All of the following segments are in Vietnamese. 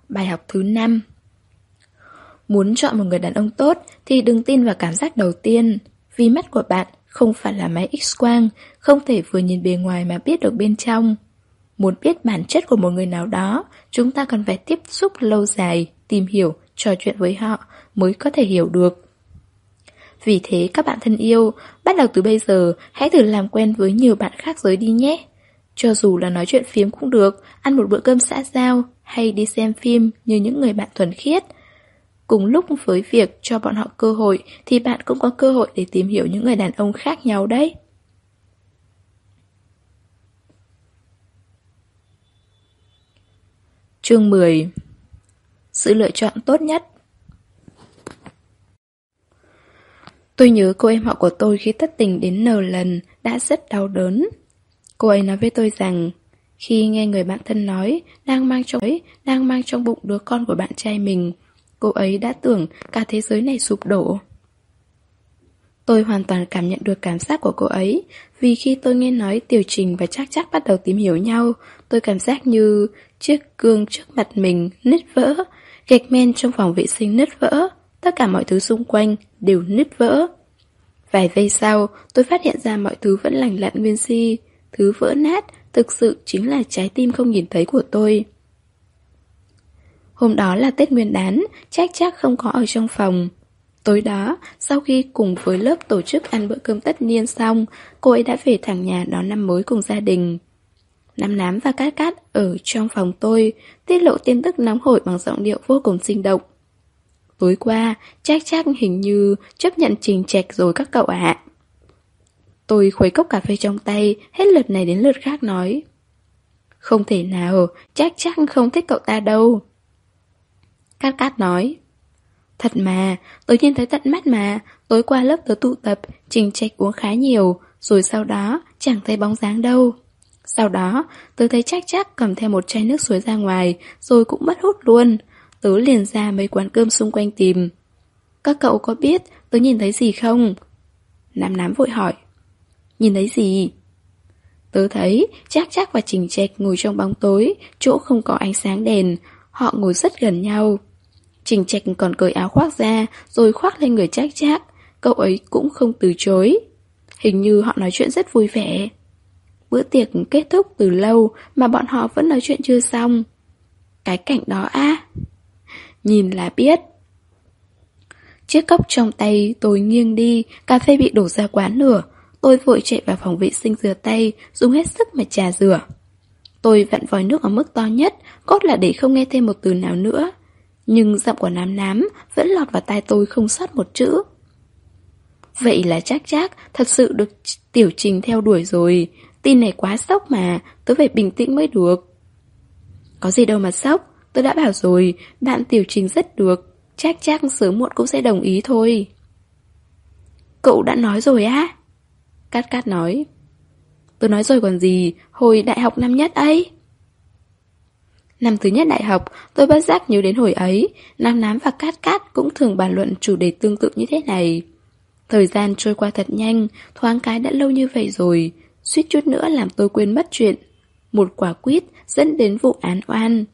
Bài học thứ 5. Muốn chọn một người đàn ông tốt thì đừng tin vào cảm giác đầu tiên. Vì mắt của bạn không phải là máy X-quang, không thể vừa nhìn bề ngoài mà biết được bên trong. Muốn biết bản chất của một người nào đó, chúng ta cần phải tiếp xúc lâu dài, tìm hiểu, trò chuyện với họ mới có thể hiểu được. Vì thế các bạn thân yêu, bắt đầu từ bây giờ, hãy thử làm quen với nhiều bạn khác giới đi nhé. Cho dù là nói chuyện phiếm cũng được, ăn một bữa cơm xã giao, hay đi xem phim như những người bạn thuần khiết. Cùng lúc với việc cho bọn họ cơ hội thì bạn cũng có cơ hội để tìm hiểu những người đàn ông khác nhau đấy. Chương 10. Sự lựa chọn tốt nhất. Tôi nhớ cô em họ của tôi khi thất tình đến N lần đã rất đau đớn. Cô ấy nói với tôi rằng khi nghe người bạn thân nói đang mang trong bụng đứa con của bạn trai mình, cô ấy đã tưởng cả thế giới này sụp đổ. Tôi hoàn toàn cảm nhận được cảm giác của cô ấy, vì khi tôi nghe nói Tiểu Trình và Trác Trác bắt đầu tìm hiểu nhau, tôi cảm giác như chiếc gương trước mặt mình nứt vỡ, gạch men trong phòng vệ sinh nứt vỡ, tất cả mọi thứ xung quanh đều nứt vỡ. Vài giây sau, tôi phát hiện ra mọi thứ vẫn lành lặn nguyên si, thứ vỡ nát thực sự chính là trái tim không nhìn thấy của tôi. Hôm đó là Tết Nguyên đán, Trác Trác không có ở trong phòng. Tối đó, sau khi cùng với lớp tổ chức ăn bữa cơm tất niên xong, cô ấy đã về thẳng nhà đón năm mới cùng gia đình. Nám Nám và Cát Cát ở trong phòng tôi, tiết lộ tin tức nóng hổi bằng giọng điệu vô cùng sinh động. Tối qua, Trác Trác hình như chấp nhận Trình Trạch rồi các cậu ạ. Tôi khuấy cốc cà phê trong tay, hết lượt này đến lượt khác nói. Không thể nào, Trác Trác không thích cậu ta đâu. Cát Cát nói. Thật mà, tớ nhìn thấy tận mắt mà, tối qua lớp tớ tụ tập, Trình Trạch uống khá nhiều, rồi sau đó chẳng thấy bóng dáng đâu. Sau đó, tớ thấy Trác Trác cầm theo một chai nước suối ra ngoài, rồi cũng mất hút luôn. Tớ liền ra mấy quán cơm xung quanh tìm. Các cậu có biết tớ nhìn thấy gì không? Nám Nám vội hỏi. Nhìn thấy gì? Tớ thấy Trác Trác và Trình Trạch ngồi trong bóng tối, chỗ không có ánh sáng đèn. Họ ngồi rất gần nhau. Trình Trạch còn cởi áo khoác ra, rồi khoác lên người Trác Trác. Cậu ấy cũng không từ chối. Hình như họ nói chuyện rất vui vẻ. Bữa tiệc kết thúc từ lâu mà bọn họ vẫn nói chuyện chưa xong. Cái cảnh đó á, nhìn là biết. Chiếc cốc trong tay tôi nghiêng đi, cà phê bị đổ ra quá nửa. Tôi vội chạy vào phòng vệ sinh rửa tay, dùng hết sức mà trà rửa. Tôi vặn vòi nước ở mức to nhất, cốt là để không nghe thêm một từ nào nữa. Nhưng giọng của Nám Nám vẫn lọt vào tai tôi không sót một chữ. Vậy là Trác Trác thật sự được Tiểu Trình theo đuổi rồi. Tin này quá sốc mà, tớ phải bình tĩnh mới được. Có gì đâu mà sốc, tớ đã bảo rồi, bạn Tiểu Trình rất được. Trác Trác sớm muộn cũng sẽ đồng ý thôi. Cậu đã nói rồi á? Cát Cát nói. Tớ nói rồi còn gì, hồi đại học năm nhất ấy. Năm thứ nhất đại học, tôi bất giác nhớ đến hồi ấy, Nám Nám và Cát Cát cũng thường bàn luận chủ đề tương tự như thế này. Thời gian trôi qua thật nhanh, thoáng cái đã lâu như vậy rồi, suýt chút nữa làm tôi quên mất chuyện. Một quả quýt dẫn đến vụ án oan.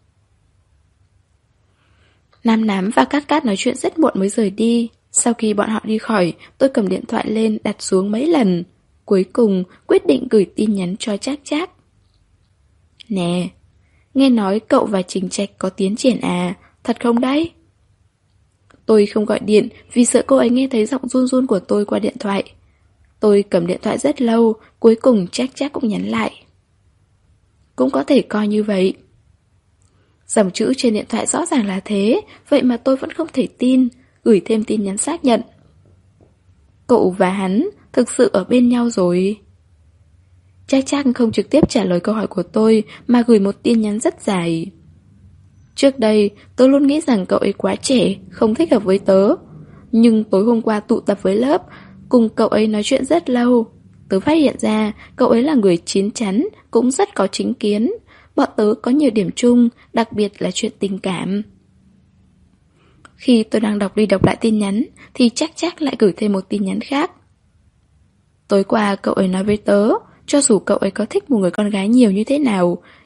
Nám Nám và Cát Cát nói chuyện rất muộn mới rời đi. Sau khi bọn họ đi khỏi, tôi cầm điện thoại lên đặt xuống mấy lần. Cuối cùng quyết định gửi tin nhắn cho Trác Trác. Nè, nghe nói cậu và Trình Trạch có tiến triển à, thật không đấy? Tôi không gọi điện vì sợ cô ấy nghe thấy giọng run run của tôi qua điện thoại. Tôi cầm điện thoại rất lâu, cuối cùng Trác Trác cũng nhắn lại. Cũng có thể coi như vậy. Dòng chữ trên điện thoại rõ ràng là thế, vậy mà tôi vẫn không thể tin, gửi thêm tin nhắn xác nhận. Cậu và hắn thực sự ở bên nhau rồi. Trác Trác không trực tiếp trả lời câu hỏi của tôi mà gửi một tin nhắn rất dài. Trước đây, tôi luôn nghĩ rằng cậu ấy quá trẻ, không thích hợp với tớ. Nhưng tối hôm qua tụ tập với lớp, cùng cậu ấy nói chuyện rất lâu. Tớ phát hiện ra cậu ấy là người chín chắn, cũng rất có chính kiến. Bọn tớ có nhiều điểm chung, đặc biệt là chuyện tình cảm. Khi tôi đang đọc đi đọc lại tin nhắn, thì Trác Trác lại gửi thêm một tin nhắn khác. Tối qua cậu ấy nói với tớ, cho dù cậu ấy có thích một người con gái nhiều như thế nào,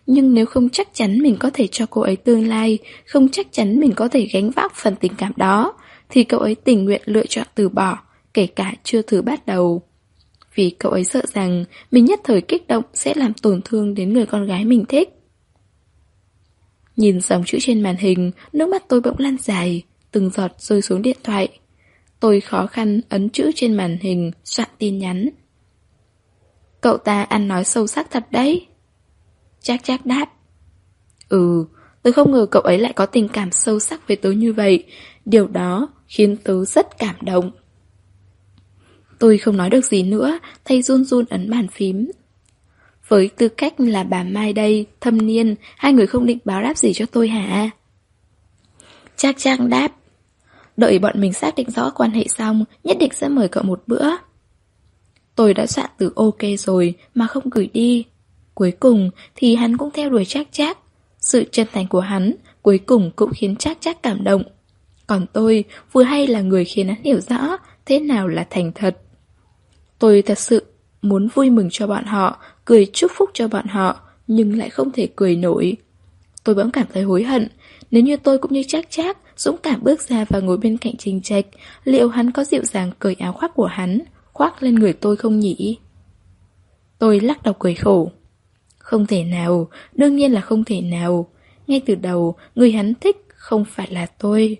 Nhưng nếu không chắc chắn mình có thể cho cô ấy tương lai, không chắc chắn mình có thể gánh vác phần tình cảm đó, thì cậu ấy tình nguyện lựa chọn từ bỏ, kể cả chưa thử bắt đầu. Vì cậu ấy sợ rằng mình nhất thời kích động sẽ làm tổn thương đến người con gái mình thích. Nhìn dòng chữ trên màn hình, nước mắt tôi bỗng lan dài, từng giọt rơi xuống điện thoại. Tôi khó khăn ấn chữ trên màn hình, soạn tin nhắn. Cậu ta ăn nói sâu sắc thật đấy. Chắc chắc đáp. Tôi không ngờ cậu ấy lại có tình cảm sâu sắc với tớ như vậy. Điều đó khiến tớ rất cảm động. Tôi không nói được gì nữa, tay run run ấn bàn phím. Với tư cách là bà Mai đây, thâm niên, hai người không định báo đáp gì cho tôi hả? Chắc chắc đáp. Đợi bọn mình xác định rõ quan hệ xong, nhất định sẽ mời cậu một bữa. Tôi đã soạn từ ok rồi mà không gửi đi. Cuối cùng thì hắn cũng theo đuổi chắc chắc. Sự chân thành của hắn cuối cùng cũng khiến chắc chắc cảm động. Còn tôi vừa hay là người khiến hắn hiểu rõ thế nào là thành thật. Tôi thật sự muốn vui mừng cho bọn họ, cười chúc phúc cho bọn họ, nhưng lại không thể cười nổi. Tôi bỗng cảm thấy hối hận. Nếu như tôi cũng như chắc chắc dũng cảm bước ra và ngồi bên cạnh Trình Trạch, liệu hắn có dịu dàng cởi áo khoác của hắn khoác lên người tôi không nhỉ? Tôi lắc đầu cười khổ. Không thể nào, đương nhiên là không thể nào. Ngay từ đầu, người hắn thích không phải là tôi.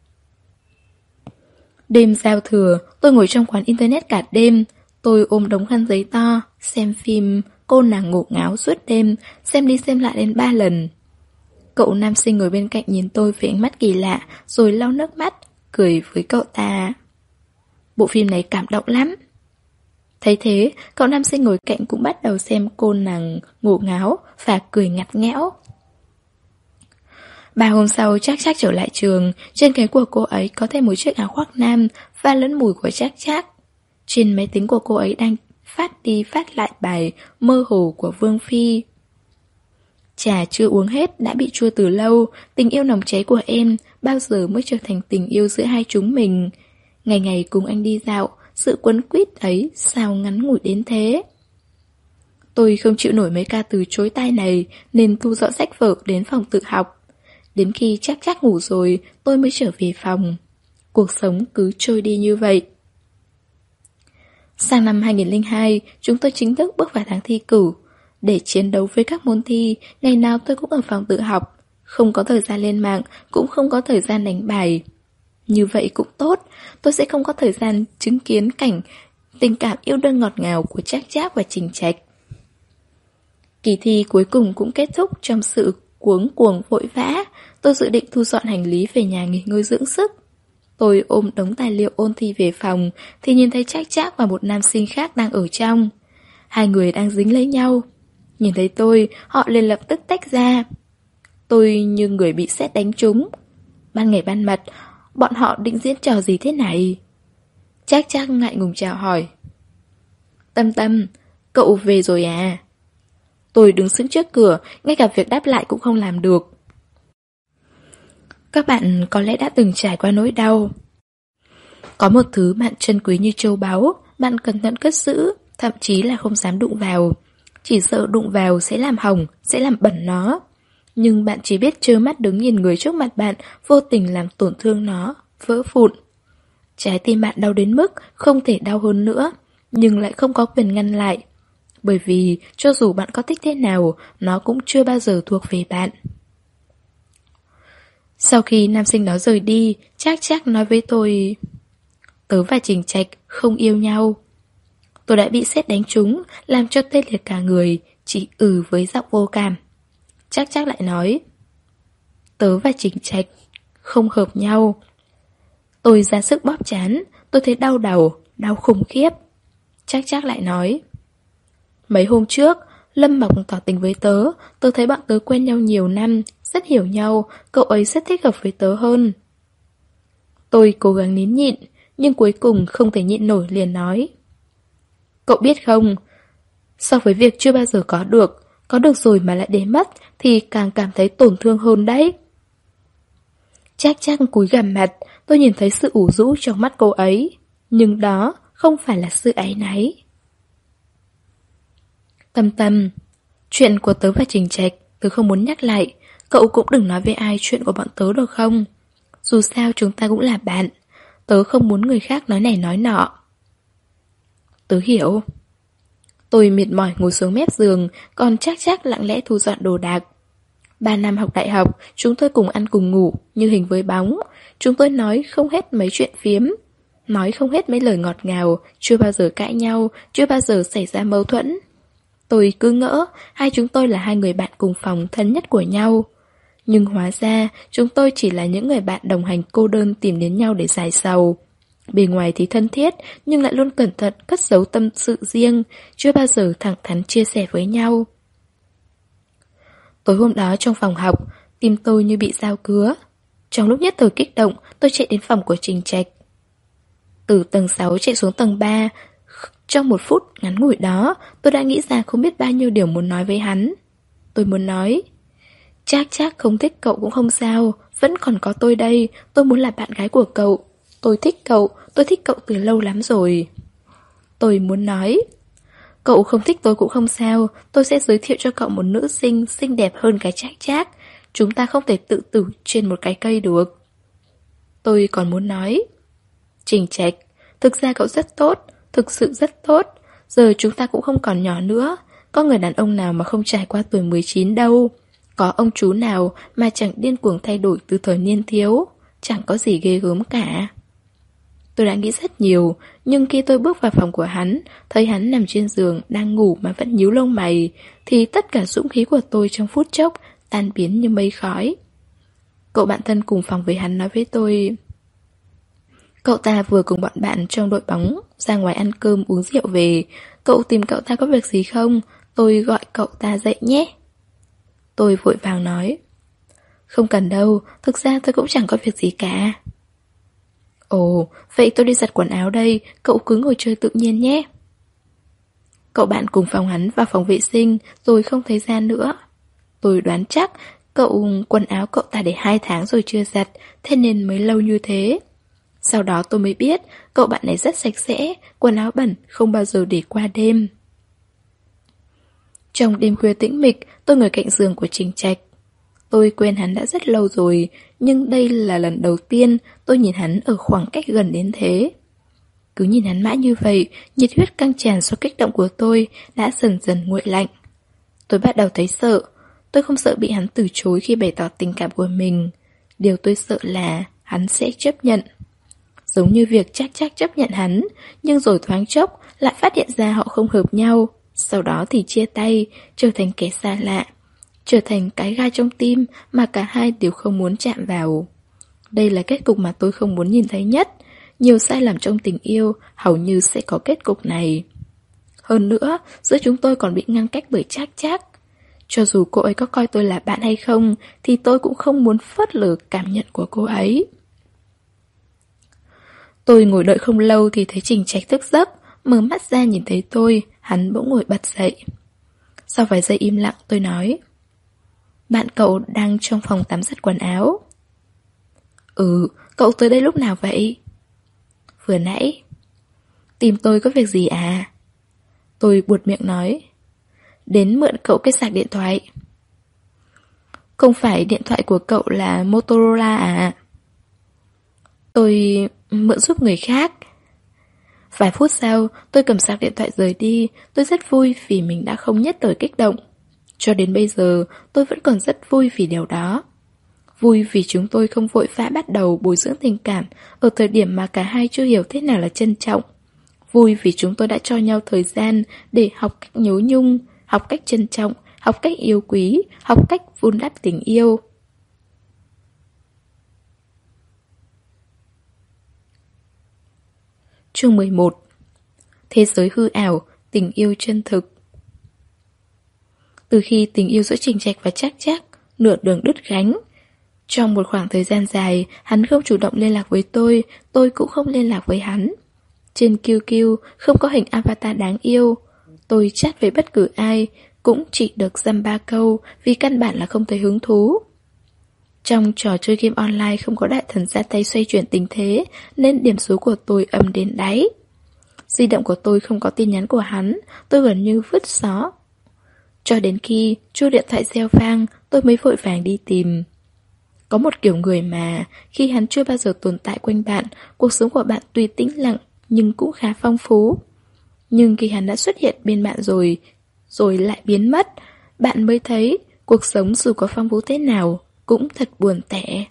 Đêm giao thừa, tôi ngồi trong quán internet cả đêm. Tôi ôm đống khăn giấy to, xem phim Cô nàng ngủ ngáo suốt đêm, xem đi xem lại đến 3 lần. Cậu nam sinh ngồi bên cạnh nhìn tôi với ánh mắt kỳ lạ, rồi lau nước mắt, cười với cậu ta. Bộ phim này cảm động lắm. Thấy thế, cậu nam sinh ngồi cạnh cũng bắt đầu xem Cô nàng ngủ ngáo và cười ngặt nghẽo. 3 hôm sau chắc chắc trở lại trường, trên ghế của cô ấy có thêm một chiếc áo khoác nam và lẫn mùi của chắc chắc. Trên máy tính của cô ấy đang phát đi phát lại bài Mơ hồ của Vương Phi. Trà chưa uống hết đã bị chua từ lâu, tình yêu nồng cháy của em bao giờ mới trở thành tình yêu giữa hai chúng mình. Ngày ngày cùng anh đi dạo, sự quấn quýt ấy sao ngắn ngủi đến thế. Tôi không chịu nổi mấy ca từ chối tai này nên thu dọn sách vở đến phòng tự học. Đến khi chắc chắc ngủ rồi, tôi mới trở về phòng. Cuộc sống cứ trôi đi như vậy. Sang năm 2002, chúng tôi chính thức bước vào tháng thi cử. Để chiến đấu với các môn thi, ngày nào tôi cũng ở phòng tự học. Không có thời gian lên mạng, cũng không có thời gian đánh bài. Như vậy cũng tốt, tôi sẽ không có thời gian chứng kiến cảnh tình cảm yêu đương ngọt ngào của Trác Trác và Trình Trạch. Kỳ thi cuối cùng cũng kết thúc trong sự cuống cuồng vội vã. Tôi dự định thu dọn hành lý về nhà nghỉ ngơi dưỡng sức. Tôi ôm đống tài liệu ôn thi về phòng thì nhìn thấy Trác Trác và một nam sinh khác đang ở trong. Hai người đang dính lấy nhau. Nhìn thấy tôi, họ liền lập tức tách ra. Tôi như người bị sét đánh trúng. Ban ngày ban mặt, bọn họ định diễn trò gì thế này? Trác Trác ngại ngùng chào hỏi. Tâm Tâm, cậu về rồi à? Tôi đứng sững trước cửa, ngay cả việc đáp lại cũng không làm được. Các bạn có lẽ đã từng trải qua nỗi đau. Có một thứ bạn trân quý như châu báu, bạn cẩn thận cất giữ, thậm chí là không dám đụng vào. Chỉ sợ đụng vào sẽ làm hỏng, sẽ làm bẩn nó. Nhưng bạn chỉ biết trơ mắt đứng nhìn người trước mặt bạn vô tình làm tổn thương nó, vỡ vụn. Trái tim bạn đau đến mức không thể đau hơn nữa, nhưng lại không có quyền ngăn lại. Bởi vì cho dù bạn có thích thế nào, nó cũng chưa bao giờ thuộc về bạn. Sau khi nam sinh đó rời đi, Trác Trác nói với tôi: tớ và Trình Trạch không yêu nhau. Tôi đã bị sét đánh trúng, làm cho tê liệt cả người, chỉ với giọng vô cảm. Trác Trác lại nói: tớ và Trình Trạch không hợp nhau. Tôi ra sức bóp trán, tôi thấy đau đầu, đau khủng khiếp. Trác Trác lại nói: mấy hôm trước, Lâm Mộc tỏ tình với tớ, tớ thấy bọn tớ quen nhau nhiều năm, rất hiểu nhau, cậu ấy rất thích hợp với tớ hơn. Tôi cố gắng nín nhịn, nhưng cuối cùng không thể nhịn nổi liền nói: cậu biết không, so với việc chưa bao giờ có được rồi mà lại để mất thì càng cảm thấy tổn thương hơn đấy. Trác Trác cúi gằm mặt, tôi nhìn thấy sự ủ rũ trong mắt cô ấy, nhưng đó không phải là sự áy náy. Tâm Tâm, chuyện của tớ và Trình Trạch Tớ không muốn nhắc lại. Cậu cũng đừng nói với ai chuyện của bọn tớ được không? Dù sao chúng ta cũng là bạn. Tớ không muốn người khác nói này nói nọ. Tớ hiểu. Tôi mệt mỏi ngồi xuống mép giường, còn chắc lặng lẽ thu dọn đồ đạc. 3 năm học đại học, chúng tôi cùng ăn cùng ngủ, như hình với bóng. Chúng tôi nói không hết mấy chuyện phiếm, nói không hết mấy lời ngọt ngào, chưa bao giờ cãi nhau, chưa bao giờ xảy ra mâu thuẫn. Tôi cứ ngỡ hai chúng tôi là hai người bạn cùng phòng thân nhất của nhau. Nhưng hóa ra chúng tôi chỉ là những người bạn đồng hành cô đơn tìm đến nhau để giải sầu. Bề ngoài thì thân thiết, nhưng lại luôn cẩn thận cất giấu tâm sự riêng, chưa bao giờ thẳng thắn chia sẻ với nhau. Tối hôm đó trong phòng học, tim tôi như bị dao cứa. Trong lúc nhất thời kích động, tôi chạy đến phòng của Trình Trạch. Từ tầng 6 chạy xuống tầng 3, trong 1 phút ngắn ngủi đó, tôi đã nghĩ ra không biết bao nhiêu điều muốn nói với hắn. Tôi muốn nói, chắc không thích cậu cũng không sao, vẫn còn có tôi đây, tôi muốn là bạn gái của cậu. Tôi thích cậu từ lâu lắm rồi. Tôi muốn nói, cậu không thích tôi cũng không sao, tôi sẽ giới thiệu cho cậu một nữ sinh xinh đẹp hơn cái Trác. Chúng ta không thể tự tử trên một cái cây được. Tôi còn muốn nói, Trình Trạch, thực ra cậu rất tốt, thực sự rất tốt. Giờ chúng ta cũng không còn nhỏ nữa. Có người đàn ông nào mà không trải qua tuổi 19 đâu. Có ông chú nào mà chẳng điên cuồng thay đổi từ thời niên thiếu. Chẳng có gì ghê gớm cả. Tôi đã nghĩ rất nhiều, nhưng khi tôi bước vào phòng của hắn, thấy hắn nằm trên giường, đang ngủ mà vẫn nhíu lông mày, thì tất cả dũng khí của tôi trong phút chốc tan biến như mây khói. Cậu bạn thân cùng phòng với hắn nói với tôi, cậu ta vừa cùng bọn bạn trong đội bóng ra ngoài ăn cơm uống rượu về. Cậu tìm cậu ta có việc gì không? Tôi gọi cậu ta dậy nhé. Tôi vội vàng nói, không cần đâu, thực ra tôi cũng chẳng có việc gì cả. Ồ, vậy tôi đi giặt quần áo đây, cậu cứ ngồi chơi tự nhiên nhé. Cậu bạn cùng phòng hắn vào phòng vệ sinh rồi không thấy ra nữa. Tôi đoán chắc quần áo cậu ta để 2 tháng rồi chưa giặt, thế nên mới lâu như thế. Sau đó tôi mới biết cậu bạn này rất sạch sẽ, quần áo bẩn không bao giờ để qua đêm. Trong đêm khuya tĩnh mịch, tôi ngồi cạnh giường của Trình Trạch. Tôi quen hắn đã rất lâu rồi, nhưng đây là lần đầu tiên tôi nhìn hắn ở khoảng cách gần đến thế. Cứ nhìn hắn mãi như vậy, nhiệt huyết căng tràn do kích động của tôi đã dần dần nguội lạnh. Tôi bắt đầu thấy sợ. Tôi không sợ bị hắn từ chối khi bày tỏ tình cảm của mình. Điều tôi sợ là hắn sẽ chấp nhận. Giống như việc chắc chấp nhận hắn, nhưng rồi thoáng chốc lại phát hiện ra họ không hợp nhau. Sau đó thì chia tay, trở thành kẻ xa lạ, trở thành cái gai trong tim mà cả hai đều không muốn chạm vào. Đây là kết cục mà tôi không muốn nhìn thấy nhất. Nhiều sai lầm trong tình yêu hầu như sẽ có kết cục này. Hơn nữa, giữa chúng tôi còn bị ngăn cách bởi Trác. Cho dù cô ấy có coi tôi là bạn hay không, thì tôi cũng không muốn phớt lờ cảm nhận của cô ấy. Tôi ngồi đợi không lâu thì thấy Trình Trạch thức giấc, mở mắt ra nhìn thấy tôi, hắn bỗng ngồi bật dậy. Sau vài giây im lặng tôi nói, bạn cậu đang trong phòng tắm giặt quần áo. Ừ, cậu tới đây lúc nào vậy? Vừa nãy. Tìm tôi có việc gì à? Tôi buột miệng nói, đến mượn cậu cái sạc điện thoại. Không phải điện thoại của cậu là Motorola à? Tôi mượn giúp người khác. Vài phút sau, tôi cầm sạc điện thoại rời đi. Tôi rất vui vì mình đã không nhất thời kích động. Cho đến bây giờ, tôi vẫn còn rất vui vì điều đó. Vui vì chúng tôi không vội vã bắt đầu bồi dưỡng tình cảm ở thời điểm mà cả hai chưa hiểu thế nào là trân trọng. Vui vì chúng tôi đã cho nhau thời gian để học cách nhớ nhung, học cách trân trọng, học cách yêu quý, học cách vun đắp tình yêu. Chương 11. Thế giới hư ảo, tình yêu chân thực. Từ khi tình yêu giữa Trình Trạch và Trác nửa đường đứt gánh, trong một khoảng thời gian dài, hắn không chủ động liên lạc với tôi cũng không liên lạc với hắn. Trên QQ không có hình avatar đáng yêu. Tôi chat với bất cứ ai cũng chỉ được dăm 3 câu vì căn bản là không thấy hứng thú. Trong trò chơi game online không có đại thần ra tay xoay chuyển tình thế nên điểm số của tôi âm đến đáy. Di động của tôi không có tin nhắn của hắn, tôi gần như vứt xó. Cho đến khi chuông điện thoại reo vang, tôi mới vội vàng đi tìm. Có một kiểu người mà, khi hắn chưa bao giờ tồn tại quanh bạn, cuộc sống của bạn tuy tĩnh lặng, nhưng cũng khá phong phú. Nhưng khi hắn đã xuất hiện bên bạn rồi lại biến mất, bạn mới thấy cuộc sống dù có phong phú thế nào, cũng thật buồn tẻ.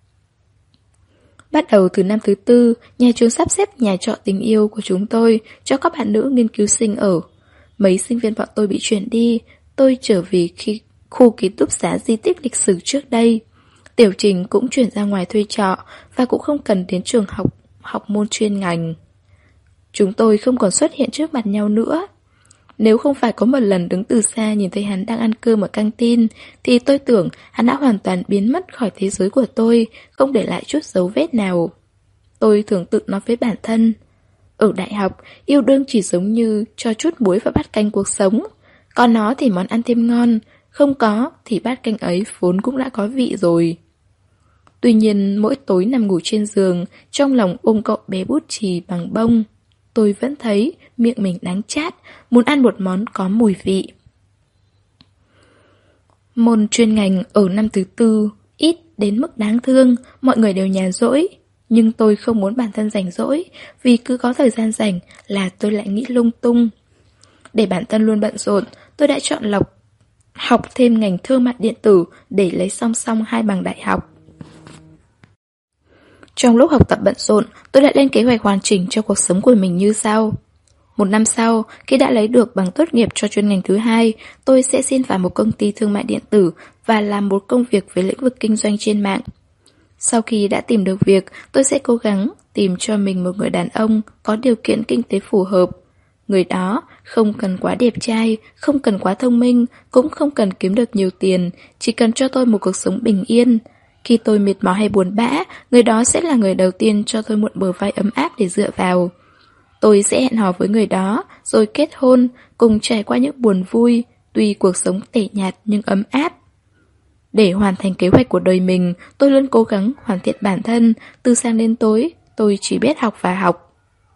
Bắt đầu từ năm thứ 4, nhà trường sắp xếp nhà trọ tình yêu của chúng tôi cho các bạn nữ nghiên cứu sinh ở. Mấy sinh viên bọn tôi bị chuyển đi, tôi trở về khu ký túc xá di tích lịch sử trước đây. Tiểu Trình cũng chuyển ra ngoài thuê trọ và cũng không cần đến trường học môn chuyên ngành. Chúng tôi không còn xuất hiện trước mặt nhau nữa. Nếu không phải có một lần đứng từ xa nhìn thấy hắn đang ăn cơm ở căng tin, thì tôi tưởng hắn đã hoàn toàn biến mất khỏi thế giới của tôi, không để lại chút dấu vết nào. Tôi thường tự nói với bản thân, ở đại học, yêu đương chỉ giống như cho chút muối vào bát canh cuộc sống. Có nó thì món ăn thêm ngon, không có thì bát canh ấy vốn cũng đã có vị rồi. Tuy nhiên mỗi tối nằm ngủ trên giường, trong lòng ôm cậu bé bút chì bằng bông, tôi vẫn thấy miệng mình đắng chát, muốn ăn một món có mùi vị. Môn chuyên ngành ở năm thứ 4 ít đến mức đáng thương, mọi người đều nhàn rỗi. Nhưng tôi không muốn bản thân rảnh rỗi, vì cứ có thời gian rảnh là tôi lại nghĩ lung tung. Để bản thân luôn bận rộn, tôi đã chọn học thêm ngành thương mại điện tử để lấy song song 2 bằng đại học. Trong lúc học tập bận rộn, tôi đã lên kế hoạch hoàn chỉnh cho cuộc sống của mình như sau. 1 năm sau, khi đã lấy được bằng tốt nghiệp cho chuyên ngành thứ 2, tôi sẽ xin vào một công ty thương mại điện tử và làm một công việc về lĩnh vực kinh doanh trên mạng. Sau khi đã tìm được việc, tôi sẽ cố gắng tìm cho mình một người đàn ông có điều kiện kinh tế phù hợp. Người đó không cần quá đẹp trai, không cần quá thông minh, cũng không cần kiếm được nhiều tiền, chỉ cần cho tôi một cuộc sống bình yên. Khi tôi mệt mỏi hay buồn bã, người đó sẽ là người đầu tiên cho tôi một bờ vai ấm áp để dựa vào. Tôi sẽ hẹn hò với người đó, rồi kết hôn, cùng trải qua những buồn vui, tuy cuộc sống tẻ nhạt nhưng ấm áp. Để hoàn thành kế hoạch của đời mình, tôi luôn cố gắng hoàn thiện bản thân, từ sáng đến tối, tôi chỉ biết học và học.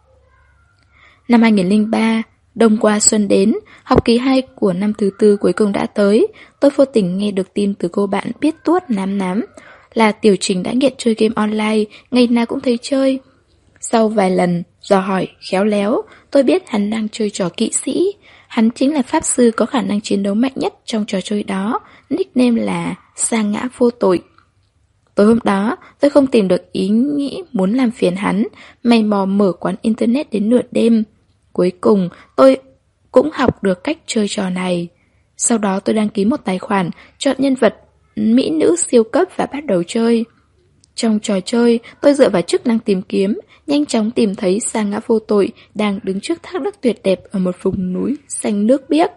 Năm 2003, đông qua xuân đến, học kỳ 2 của năm thứ 4 cuối cùng đã tới, tôi vô tình nghe được tin từ cô bạn biết tuốt nám nám, là Tiểu Trình đã nghiện chơi game online, ngày nào cũng thấy chơi. Sau vài lần dò hỏi khéo léo, tôi biết hắn đang chơi trò kỵ sĩ. Hắn chính là pháp sư có khả năng chiến đấu mạnh nhất trong trò chơi đó, nickname là Sa Ngã Vô Tội. Tối hôm đó, tôi không tìm được ý nghĩ muốn làm phiền hắn, mày mò mở quán internet đến nửa đêm. Cuối cùng, tôi cũng học được cách chơi trò này. Sau đó tôi đăng ký một tài khoản, chọn nhân vật mỹ nữ siêu cấp và bắt đầu chơi. Trong trò chơi, tôi dựa vào chức năng tìm kiếm, nhanh chóng tìm thấy Sa Ngã Vô Tội đang đứng trước thác nước tuyệt đẹp ở một vùng núi xanh nước biếc.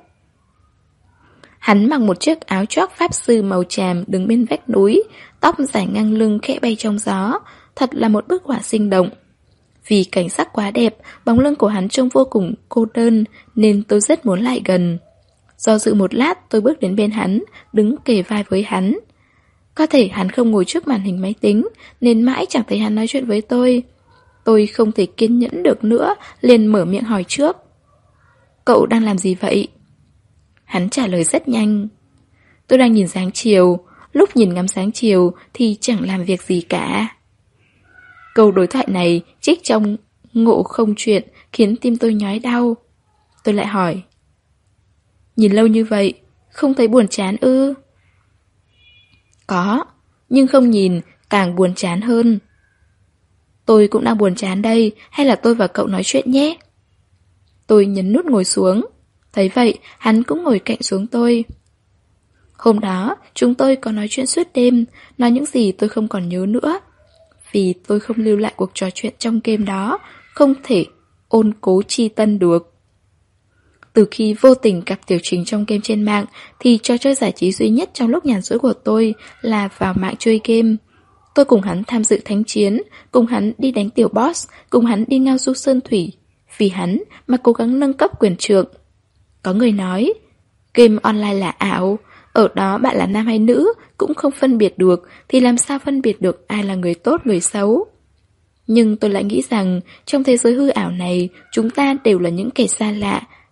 Hắn mặc một chiếc áo choác pháp sư màu tràm đứng bên vách núi, tóc dài ngang lưng khẽ bay trong gió, thật là một bức họa sinh động. Vì cảnh sắc quá đẹp, bóng lưng của hắn trông vô cùng cô đơn nên tôi rất muốn lại gần. Do dự một lát, tôi bước đến bên hắn, đứng kề vai với hắn. Có thể hắn không ngồi trước màn hình máy tính, nên mãi chẳng thấy hắn nói chuyện với tôi. Tôi không thể kiên nhẫn được nữa, liền mở miệng hỏi trước. Cậu đang làm gì vậy? Hắn trả lời rất nhanh. Tôi đang nhìn sáng chiều, lúc nhìn ngắm sáng chiều thì chẳng làm việc gì cả. Câu đối thoại này trích trong Ngộ Không Chuyện khiến tim tôi nhói đau. Tôi lại hỏi. Nhìn lâu như vậy, không thấy buồn chán ư? Có, nhưng không nhìn càng buồn chán hơn. Tôi cũng đang buồn chán đây, hay là tôi và cậu nói chuyện nhé? Tôi nhấn nút ngồi xuống. Thấy vậy, hắn cũng ngồi cạnh xuống tôi. Hôm đó, chúng tôi có nói chuyện suốt đêm, nói những gì tôi không còn nhớ nữa. Vì tôi không lưu lại cuộc trò chuyện trong game đó, không thể ôn cố chi tân được. Từ khi vô tình gặp Tiểu Trình trong game trên mạng, thì trò chơi giải trí duy nhất trong lúc nhàn rỗi của tôi là vào mạng chơi game. Tôi cùng hắn tham dự thánh chiến, cùng hắn đi đánh tiểu boss, cùng hắn đi ngao du sơn thủy. Vì hắn mà cố gắng nâng cấp quyền trượng. Có người nói, game online là ảo, ở đó bạn là nam hay nữ cũng không phân biệt được, thì làm sao phân biệt được ai là người tốt người xấu. Nhưng tôi lại nghĩ rằng trong thế giới hư ảo này, chúng ta đều là những kẻ xa lạ,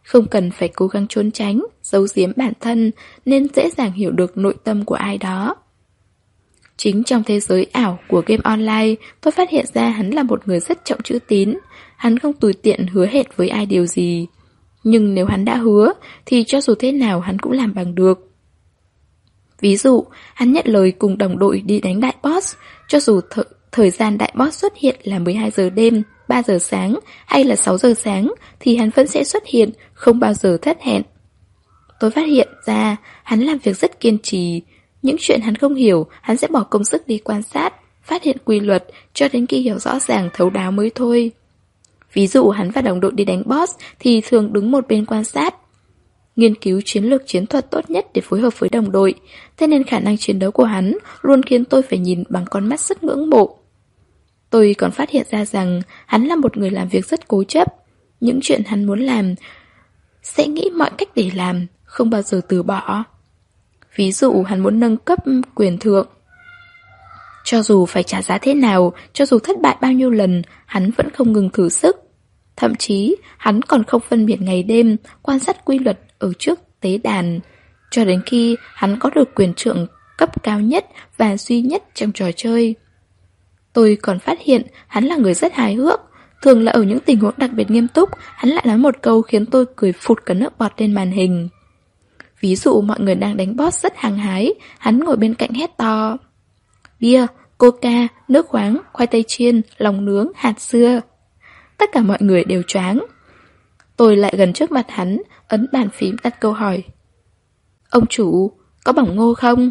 không cần phải cố gắng trốn tránh, giấu giếm bản thân, nên dễ dàng hiểu được nội tâm của ai đó. Chính trong thế giới ảo của game online, tôi phát hiện ra hắn là một người rất trọng chữ tín. Hắn không tùy tiện hứa hẹn với ai điều gì. Nhưng nếu hắn đã hứa, thì cho dù thế nào hắn cũng làm bằng được. Ví dụ, hắn nhận lời cùng đồng đội đi đánh đại boss, cho dù thời gian đại boss xuất hiện là 12 giờ đêm, 3 giờ sáng hay là 6 giờ sáng, thì hắn vẫn sẽ xuất hiện, không bao giờ thất hẹn. Tôi phát hiện ra, hắn làm việc rất kiên trì. Những chuyện hắn không hiểu, hắn sẽ bỏ công sức đi quan sát, phát hiện quy luật, cho đến khi hiểu rõ ràng thấu đáo mới thôi. Ví dụ hắn và đồng đội đi đánh boss thì thường đứng một bên quan sát, nghiên cứu chiến lược chiến thuật tốt nhất để phối hợp với đồng đội, thế nên khả năng chiến đấu của hắn luôn khiến tôi phải nhìn bằng con mắt rất ngưỡng mộ. Tôi còn phát hiện ra rằng hắn là một người làm việc rất cố chấp. Những chuyện hắn muốn làm sẽ nghĩ mọi cách để làm, không bao giờ từ bỏ. Ví dụ hắn muốn nâng cấp quyền thượng. Cho dù phải trả giá thế nào, cho dù thất bại bao nhiêu lần, hắn vẫn không ngừng thử sức. Thậm chí, hắn còn không phân biệt ngày đêm, quan sát quy luật ở trước tế đàn, cho đến khi hắn có được quyền trượng cấp cao nhất và duy nhất trong trò chơi. Tôi còn phát hiện hắn là người rất hài hước. Thường là ở những tình huống đặc biệt nghiêm túc, hắn lại nói một câu khiến tôi cười phụt cả nước bọt lên màn hình. Ví dụ mọi người đang đánh boss rất hăng hái, hắn ngồi bên cạnh hét to: bia, coca, nước khoáng, khoai tây chiên, lòng nướng, hạt dưa. Tất cả mọi người đều choáng. Tôi lại gần trước mặt hắn, ấn bàn phím đặt câu hỏi: ông chủ, có bỏng ngô không?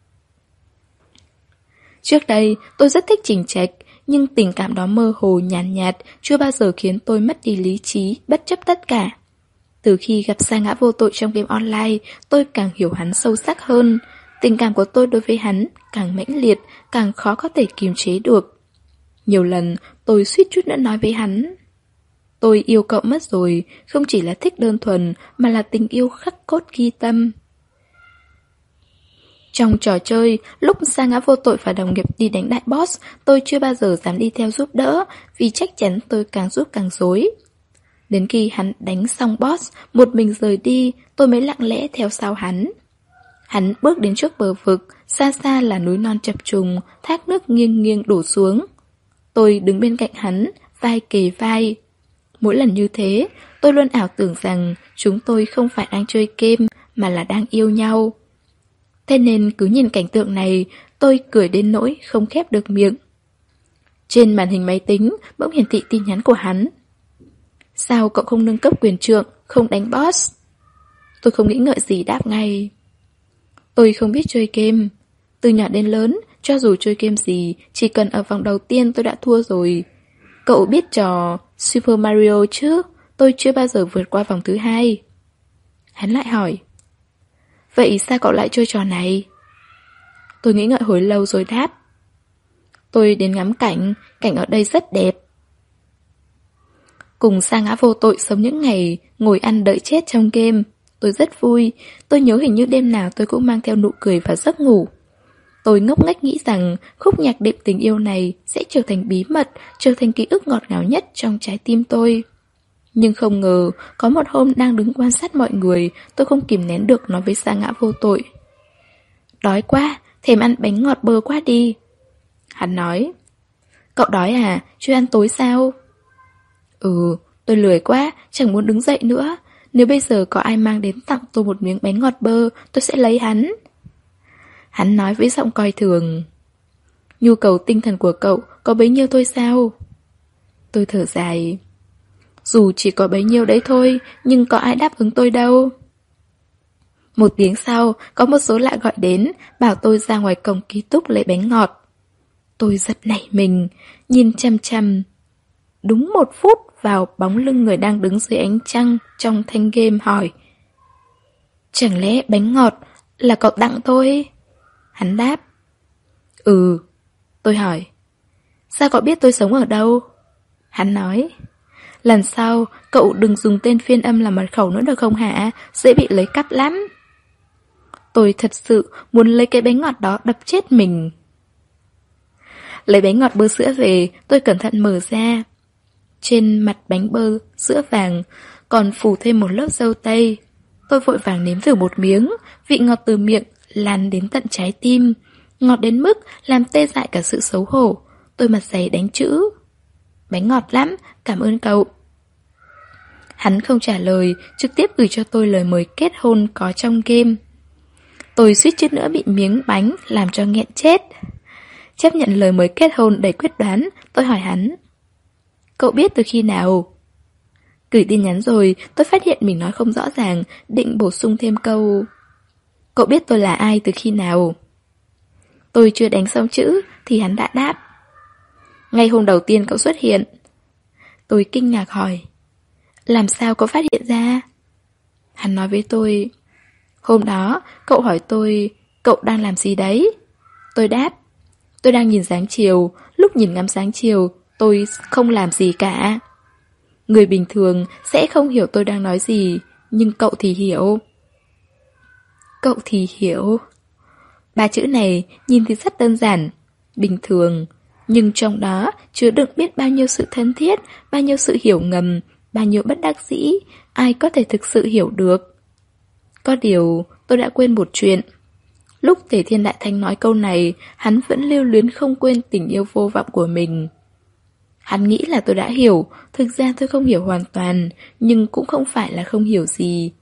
Trước đây, tôi rất thích Trình Trạch, nhưng tình cảm đó mơ hồ nhàn nhạt, chưa bao giờ khiến tôi mất đi lý trí, bất chấp tất cả. Từ khi gặp Sa Ngã Vô Tội trong game online, tôi càng hiểu hắn sâu sắc hơn. Tình cảm của tôi đối với hắn càng mãnh liệt, càng khó có thể kiềm chế được. Nhiều lần, tôi suýt chút nữa nói với hắn: tôi yêu cậu mất rồi, không chỉ là thích đơn thuần, mà là tình yêu khắc cốt ghi tâm. Trong trò chơi, lúc Sa Ngã Vô Tội và đồng nghiệp đi đánh đại boss, tôi chưa bao giờ dám đi theo giúp đỡ, vì chắc chắn tôi càng giúp càng rối. Đến khi hắn đánh xong boss, một mình rời đi, tôi mới lặng lẽ theo sau hắn. Hắn bước đến trước bờ vực, xa xa là núi non chập trùng, thác nước nghiêng nghiêng đổ xuống. Tôi đứng bên cạnh hắn, vai kề vai. Mỗi lần như thế, tôi luôn ảo tưởng rằng chúng tôi không phải đang chơi game, mà là đang yêu nhau. Thế nên cứ nhìn cảnh tượng này, tôi cười đến nỗi không khép được miệng. Trên màn hình máy tính bỗng hiển thị tin nhắn của hắn: sao cậu không nâng cấp quyền trượng, không đánh boss? Tôi không nghĩ ngợi gì đáp ngay: tôi không biết chơi game. Từ nhỏ đến lớn, cho dù chơi game gì, chỉ cần ở vòng đầu tiên tôi đã thua rồi. Cậu biết trò Super Mario chứ? Tôi chưa bao giờ vượt qua vòng thứ 2. Hắn lại hỏi: vậy sao cậu lại chơi trò này? Tôi nghĩ ngợi hồi lâu rồi đáp: tôi đến ngắm cảnh, cảnh ở đây rất đẹp. Cùng Sa Ngã Vô Tội sống những ngày ngồi ăn đợi chết trong game, tôi rất vui. Tôi nhớ hình như đêm nào tôi cũng mang theo nụ cười vào giấc ngủ. Tôi ngốc nghếch nghĩ rằng khúc nhạc đệm tình yêu này sẽ trở thành bí mật, trở thành ký ức ngọt ngào nhất trong trái tim tôi. Nhưng không ngờ, có một hôm đang đứng quan sát mọi người, tôi không kìm nén được nói với Sa Ngã Vô Tội: đói quá, thèm ăn bánh ngọt bơ quá đi. Hắn nói: cậu đói à, chưa ăn tối sao? Ừ, tôi lười quá, chẳng muốn đứng dậy nữa. Nếu bây giờ có ai mang đến tặng tôi một miếng bánh ngọt bơ, tôi sẽ lấy hắn. Hắn nói với giọng coi thường: nhu cầu tinh thần của cậu có bấy nhiêu thôi sao? Tôi thở dài: dù chỉ có bấy nhiêu đấy thôi, nhưng có ai đáp ứng tôi đâu. Một tiếng sau, có một số lạ gọi đến, bảo tôi ra ngoài cổng ký túc lấy bánh ngọt. Tôi giật nảy mình, nhìn chăm chăm. Đúng 1 phút vào bóng lưng người đang đứng dưới ánh trăng trong thanh game hỏi: chẳng lẽ bánh ngọt là cậu tặng tôi? Hắn đáp: ừ. Tôi hỏi: sao cậu biết tôi sống ở đâu? Hắn nói: lần sau cậu đừng dùng tên phiên âm làm mật khẩu nữa được không hả? Dễ bị lấy cắp lắm. Tôi thật sự muốn lấy cái bánh ngọt đó đập chết mình. Lấy bánh ngọt bơ sữa về, tôi cẩn thận mở ra. Trên mặt bánh bơ sữa vàng, còn phủ thêm một lớp dâu tây. Tôi vội vàng nếm thử một miếng, vị ngọt từ miệng lan đến tận trái tim. Ngọt đến mức làm tê dại cả sự xấu hổ. Tôi mặt dày đánh chữ. Bánh ngọt lắm, cảm ơn cậu. Hắn không trả lời, trực tiếp gửi cho tôi lời mời kết hôn có trong game. Tôi suýt chút nữa bị miếng bánh làm cho nghẹn chết. Chấp nhận lời mời kết hôn đầy quyết đoán, tôi hỏi hắn. Cậu biết từ khi nào? Gửi tin nhắn rồi, tôi phát hiện mình nói không rõ ràng, định bổ sung thêm câu. Cậu biết tôi là ai từ khi nào? Tôi chưa đánh xong chữ thì hắn đã đáp. Ngay hôm đầu tiên cậu xuất hiện. Tôi kinh ngạc hỏi. Làm sao cậu phát hiện ra? Hắn nói với tôi. Hôm đó, cậu hỏi tôi, cậu đang làm gì đấy? Tôi đáp. Tôi đang nhìn dáng chiều, lúc nhìn ngắm dáng chiều, tôi không làm gì cả. Người bình thường sẽ không hiểu tôi đang nói gì, nhưng cậu thì hiểu. Cậu thì hiểu. Ba chữ này nhìn thì rất đơn giản, bình thường, nhưng trong đó chứa đựng biết bao nhiêu sự thân thiết, bao nhiêu sự hiểu ngầm, bao nhiêu bất đắc dĩ, ai có thể thực sự hiểu được. Có điều, tôi đã quên một chuyện. Lúc Tề Thiên Đại Thánh nói câu này, hắn vẫn lưu luyến không quên tình yêu vô vọng của mình. Hắn nghĩ là tôi đã hiểu, thực ra tôi không hiểu hoàn toàn, nhưng cũng không phải là không hiểu gì.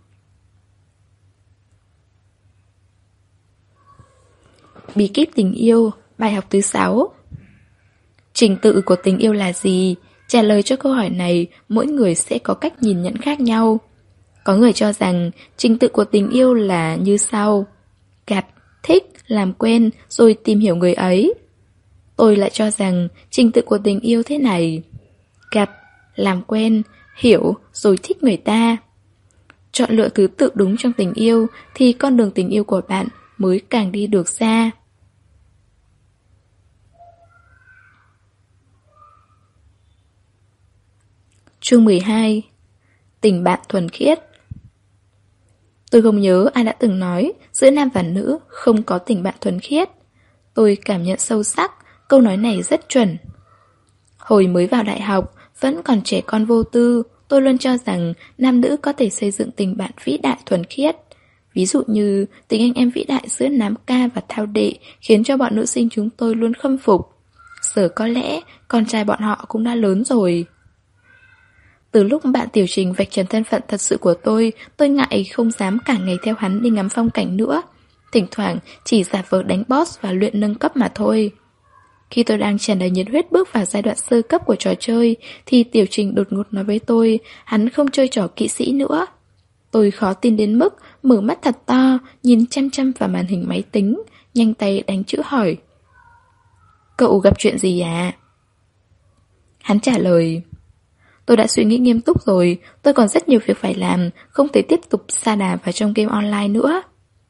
Bí kíp tình yêu, bài học thứ 6. Trình tự của tình yêu là gì? Trả lời cho câu hỏi này, mỗi người sẽ có cách nhìn nhận khác nhau. Có người cho rằng trình tự của tình yêu là như sau. Gặp, thích, làm quen, rồi tìm hiểu người ấy. Tôi lại cho rằng trình tự của tình yêu thế này. Gặp, làm quen, hiểu, rồi thích người ta. Chọn lựa thứ tự đúng trong tình yêu thì con đường tình yêu của bạn mới càng đi được xa. Chương 12. Tình bạn thuần khiết. Tôi không nhớ ai đã từng nói giữa nam và nữ không có tình bạn thuần khiết. Tôi cảm nhận sâu sắc, câu nói này rất chuẩn. Hồi mới vào đại học, vẫn còn trẻ con vô tư, tôi luôn cho rằng nam nữ có thể xây dựng tình bạn vĩ đại thuần khiết. Ví dụ như tình anh em vĩ đại giữa Nám Ca và Thao Đệ khiến cho bọn nữ sinh chúng tôi luôn khâm phục. Giờ có lẽ con trai bọn họ cũng đã lớn rồi. Từ lúc bạn Tiểu Trình vạch trần thân phận thật sự của tôi ngại không dám cả ngày theo hắn đi ngắm phong cảnh nữa. Thỉnh thoảng chỉ giả vờ đánh boss và luyện nâng cấp mà thôi. Khi tôi đang tràn đầy nhiệt huyết bước vào giai đoạn sơ cấp của trò chơi, thì Tiểu Trình đột ngột nói với tôi, hắn không chơi trò kỵ sĩ nữa. Tôi khó tin đến mức mở mắt thật to, nhìn chăm chăm vào màn hình máy tính, nhanh tay đánh chữ hỏi. Cậu gặp chuyện gì à? Hắn trả lời. Tôi đã suy nghĩ nghiêm túc rồi, tôi còn rất nhiều việc phải làm, không thể tiếp tục sa đà vào trong game online nữa.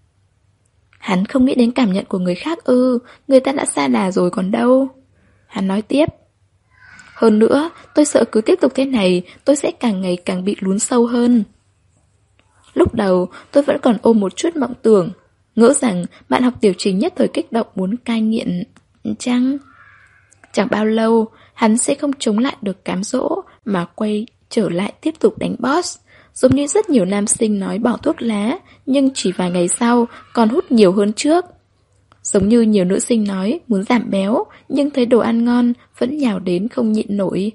Hắn không nghĩ đến cảm nhận của người khác ư, người ta đã sa đà rồi còn đâu. Hắn nói tiếp. Hơn nữa, tôi sợ cứ tiếp tục thế này, tôi sẽ càng ngày càng bị lún sâu hơn. Lúc đầu, tôi vẫn còn ôm một chút mộng tưởng, ngỡ rằng bạn học Tiểu Trình nhất thời kích động muốn cai nghiện chăng? Chẳng bao lâu, hắn sẽ không chống lại được cám dỗ mà quay trở lại tiếp tục đánh boss. Giống như rất nhiều nam sinh nói bỏ thuốc lá, nhưng chỉ vài ngày sau còn hút nhiều hơn trước. Giống như nhiều nữ sinh nói muốn giảm béo, nhưng thấy đồ ăn ngon vẫn nhào đến không nhịn nổi.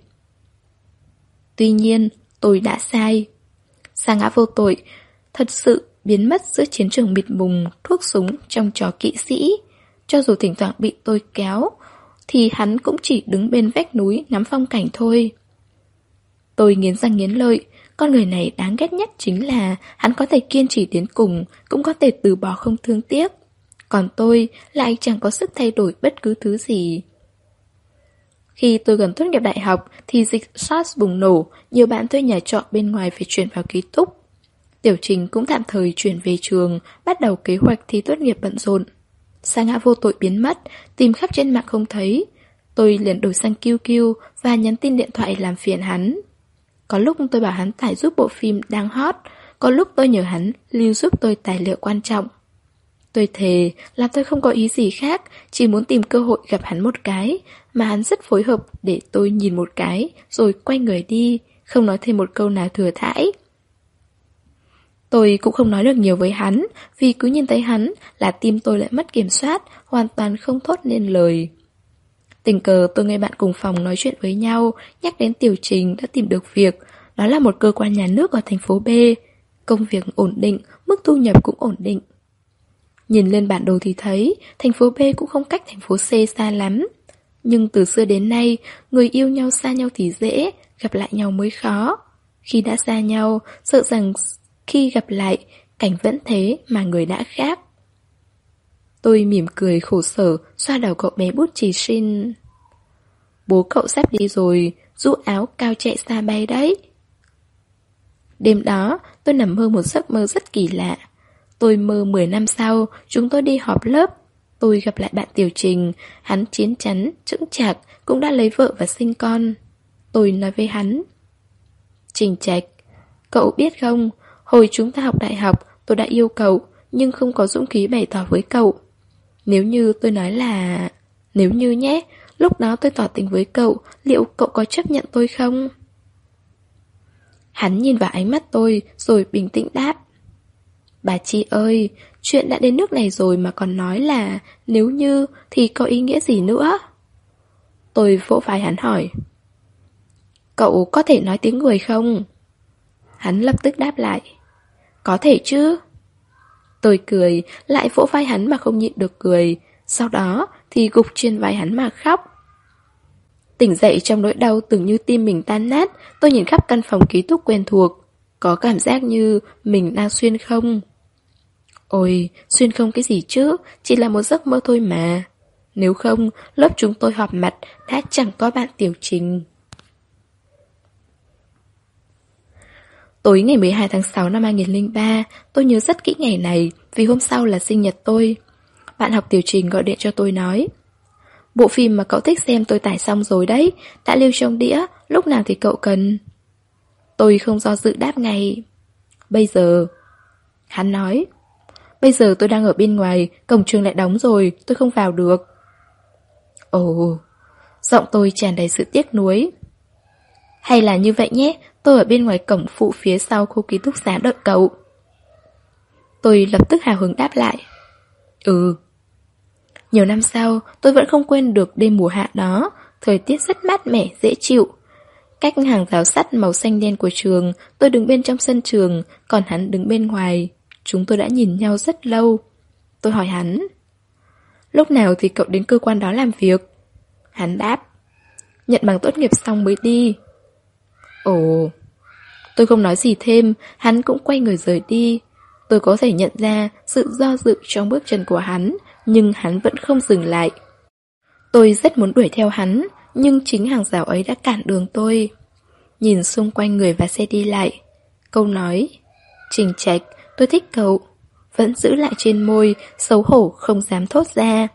Tuy nhiên, tôi đã sai. Sa Ngã Vô Tội thật sự biến mất giữa chiến trường mịt mùng thuốc súng trong trò kỵ sĩ. Cho dù thỉnh thoảng bị tôi kéo, thì hắn cũng chỉ đứng bên vách núi ngắm phong cảnh thôi. Tôi nghiến răng nghiến lợi, con người này đáng ghét nhất chính là hắn có thể kiên trì đến cùng, cũng có thể từ bỏ không thương tiếc. Còn tôi lại chẳng có sức thay đổi bất cứ thứ gì. Khi tôi gần tốt nghiệp đại học thì dịch SARS bùng nổ, nhiều bạn thuê nhà trọ bên ngoài phải chuyển vào ký túc. Tiểu Trình cũng tạm thời chuyển về trường, bắt đầu kế hoạch thi tốt nghiệp bận rộn. Sa Ngã Vô Tội biến mất, tìm khắp trên mạng không thấy. Tôi liền đổi sang QQ và nhắn tin điện thoại làm phiền hắn. Có lúc tôi bảo hắn tải giúp bộ phim đang hot, có lúc tôi nhờ hắn lưu giúp tôi tài liệu quan trọng. Tôi thề là tôi không có ý gì khác, chỉ muốn tìm cơ hội gặp hắn một cái, mà hắn rất phối hợp để tôi nhìn một cái, rồi quay người đi, không nói thêm một câu nào thừa thãi. Tôi cũng không nói được nhiều với hắn, vì cứ nhìn thấy hắn là tim tôi lại mất kiểm soát, hoàn toàn không thốt nên lời. Tình cờ tôi nghe bạn cùng phòng nói chuyện với nhau, nhắc đến Tiểu Trình đã tìm được việc. Đó là một cơ quan nhà nước ở thành phố B. Công việc ổn định, mức thu nhập cũng ổn định. Nhìn lên bản đồ thì thấy, thành phố B cũng không cách thành phố C xa lắm. Nhưng từ xưa đến nay, người yêu nhau xa nhau thì dễ, gặp lại nhau mới khó. Khi đã xa nhau, sợ rằng khi gặp lại, cảnh vẫn thế mà người đã khác. Tôi mỉm cười khổ sở, xoa đầu cậu bé bút chì Shin. Bố cậu sắp đi rồi, du áo cao chạy xa bay đấy. Đêm đó, tôi nằm mơ một giấc mơ rất kỳ lạ. Tôi mơ 10 năm sau, chúng tôi đi họp lớp. Tôi gặp lại bạn Tiểu Trình, hắn chín chắn, chững chạc, cũng đã lấy vợ và sinh con. Tôi nói với hắn. Trình Trạch, cậu biết không, hồi chúng ta học đại học, tôi đã yêu cậu, nhưng không có dũng khí bày tỏ với cậu. Nếu như tôi nói là... Nếu như nhé, lúc đó tôi tỏ tình với cậu, liệu cậu có chấp nhận tôi không? Hắn nhìn vào ánh mắt tôi, rồi bình tĩnh đáp. Bà Chi ơi, chuyện đã đến nước này rồi mà còn nói là nếu như thì có ý nghĩa gì nữa? Tôi vỗ vai hắn hỏi. Cậu có thể nói tiếng người không? Hắn lập tức đáp lại. Có thể chứ. Tôi cười, lại vỗ vai hắn mà không nhịn được cười. Sau đó thì gục trên vai hắn mà khóc. Tỉnh dậy trong nỗi đau tưởng như tim mình tan nát, tôi nhìn khắp căn phòng ký túc quen thuộc. Có cảm giác như mình đang xuyên không. Ôi, xuyên không cái gì chứ, chỉ là một giấc mơ thôi mà. Nếu không, lớp chúng tôi họp mặt đã chẳng có bạn Tiểu Trình. Tối ngày 12 tháng 6 năm 2003, tôi nhớ rất kỹ ngày này vì hôm sau là sinh nhật tôi. Bạn học Tiểu Trình gọi điện cho tôi nói. Bộ phim mà cậu thích xem tôi tải xong rồi đấy, đã lưu trong đĩa, lúc nào thì cậu cần. Tôi không do dự đáp ngay. Bây giờ. Hắn nói. Bây giờ tôi đang ở bên ngoài, cổng trường lại đóng rồi, tôi không vào được. Ồ, giọng tôi tràn đầy sự tiếc nuối. Hay là như vậy nhé, tôi ở bên ngoài cổng phụ phía sau khu ký túc xá đợi cậu. Tôi lập tức hào hứng đáp lại. Ừ. Nhiều năm sau, tôi vẫn không quên được đêm mùa hạ đó, thời tiết rất mát mẻ, dễ chịu. Cách hàng rào sắt màu xanh đen của trường, tôi đứng bên trong sân trường, còn hắn đứng bên ngoài. Chúng tôi đã nhìn nhau rất lâu. Tôi hỏi hắn. Lúc nào thì cậu đến cơ quan đó làm việc? Hắn đáp. Nhận bằng tốt nghiệp xong mới đi. Ồ. Tôi không nói gì thêm, hắn cũng quay người rời đi. Tôi có thể nhận ra sự do dự trong bước chân của hắn, nhưng hắn vẫn không dừng lại. Tôi rất muốn đuổi theo hắn, nhưng chính hàng rào ấy đã cản đường tôi. Nhìn xung quanh người và xe đi lại. Câu nói Trình Trạch, tôi thích cậu vẫn giữ lại trên môi, xấu hổ không dám thốt ra.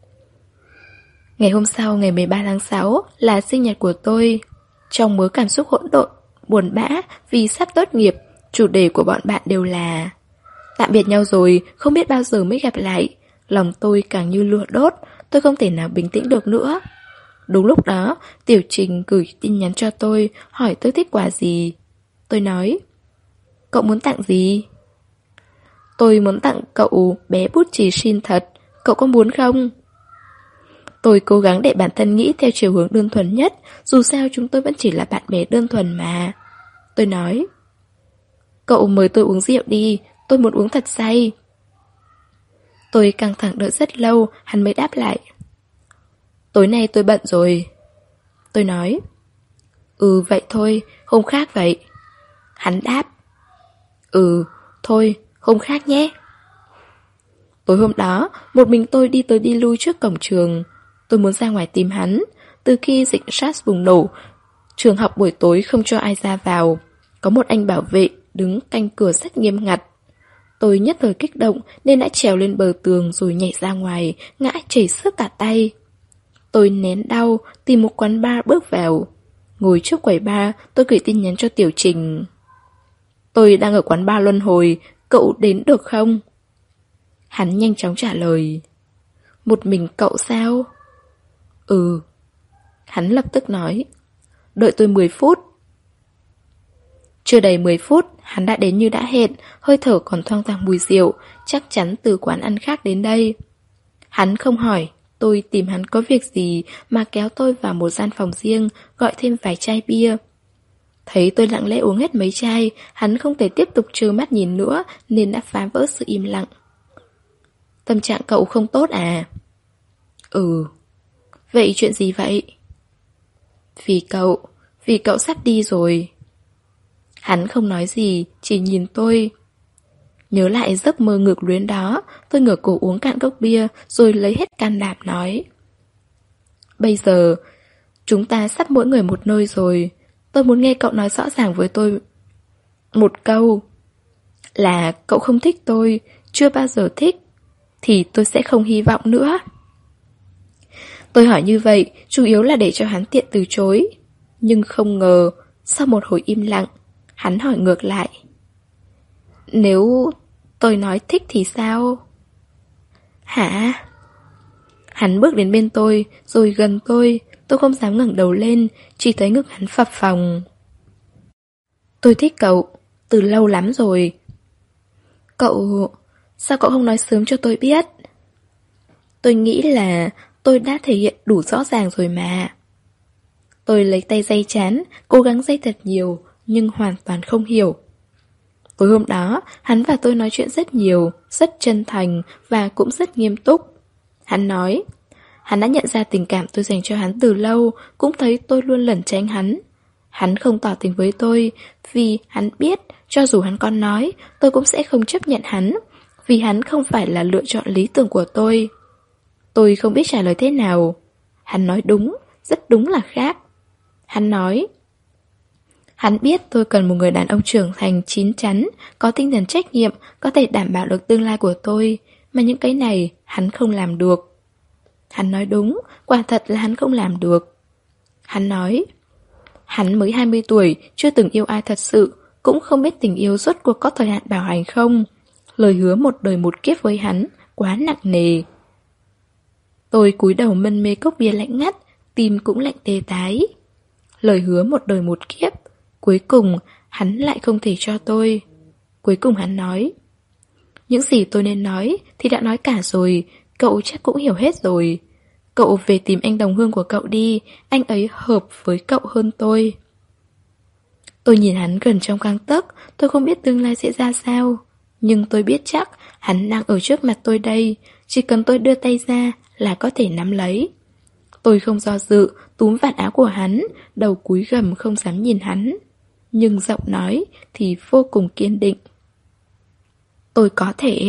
Ngày hôm sau, ngày 13 tháng 6 là sinh nhật của tôi. Trong mớ cảm xúc hỗn độn, buồn bã vì sắp tốt nghiệp, chủ đề của bọn bạn đều là tạm biệt nhau rồi, không biết bao giờ mới gặp lại. Lòng tôi càng như lửa đốt, tôi không thể nào bình tĩnh được nữa. Đúng lúc đó, Tiểu Trình gửi tin nhắn cho tôi, hỏi tôi thích quà gì. Tôi nói, cậu muốn tặng gì? Tôi muốn tặng cậu bé bút chì Shin thật, cậu có muốn không? Tôi cố gắng để bản thân nghĩ theo chiều hướng đơn thuần nhất, dù sao chúng tôi vẫn chỉ là bạn bè đơn thuần mà. Tôi nói, cậu mời tôi uống rượu đi, tôi muốn uống thật say. Tôi căng thẳng đợi rất lâu, hắn mới đáp lại. Tối nay tôi bận rồi. Tôi nói, ừ vậy thôi, hôm khác vậy. Hắn đáp, ừ, thôi, hôm khác nhé. Tối hôm đó, một mình tôi đi tới đi lui trước cổng trường. Tôi muốn ra ngoài tìm hắn. Từ khi dịch SARS bùng nổ, trường học buổi tối không cho ai ra vào. Có một anh bảo vệ đứng canh cửa rất nghiêm ngặt. Tôi nhất thời kích động nên đã trèo lên bờ tường rồi nhảy ra ngoài, ngã chảy xước cả tay. Tôi nén đau, tìm một quán bar bước vào. Ngồi trước quầy bar, tôi gửi tin nhắn cho Tiểu Trình. Tôi đang ở quán bar Luân Hồi, cậu đến được không? Hắn nhanh chóng trả lời. Một mình cậu sao? Ừ. Hắn lập tức nói. Đợi tôi 10 phút. Chưa đầy 10 phút, hắn đã đến như đã hẹn, hơi thở còn thoang thoảng mùi rượu, chắc chắn từ quán ăn khác đến đây. Hắn không hỏi, tôi tìm hắn có việc gì mà kéo tôi vào một gian phòng riêng, gọi thêm vài chai bia. Thấy tôi lặng lẽ uống hết mấy chai, hắn không thể tiếp tục trơ mắt nhìn nữa nên đã phá vỡ sự im lặng. Tâm trạng cậu không tốt à? Ừ. Vậy chuyện gì vậy? Vì cậu sắp đi rồi. Hắn không nói gì, chỉ nhìn tôi. Nhớ lại giấc mơ ngược luyến đó, tôi ngửa cổ uống cạn cốc bia rồi lấy hết can đảm nói. Bây giờ, chúng ta sắp mỗi người một nơi rồi. Tôi muốn nghe cậu nói rõ ràng với tôi một câu. Là cậu không thích tôi, chưa bao giờ thích, thì tôi sẽ không hy vọng nữa. Tôi hỏi như vậy, chủ yếu là để cho hắn tiện từ chối. Nhưng không ngờ, sau một hồi im lặng, hắn hỏi ngược lại. Nếu tôi nói thích thì sao? Hả? Hắn bước đến bên tôi, rồi gần tôi không dám ngẩng đầu lên, chỉ thấy ngực hắn phập phồng. Tôi thích cậu, từ lâu lắm rồi. Sao cậu không nói sớm cho tôi biết? Tôi nghĩ là tôi đã thể hiện đủ rõ ràng rồi mà. Tôi lấy tay day trán, cố gắng day thật nhiều, nhưng hoàn toàn không hiểu. Tối hôm đó, hắn và tôi nói chuyện rất nhiều, rất chân thành và cũng rất nghiêm túc. Hắn nói, hắn đã nhận ra tình cảm tôi dành cho hắn từ lâu, cũng thấy tôi luôn lẩn tránh hắn. Hắn không tỏ tình với tôi, vì hắn biết, cho dù hắn có nói, tôi cũng sẽ không chấp nhận hắn, vì hắn không phải là lựa chọn lý tưởng của tôi. Tôi không biết trả lời thế nào. Hắn nói đúng, rất đúng là khác. Hắn nói, hắn biết tôi cần một người đàn ông trưởng thành, chín chắn, có tinh thần trách nhiệm, có thể đảm bảo được tương lai của tôi, mà những cái này hắn không làm được. Hắn nói đúng, quả thật là hắn không làm được. Hắn nói, hắn mới 20 tuổi, chưa từng yêu ai thật sự, cũng không biết tình yêu rốt cuộc có thời hạn bảo hành không. Lời hứa một đời một kiếp với hắn, quá nặng nề. Tôi cúi đầu mân mê cốc bia lạnh ngắt, tim cũng lạnh tê tái. Lời hứa một đời một kiếp, cuối cùng hắn lại không thể cho tôi. Cuối cùng hắn nói, những gì tôi nên nói thì đã nói cả rồi, cậu chắc cũng hiểu hết rồi. Cậu về tìm anh đồng hương của cậu đi, anh ấy hợp với cậu hơn tôi. Tôi nhìn hắn gần trong gang tấc, tôi không biết tương lai sẽ ra sao. Nhưng tôi biết chắc hắn đang ở trước mặt tôi đây, chỉ cần tôi đưa tay ra là có thể nắm lấy. Tôi không do dự, túm vạt áo của hắn, đầu cúi gằm không dám nhìn hắn. Nhưng giọng nói thì vô cùng kiên định. Tôi có thể.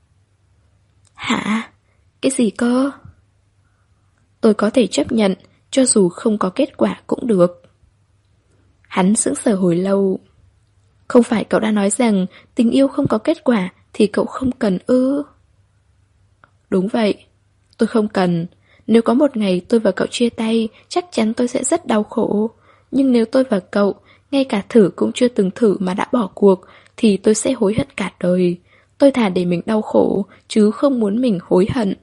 Hả? Cái gì cơ? Tôi có thể chấp nhận, cho dù không có kết quả cũng được. Hắn sững sờ hồi lâu. Không phải cậu đã nói rằng tình yêu không có kết quả thì cậu không cần ư? Đúng vậy, tôi không cần. Nếu có một ngày tôi và cậu chia tay, chắc chắn tôi sẽ rất đau khổ. Nhưng nếu tôi và cậu, ngay cả thử cũng chưa từng thử mà đã bỏ cuộc, thì tôi sẽ hối hận cả đời. Tôi thà để mình đau khổ, chứ không muốn mình hối hận.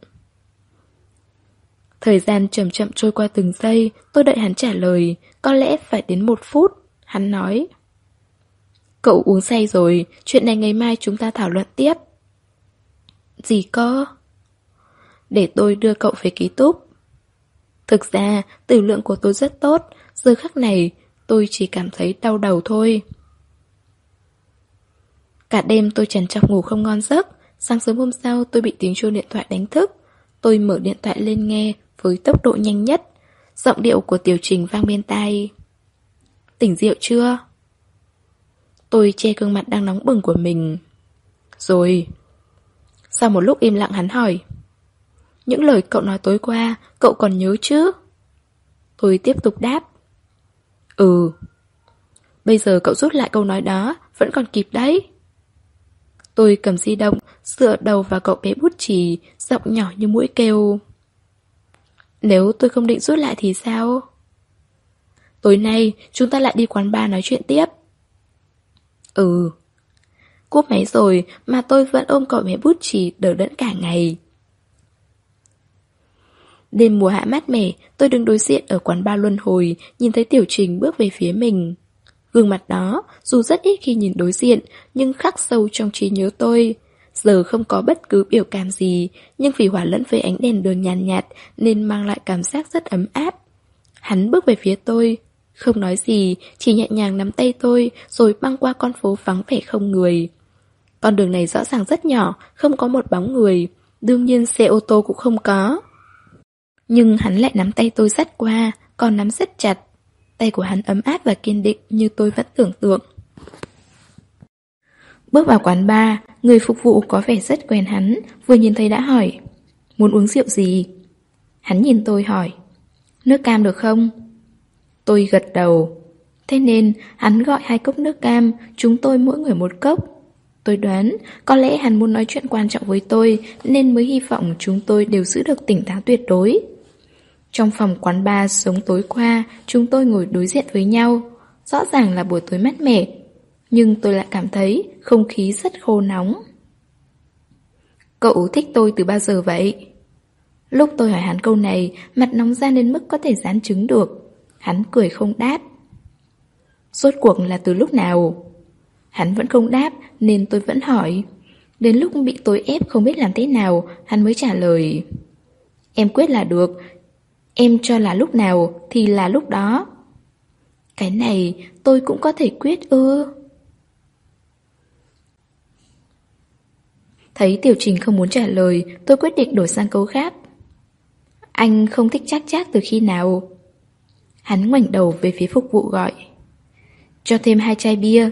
Thời gian chậm chậm trôi qua từng giây, tôi đợi hắn trả lời, có lẽ phải đến 1 phút. Hắn nói, cậu uống say rồi, chuyện này ngày mai chúng ta thảo luận tiếp. Gì cơ? Để tôi đưa cậu về ký túc. Thực ra, tử lượng của tôi rất tốt, giờ khắc này tôi chỉ cảm thấy đau đầu thôi. Cả đêm tôi trằn trọc ngủ không ngon giấc. Sáng sớm hôm sau tôi bị tiếng chuông điện thoại đánh thức. Tôi mở điện thoại lên nghe với tốc độ nhanh nhất. Giọng điệu của Tiểu Trình vang bên tai. Tỉnh rượu chưa? Tôi che gương mặt đang nóng bừng của mình. Rồi. Sau một lúc im lặng hắn hỏi, những lời cậu nói tối qua, cậu còn nhớ chứ? Tôi tiếp tục đáp. Ừ. Bây giờ cậu rút lại câu nói đó, vẫn còn kịp đấy. Tôi cầm di động, dựa đầu vào cậu bé bút chì, giọng nhỏ như mũi kêu. Nếu tôi không định rút lại thì sao? Tối nay, chúng ta lại đi quán bar nói chuyện tiếp. Ừ. Cúp máy rồi mà tôi vẫn ôm cậu bé bút chì đờ đẫn cả ngày. Đêm mùa hạ mát mẻ, tôi đứng đối diện ở quán bar luân hồi, nhìn thấy Tiểu Trình bước về phía mình. Gương mặt đó, dù rất ít khi nhìn đối diện, nhưng khắc sâu trong trí nhớ tôi. Giờ không có bất cứ biểu cảm gì, nhưng vì hòa lẫn với ánh đèn đường nhàn nhạt nên mang lại cảm giác rất ấm áp. Hắn bước về phía tôi, không nói gì, chỉ nhẹ nhàng nắm tay tôi rồi băng qua con phố vắng vẻ không người. Con đường này rõ ràng rất nhỏ, không có một bóng người, đương nhiên xe ô tô cũng không có. Nhưng hắn lại nắm tay tôi dắt qua, còn nắm rất chặt. Tay của hắn ấm áp và kiên định như tôi vẫn tưởng tượng. Bước vào quán bar, người phục vụ có vẻ rất quen hắn, vừa nhìn thấy đã hỏi: muốn uống rượu gì? Hắn nhìn tôi hỏi: nước cam được không? Tôi gật đầu. Thế nên hắn gọi 2 cốc nước cam, chúng tôi mỗi người 1 cốc. Tôi đoán có lẽ hắn muốn nói chuyện quan trọng với tôi nên mới hy vọng chúng tôi đều giữ được tỉnh táo tuyệt đối. Trong phòng quán bar sống tối qua, chúng tôi ngồi đối diện với nhau. Rõ ràng là buổi tối mát mẻ, nhưng tôi lại cảm thấy không khí rất khô nóng. Cậu thích tôi từ bao giờ vậy? Lúc tôi hỏi hắn câu này, mặt nóng ra đến mức có thể dán trứng được. Hắn cười không đáp. Rốt cuộc là từ lúc nào? Hắn vẫn không đáp nên tôi vẫn hỏi. Đến lúc bị tôi ép không biết làm thế nào, hắn mới trả lời: em quyết là được. Em cho là lúc nào thì là lúc đó. Cái này tôi cũng có thể quyết ư? Thấy Tiểu Trình không muốn trả lời, tôi quyết định đổi sang câu khác. Anh không thích Trác Trác từ khi nào? Hắn ngoảnh đầu về phía phục vụ gọi: cho thêm 2 chai bia.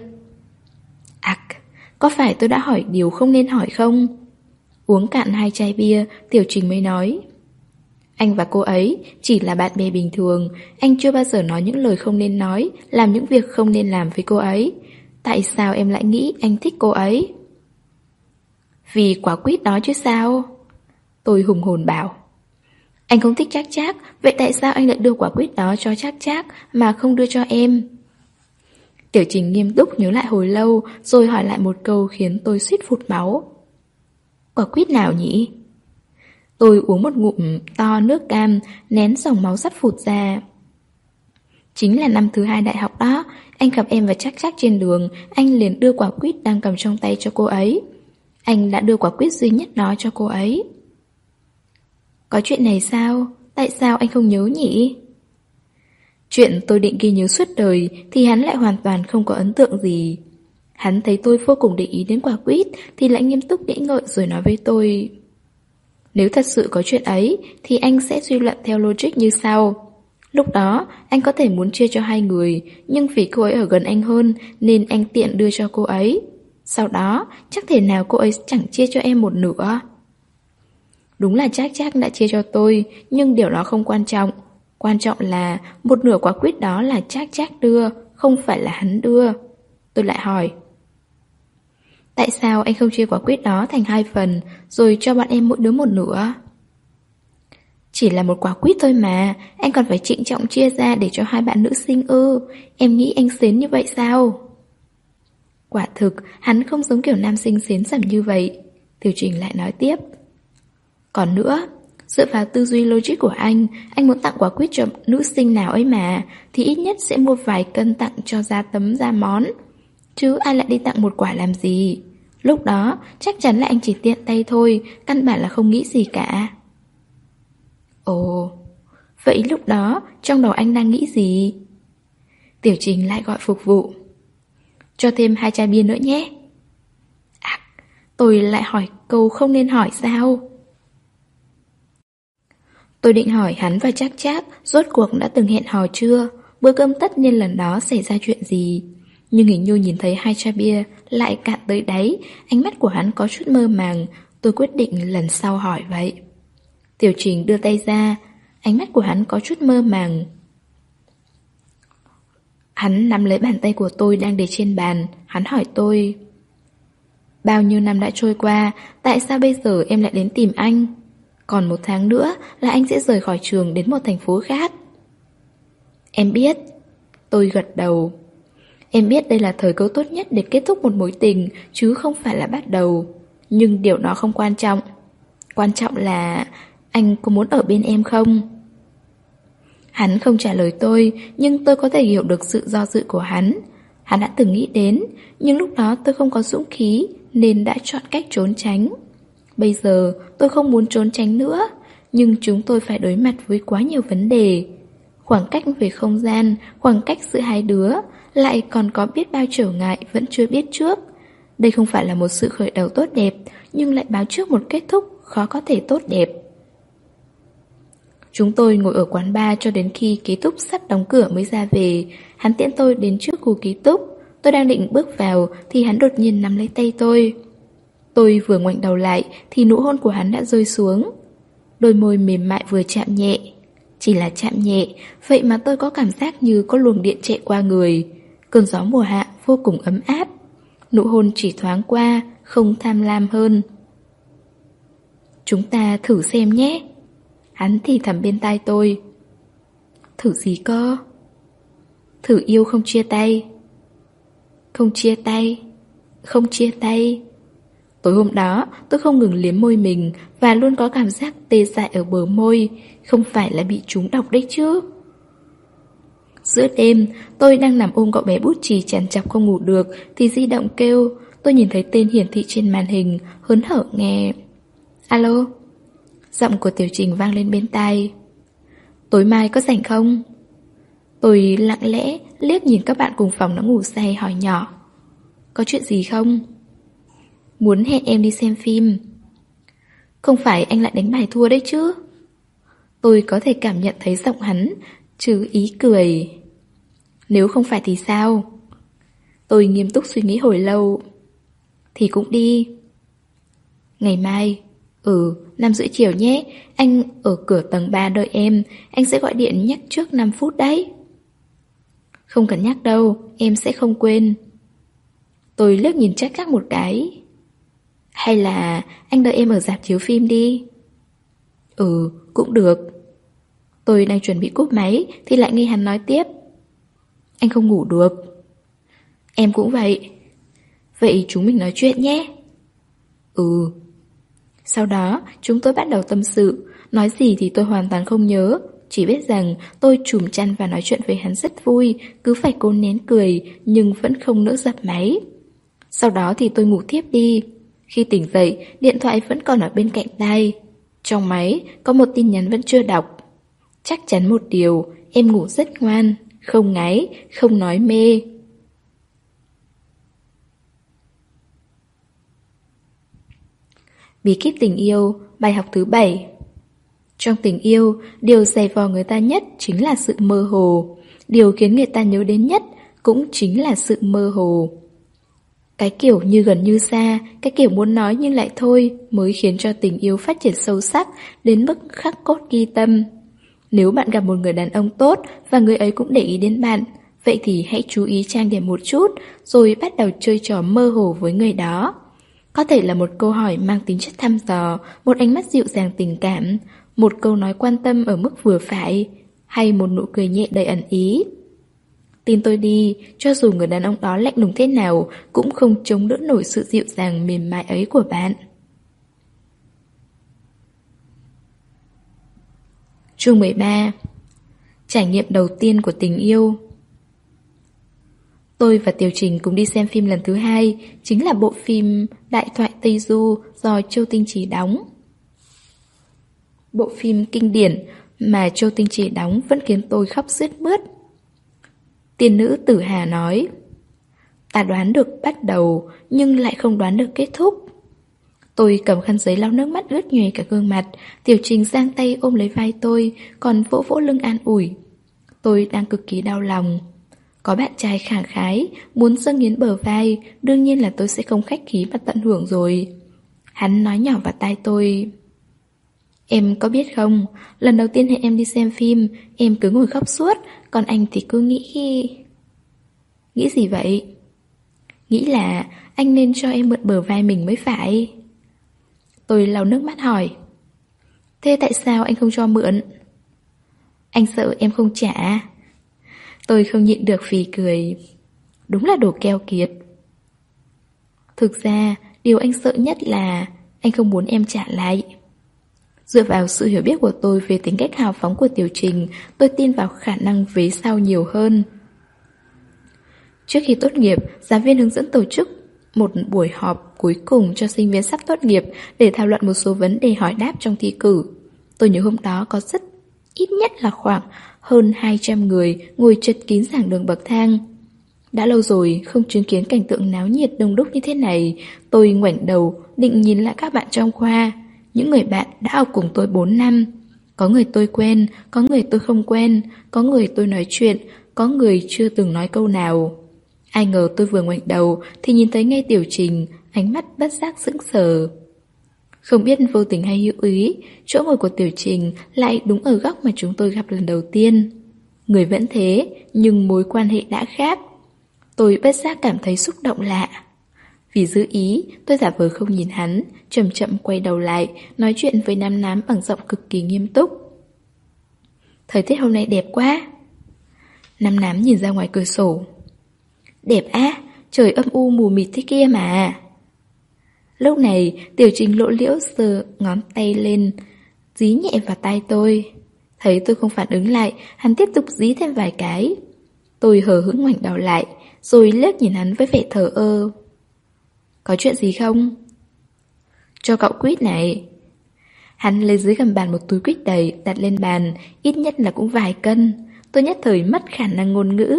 Có phải tôi đã hỏi điều không nên hỏi không? Uống cạn 2 chai bia, Tiểu Trình mới nói: anh và cô ấy chỉ là bạn bè bình thường. Anh chưa bao giờ nói những lời không nên nói, làm những việc không nên làm với cô ấy. Tại sao em lại nghĩ anh thích cô ấy? Vì quả quýt đó chứ sao? Tôi hùng hồn bảo. Anh không thích Trác Trác, vậy tại sao anh lại đưa quả quýt đó cho Trác Trác mà không đưa cho em? Tiểu Trình nghiêm túc nhớ lại hồi lâu, rồi hỏi lại một câu khiến tôi suýt phụt máu. Quả quýt nào nhỉ? Tôi uống một ngụm to nước cam, nén dòng máu sắp phụt ra. Chính là năm thứ 2 đại học đó, anh gặp em và Trác Trác trên đường, anh liền đưa quả quýt đang cầm trong tay cho cô ấy. Anh đã đưa quả quýt duy nhất đó cho cô ấy. Có chuyện này sao? Tại sao anh không nhớ nhỉ? Chuyện tôi định ghi nhớ suốt đời thì hắn lại hoàn toàn không có ấn tượng gì. Hắn thấy tôi vô cùng để ý đến quả quýt thì lại nghiêm túc nghĩ ngợi rồi nói với tôi: nếu thật sự có chuyện ấy thì anh sẽ suy luận theo logic như sau. Lúc đó anh có thể muốn chia cho 2 người, nhưng vì cô ấy ở gần anh hơn nên anh tiện đưa cho cô ấy. Sau đó chắc thể nào cô ấy chẳng chia cho em 1/2. Đúng là Trác Trác đã chia cho tôi, nhưng điều đó không quan trọng. Quan trọng là 1/2 quả quýt đó là Trác Trác đưa, không phải là hắn đưa. Tôi lại hỏi: tại sao anh không chia quả quýt đó thành 2 phần, rồi cho bọn em mỗi đứa 1/2? Chỉ là một quả quýt thôi mà, anh còn phải trịnh trọng chia ra để cho 2 bạn nữ sinh ư? Em nghĩ anh xến như vậy sao? Quả thực, hắn không giống kiểu nam sinh xến sẩm như vậy. Tiểu Trình lại nói tiếp: còn nữa, dựa vào tư duy logic của anh muốn tặng quả quýt cho nữ sinh nào ấy mà, thì ít nhất sẽ mua vài cân tặng cho ra tấm ra món. Chứ ai lại đi tặng 1 quả làm gì? Lúc đó, chắc chắn là anh chỉ tiện tay thôi, căn bản là không nghĩ gì cả. Ồ, vậy lúc đó, trong đầu anh đang nghĩ gì? Tiểu Trình lại gọi phục vụ: cho thêm 2 chai bia nữa nhé. Tôi lại hỏi câu không nên hỏi sao? Tôi định hỏi hắn và Trác Trác rốt cuộc đã từng hẹn hò chưa, bữa cơm tất niên lần đó xảy ra chuyện gì. Nhưng hình như nhìn thấy 2 chai bia lại cạn tới đáy, ánh mắt của hắn có chút mơ màng. Tôi quyết định lần sau hỏi vậy. Tiểu Trình đưa tay ra, ánh mắt của hắn có chút mơ màng. Hắn nắm lấy bàn tay của tôi đang để trên bàn. Hắn hỏi tôi: bao nhiêu năm đã trôi qua, tại sao bây giờ em lại đến tìm anh? Còn 1 tháng nữa là anh sẽ rời khỏi trường đến một thành phố khác. Em biết. Tôi gật đầu. Em biết đây là thời cơ tốt nhất để kết thúc một mối tình, chứ không phải là bắt đầu. Nhưng điều đó không quan trọng. Quan trọng là anh có muốn ở bên em không? Hắn không trả lời tôi, nhưng tôi có thể hiểu được sự do dự của hắn. Hắn đã từng nghĩ đến, nhưng lúc đó tôi không có dũng khí nên đã chọn cách trốn tránh. Bây giờ tôi không muốn trốn tránh nữa, nhưng chúng tôi phải đối mặt với quá nhiều vấn đề. Khoảng cách về không gian, khoảng cách giữa hai đứa, lại còn có biết bao trở ngại vẫn chưa biết trước. Đây không phải là một sự khởi đầu tốt đẹp, nhưng lại báo trước một kết thúc khó có thể tốt đẹp. Chúng tôi ngồi ở quán bar cho đến khi ký túc sắp đóng cửa mới ra về. Hắn tiễn tôi đến trước khu ký túc. Tôi đang định bước vào thì hắn đột nhiên nắm lấy tay tôi. Tôi vừa ngoảnh đầu lại thì nụ hôn của hắn đã rơi xuống. Đôi môi mềm mại vừa chạm nhẹ. Chỉ là chạm nhẹ, vậy mà tôi có cảm giác như có luồng điện chạy qua người. Cơn gió mùa hạ vô cùng ấm áp. Nụ hôn chỉ thoáng qua, không tham lam hơn. Chúng ta thử xem nhé. Hắn thì thầm bên tai tôi. Thử gì cơ? Thử yêu không chia tay. Không chia tay. Không chia tay. Tối hôm đó tôi không ngừng liếm môi mình và luôn có cảm giác tê dại ở bờ môi. Không phải là bị trúng độc đấy chứ. Giữa đêm tôi đang nằm ôm cậu bé bút chì trằn trọc không ngủ được thì di động kêu. Tôi nhìn thấy tên hiển thị trên màn hình, hớn hở nghe. Alo. Giọng của Tiểu Trình vang lên bên tai. Tối mai có rảnh không? Tôi lặng lẽ liếc nhìn các bạn cùng phòng nó ngủ say hỏi nhỏ. Có chuyện gì không? Muốn hẹn em đi xem phim. Không phải anh lại đánh bài thua đấy chứ? Tôi có thể cảm nhận thấy giọng hắn, chứ ý cười. Nếu không phải thì sao? Tôi nghiêm túc suy nghĩ hồi lâu. Thì cũng đi. Ngày mai. 5:30 chiều nhé. Anh ở cửa tầng 3 đợi em. Anh sẽ gọi điện nhắc trước 5 phút đấy. Không cần nhắc đâu, em sẽ không quên. Tôi liếc nhìn Trác Trác một cái. Hay là anh đợi em ở rạp chiếu phim đi. Cũng được. Tôi đang chuẩn bị cúp máy thì lại nghe hắn nói tiếp. Anh không ngủ được. Em cũng vậy. Vậy chúng mình nói chuyện nhé. Sau đó chúng tôi bắt đầu tâm sự. Nói gì thì tôi hoàn toàn không nhớ. Chỉ biết rằng tôi chùm chăn và nói chuyện với hắn rất vui. Cứ phải cố nén cười nhưng vẫn không nỡ dập máy. Sau đó thì tôi ngủ thiếp đi. Khi tỉnh dậy, điện thoại vẫn còn ở bên cạnh tai. Trong máy có một tin nhắn vẫn chưa đọc. Chắc chắn một điều, em ngủ rất ngoan, không ngáy, không nói mê. Bí kíp tình yêu, bài học thứ 7. Trong tình yêu, điều dày vò người ta nhất chính là sự mơ hồ. Điều khiến người ta nhớ đến nhất cũng chính là sự mơ hồ. Cái kiểu như gần như xa, cái kiểu muốn nói nhưng lại thôi mới khiến cho tình yêu phát triển sâu sắc đến mức khắc cốt ghi tâm. Nếu bạn gặp một người đàn ông tốt và người ấy cũng để ý đến bạn, vậy thì hãy chú ý trang điểm một chút rồi bắt đầu chơi trò mơ hồ với người đó. Có thể là một câu hỏi mang tính chất thăm dò, một ánh mắt dịu dàng tình cảm, một câu nói quan tâm ở mức vừa phải, hay một nụ cười nhẹ đầy ẩn ý. Tin tôi đi, cho dù người đàn ông đó lạnh lùng thế nào cũng không chống đỡ nổi sự dịu dàng mềm mại ấy của bạn. Chương 13. Trải nghiệm đầu tiên của tình yêu. Tôi và Tiểu Trình cùng đi xem phim lần thứ 2, chính là bộ phim Đại thoại Tây Du do Châu Tinh Trì đóng. Bộ phim kinh điển mà Châu Tinh Trì đóng vẫn khiến tôi khóc sướt mướt. Tiên nữ Tử Hà nói, ta đoán được bắt đầu nhưng lại không đoán được kết thúc. Tôi cầm khăn giấy lau nước mắt ướt nhòe cả gương mặt. Tiểu Trình giang tay ôm lấy vai tôi, còn vỗ vỗ lưng an ủi. Tôi đang cực kỳ đau lòng. Có bạn trai khẳng khái, muốn dâng hiến bờ vai, đương nhiên là tôi sẽ không khách khí và tận hưởng rồi. Hắn nói nhỏ vào tai tôi. Em có biết không, lần đầu tiên hẹn em đi xem phim, em cứ ngồi khóc suốt, còn anh thì cứ nghĩ... Nghĩ gì vậy? Nghĩ là anh nên cho em mượn bờ vai mình mới phải. Tôi lau nước mắt hỏi. Thế tại sao anh không cho mượn? Anh sợ em không trả. Tôi không nhịn được phì cười. Đúng là đồ keo kiệt. Thực ra, điều anh sợ nhất là anh không muốn em trả lại. Dựa vào sự hiểu biết của tôi về tính cách hào phóng của Tiểu Trình, tôi tin vào khả năng vế sau nhiều hơn. Trước khi tốt nghiệp, giáo viên hướng dẫn tổ chức một buổi họp cuối cùng cho sinh viên sắp tốt nghiệp để thảo luận một số vấn đề hỏi đáp trong thi cử. Tôi nhớ hôm đó có ít nhất là khoảng hơn 200 người ngồi chật kín giảng đường bậc thang. Đã lâu rồi không chứng kiến cảnh tượng náo nhiệt đông đúc như thế này. Tôi ngoảnh đầu định nhìn lại các bạn trong khoa, những người bạn đã học cùng tôi 4 năm. Có người tôi quen, có người tôi không quen, có người tôi nói chuyện, có người chưa từng nói câu nào. Ai ngờ tôi vừa ngoảnh đầu thì nhìn thấy ngay Tiểu Trình, ánh mắt bất giác sững sờ. Không biết vô tình hay hữu ý, chỗ ngồi của Tiểu Trình lại đúng ở góc mà chúng tôi gặp lần đầu tiên. Người vẫn thế, nhưng mối quan hệ đã khác. Tôi bất giác cảm thấy xúc động lạ. Vì giữ ý, tôi giả vờ không nhìn hắn, chậm chậm quay đầu lại, nói chuyện với Nám Nám bằng giọng cực kỳ nghiêm túc. Thời tiết hôm nay đẹp quá. Nám Nám nhìn ra ngoài cửa sổ. Đẹp á, trời âm u mù mịt thế kia mà. Lúc này, Tiểu Trình lộ liễu giơ ngón tay lên, dí nhẹ vào tai tôi. Thấy tôi không phản ứng lại, hắn tiếp tục dí thêm vài cái. Tôi hờ hững ngoảnh đầu lại, rồi liếc nhìn hắn với vẻ thờ ơ. Có chuyện gì không? Cho cậu quýt này. Hắn lấy dưới gầm bàn một túi quýt đầy, đặt lên bàn, ít nhất là cũng vài cân. Tôi nhất thời mất khả năng ngôn ngữ.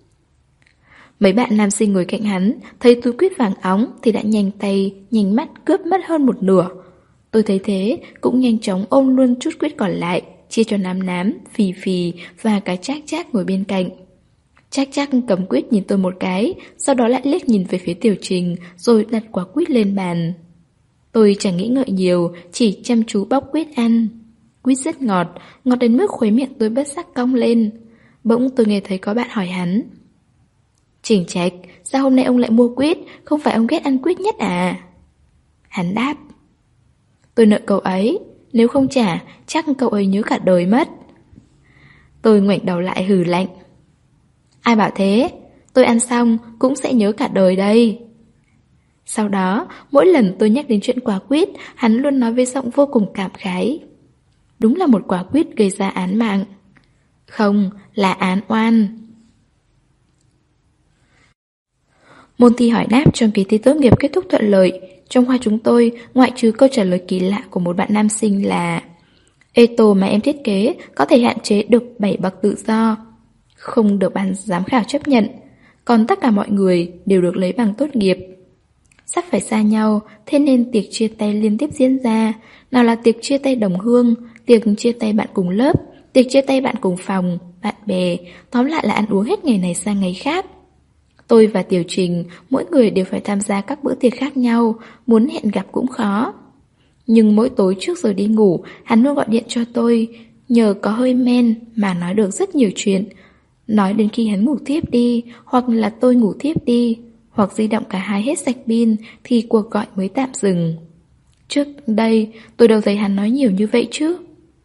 Mấy bạn nam sinh ngồi cạnh hắn, thấy túi quýt vàng óng thì đã nhanh tay, nhanh mắt cướp mất hơn một nửa. Tôi thấy thế, cũng nhanh chóng ôm luôn chút quýt còn lại, chia cho Nám Nám, Phì Phì và cái Trác Trác ngồi bên cạnh. Trác Trác cầm quýt nhìn tôi một cái, sau đó lại liếc nhìn về phía Tiểu Trình, rồi đặt quả quýt lên bàn. Tôi chẳng nghĩ ngợi nhiều, chỉ chăm chú bóc quýt ăn. Quýt rất ngọt, ngọt đến mức khuấy miệng tôi bất giác cong lên. Bỗng tôi nghe thấy có bạn hỏi hắn. Trình Trạch, sao hôm nay ông lại mua quýt, không phải ông ghét ăn quýt nhất à? Hắn đáp. Tôi nợ cậu ấy, nếu không trả, chắc cậu ấy nhớ cả đời mất. Tôi ngoảnh đầu lại hừ lạnh. Ai bảo thế, tôi ăn xong cũng sẽ nhớ cả đời đây. Sau đó, mỗi lần tôi nhắc đến chuyện quả quýt, hắn luôn nói với giọng vô cùng cảm khái. Đúng là một quả quýt gây ra án mạng. Không, là án oan. Môn thi hỏi đáp trong kỳ thi tốt nghiệp kết thúc thuận lợi. Trong khoa chúng tôi, ngoại trừ câu trả lời kỳ lạ của một bạn nam sinh là ê tô mà em thiết kế có thể hạn chế được 7 bậc tự do, không được ban giám khảo chấp nhận. Còn tất cả mọi người đều được lấy bằng tốt nghiệp. Sắp phải xa nhau, thế nên tiệc chia tay liên tiếp diễn ra. Nào là tiệc chia tay đồng hương, tiệc chia tay bạn cùng lớp, tiệc chia tay bạn cùng phòng, bạn bè. Tóm lại là ăn uống hết ngày này sang ngày khác. Tôi và Tiểu Trình, mỗi người đều phải tham gia các bữa tiệc khác nhau, muốn hẹn gặp cũng khó. Nhưng mỗi tối trước giờ đi ngủ, hắn luôn gọi điện cho tôi, nhờ có hơi men mà nói được rất nhiều chuyện. Nói đến khi hắn ngủ thiếp đi, hoặc là tôi ngủ thiếp đi, hoặc di động cả hai hết sạch pin thì cuộc gọi mới tạm dừng. Trước đây, tôi đâu thấy hắn nói nhiều như vậy chứ.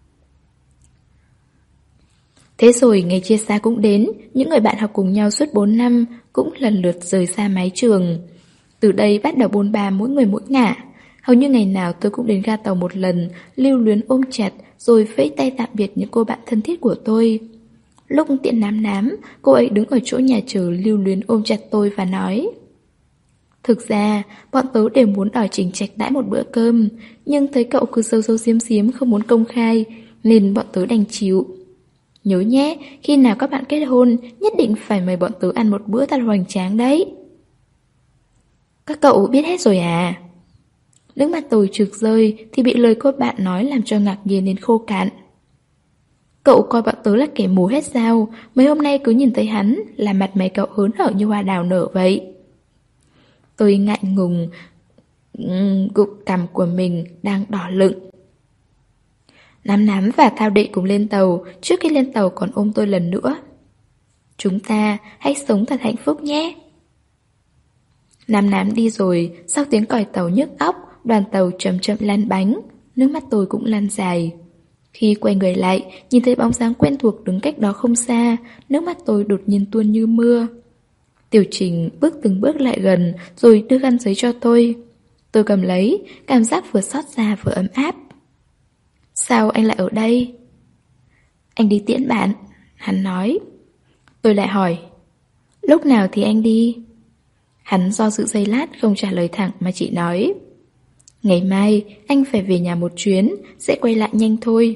Thế rồi ngày chia xa cũng đến, những người bạn học cùng nhau suốt 4 năm cũng lần lượt rời xa mái trường. Từ đây bắt đầu bôn ba mỗi người mỗi ngả. Hầu như ngày nào tôi cũng đến ga tàu một lần, lưu luyến ôm chặt rồi vẫy tay tạm biệt những cô bạn thân thiết của tôi. Lúc tiễn Nám Nám, cô ấy đứng ở chỗ nhà chờ lưu luyến ôm chặt tôi và nói: Thực ra, bọn tớ đều muốn đòi Trình Trạch đãi một bữa cơm, nhưng thấy cậu cứ giấu giấu giếm giếm không muốn công khai, nên bọn tớ đành chịu. Nhớ nhé, khi nào các bạn kết hôn, nhất định phải mời bọn tớ ăn một bữa thật hoành tráng đấy. Các cậu biết hết rồi à? Nước mắt tôi trực rơi thì bị lời cô bạn nói làm cho ngạc nhiên đến khô cạn. Cậu coi bọn tớ là kẻ mù hết sao? Mấy hôm nay cứ nhìn thấy hắn là mặt mày cậu hớn hở như hoa đào nở vậy. Tôi ngại ngùng gục cằm của mình đang đỏ lựng. Nám Nám và Thao Đệ cùng lên tàu. Trước khi lên tàu còn ôm tôi lần nữa. Chúng ta hãy sống thật hạnh phúc nhé. Nám Nám đi rồi. Sau tiếng còi tàu nhức óc, đoàn tàu chậm chậm lăn bánh. Nước mắt tôi cũng lăn dài. Khi quay người lại, nhìn thấy bóng dáng quen thuộc đứng cách đó không xa, nước mắt tôi đột nhiên tuôn như mưa. Tiểu Trình bước từng bước lại gần, rồi đưa khăn giấy cho tôi. Tôi cầm lấy, cảm giác vừa xót xa vừa ấm áp. Sao anh lại ở đây? Anh đi tiễn bạn, hắn nói. Tôi lại hỏi. Lúc nào thì anh đi? Hắn do dự giây lát không trả lời thẳng mà chỉ nói: Ngày mai anh phải về nhà một chuyến, sẽ quay lại nhanh thôi.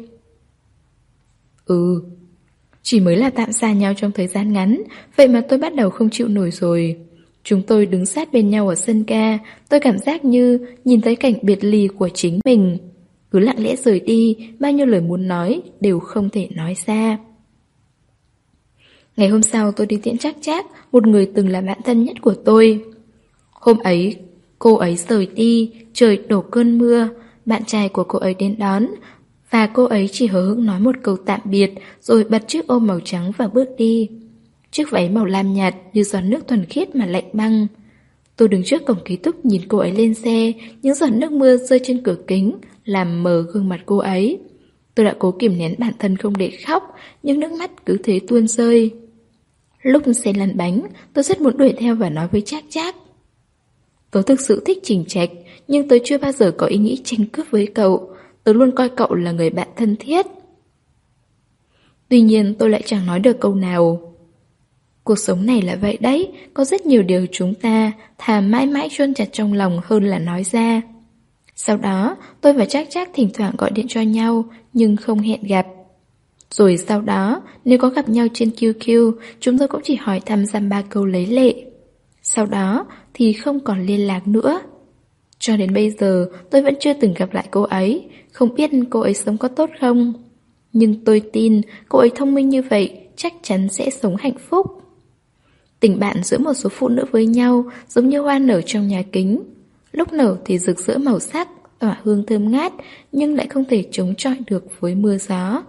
Chỉ mới là tạm xa nhau trong thời gian ngắn, vậy mà tôi bắt đầu không chịu nổi rồi. Chúng tôi đứng sát bên nhau ở sân ga, tôi cảm giác như nhìn thấy cảnh biệt ly của chính mình. Cứ lặng lẽ rời đi, bao nhiêu lời muốn nói đều không thể nói ra. Ngày hôm sau tôi đi tiễn Trác Trác, một người từng là bạn thân nhất của tôi. Hôm ấy, cô ấy rời đi, trời đổ cơn mưa, bạn trai của cô ấy đến đón, và cô ấy chỉ hờ hững nói một câu tạm biệt, rồi bật chiếc ô màu trắng và bước đi. Chiếc váy màu lam nhạt như giọt nước thuần khiết mà lạnh băng. Tôi đứng trước cổng ký túc nhìn cô ấy lên xe, những giọt nước mưa rơi trên cửa kính, làm mờ gương mặt cô ấy. Tôi đã cố kìm nén bản thân không để khóc, nhưng nước mắt cứ thế tuôn rơi. Lúc xe lăn bánh, tôi rất muốn đuổi theo và nói với Trác Trác: Tôi thực sự thích Trình Trạch, nhưng tôi chưa bao giờ có ý nghĩ tranh cướp với cậu. Tôi luôn coi cậu là người bạn thân thiết. Tuy nhiên tôi lại chẳng nói được câu nào. Cuộc sống này là vậy đấy, có rất nhiều điều chúng ta thà mãi mãi chôn chặt trong lòng hơn là nói ra. Sau đó, tôi và Trác Trác thỉnh thoảng gọi điện cho nhau, nhưng không hẹn gặp. Rồi sau đó, nếu có gặp nhau trên QQ, chúng tôi cũng chỉ hỏi thăm dăm ba câu lấy lệ. Sau đó thì không còn liên lạc nữa. Cho đến bây giờ, tôi vẫn chưa từng gặp lại cô ấy, không biết cô ấy sống có tốt không. Nhưng tôi tin cô ấy thông minh như vậy, chắc chắn sẽ sống hạnh phúc. Tình bạn giữa một số phụ nữ với nhau giống như hoa nở trong nhà kính. Lúc nở thì rực rỡ màu sắc, tỏa hương thơm ngát, nhưng lại không thể chống chọi được với mưa gió.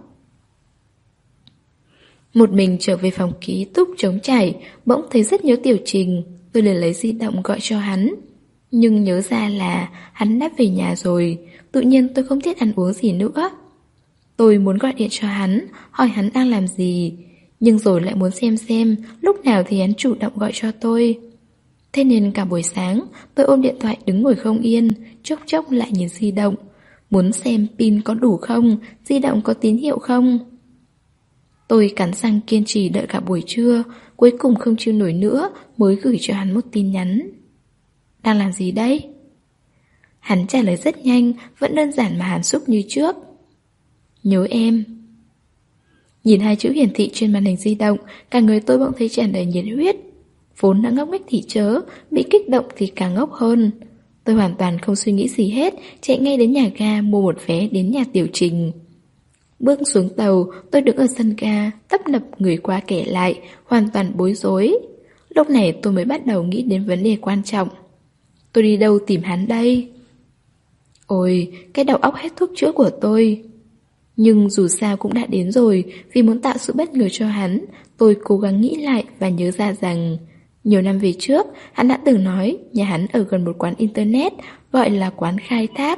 Một mình trở về phòng ký túc trống trải, bỗng thấy rất nhớ Tiểu Trình. Tôi liền lấy di động gọi cho hắn. Nhưng nhớ ra là hắn đã về nhà rồi, tự nhiên tôi không thiết ăn uống gì nữa. Tôi muốn gọi điện cho hắn, hỏi hắn đang làm gì, nhưng rồi lại muốn xem lúc nào thì hắn chủ động gọi cho tôi. Thế nên cả buổi sáng, tôi ôm điện thoại đứng ngồi không yên, chốc chốc lại nhìn di động, muốn xem pin có đủ không, di động có tín hiệu không. Tôi cắn răng kiên trì đợi cả buổi trưa, cuối cùng không chịu nổi nữa mới gửi cho hắn một tin nhắn. Đang làm gì đấy? Hắn trả lời rất nhanh, vẫn đơn giản mà hàm xúc như trước. Nhớ em. Nhìn hai chữ hiển thị trên màn hình di động, cả người tôi bỗng thấy tràn đầy nhiệt huyết. Vốn đã ngốc nghếch thì chớ, bị kích động thì càng ngốc hơn. Tôi hoàn toàn không suy nghĩ gì hết, chạy ngay đến nhà ga mua một vé đến nhà Tiểu Trình. Bước xuống tàu, tôi đứng ở sân ga, tấp nập người qua kể lại, hoàn toàn bối rối. Lúc này tôi mới bắt đầu nghĩ đến vấn đề quan trọng. Tôi đi đâu tìm hắn đây? Ôi, cái đầu óc hết thuốc chữa của tôi. Nhưng dù sao cũng đã đến rồi, vì muốn tạo sự bất ngờ cho hắn, tôi cố gắng nghĩ lại và nhớ ra rằng nhiều năm về trước, hắn đã từng nói nhà hắn ở gần một quán internet gọi là quán khai thác.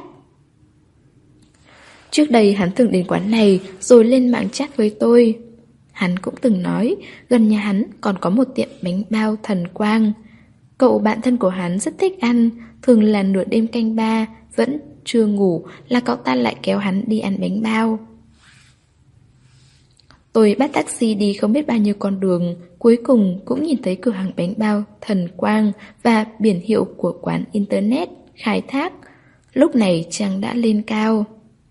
Trước đây hắn từng đến quán này rồi lên mạng chat với tôi. Hắn cũng từng nói gần nhà hắn còn có một tiệm bánh bao Thần Quang. Cậu bạn thân của hắn rất thích ăn, thường là nửa đêm canh ba, vẫn chưa ngủ là cậu ta lại kéo hắn đi ăn bánh bao. Tôi bắt taxi đi không biết bao nhiêu con đường, cuối cùng cũng nhìn thấy cửa hàng bánh bao Thần Quang và biển hiệu của quán internet khai thác. Lúc này trăng đã lên cao.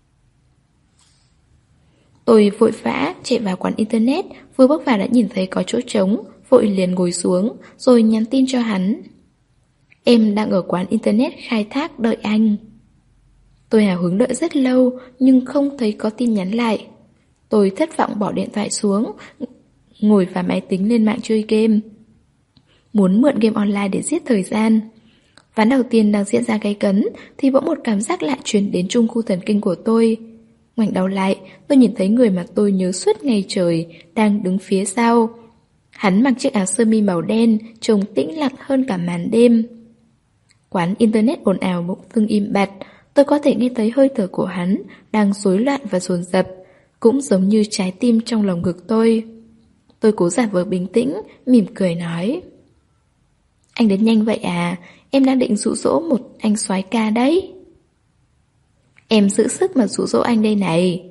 Tôi vội vã chạy vào quán internet, vừa bước vào đã nhìn thấy có chỗ trống, vội liền ngồi xuống, rồi nhắn tin cho hắn. Em đang ở quán internet khai thác đợi anh. Tôi hào hứng đợi rất lâu, nhưng không thấy có tin nhắn lại. Tôi thất vọng bỏ điện thoại xuống, ngồi vào máy tính lên mạng chơi game. Muốn mượn game online để giết thời gian. Ván đầu tiên đang diễn ra gay cấn, thì bỗng một cảm giác lạ truyền đến trung khu thần kinh của tôi. Ngoảnh đầu lại, tôi nhìn thấy người mà tôi nhớ suốt ngày trời đang đứng phía sau. Hắn mặc chiếc áo sơ mi màu đen, trông tĩnh lặng hơn cả màn đêm. Quán internet ồn ào bỗng dưng im bặt, tôi có thể nghe thấy hơi thở của hắn đang rối loạn và dồn dập, cũng giống như trái tim trong lòng ngực tôi. Tôi cố giả vờ bình tĩnh, mỉm cười nói: Anh đến nhanh vậy à, em đang định dụ dỗ một anh soái ca đấy. Em giữ sức mà dụ dỗ anh đây này.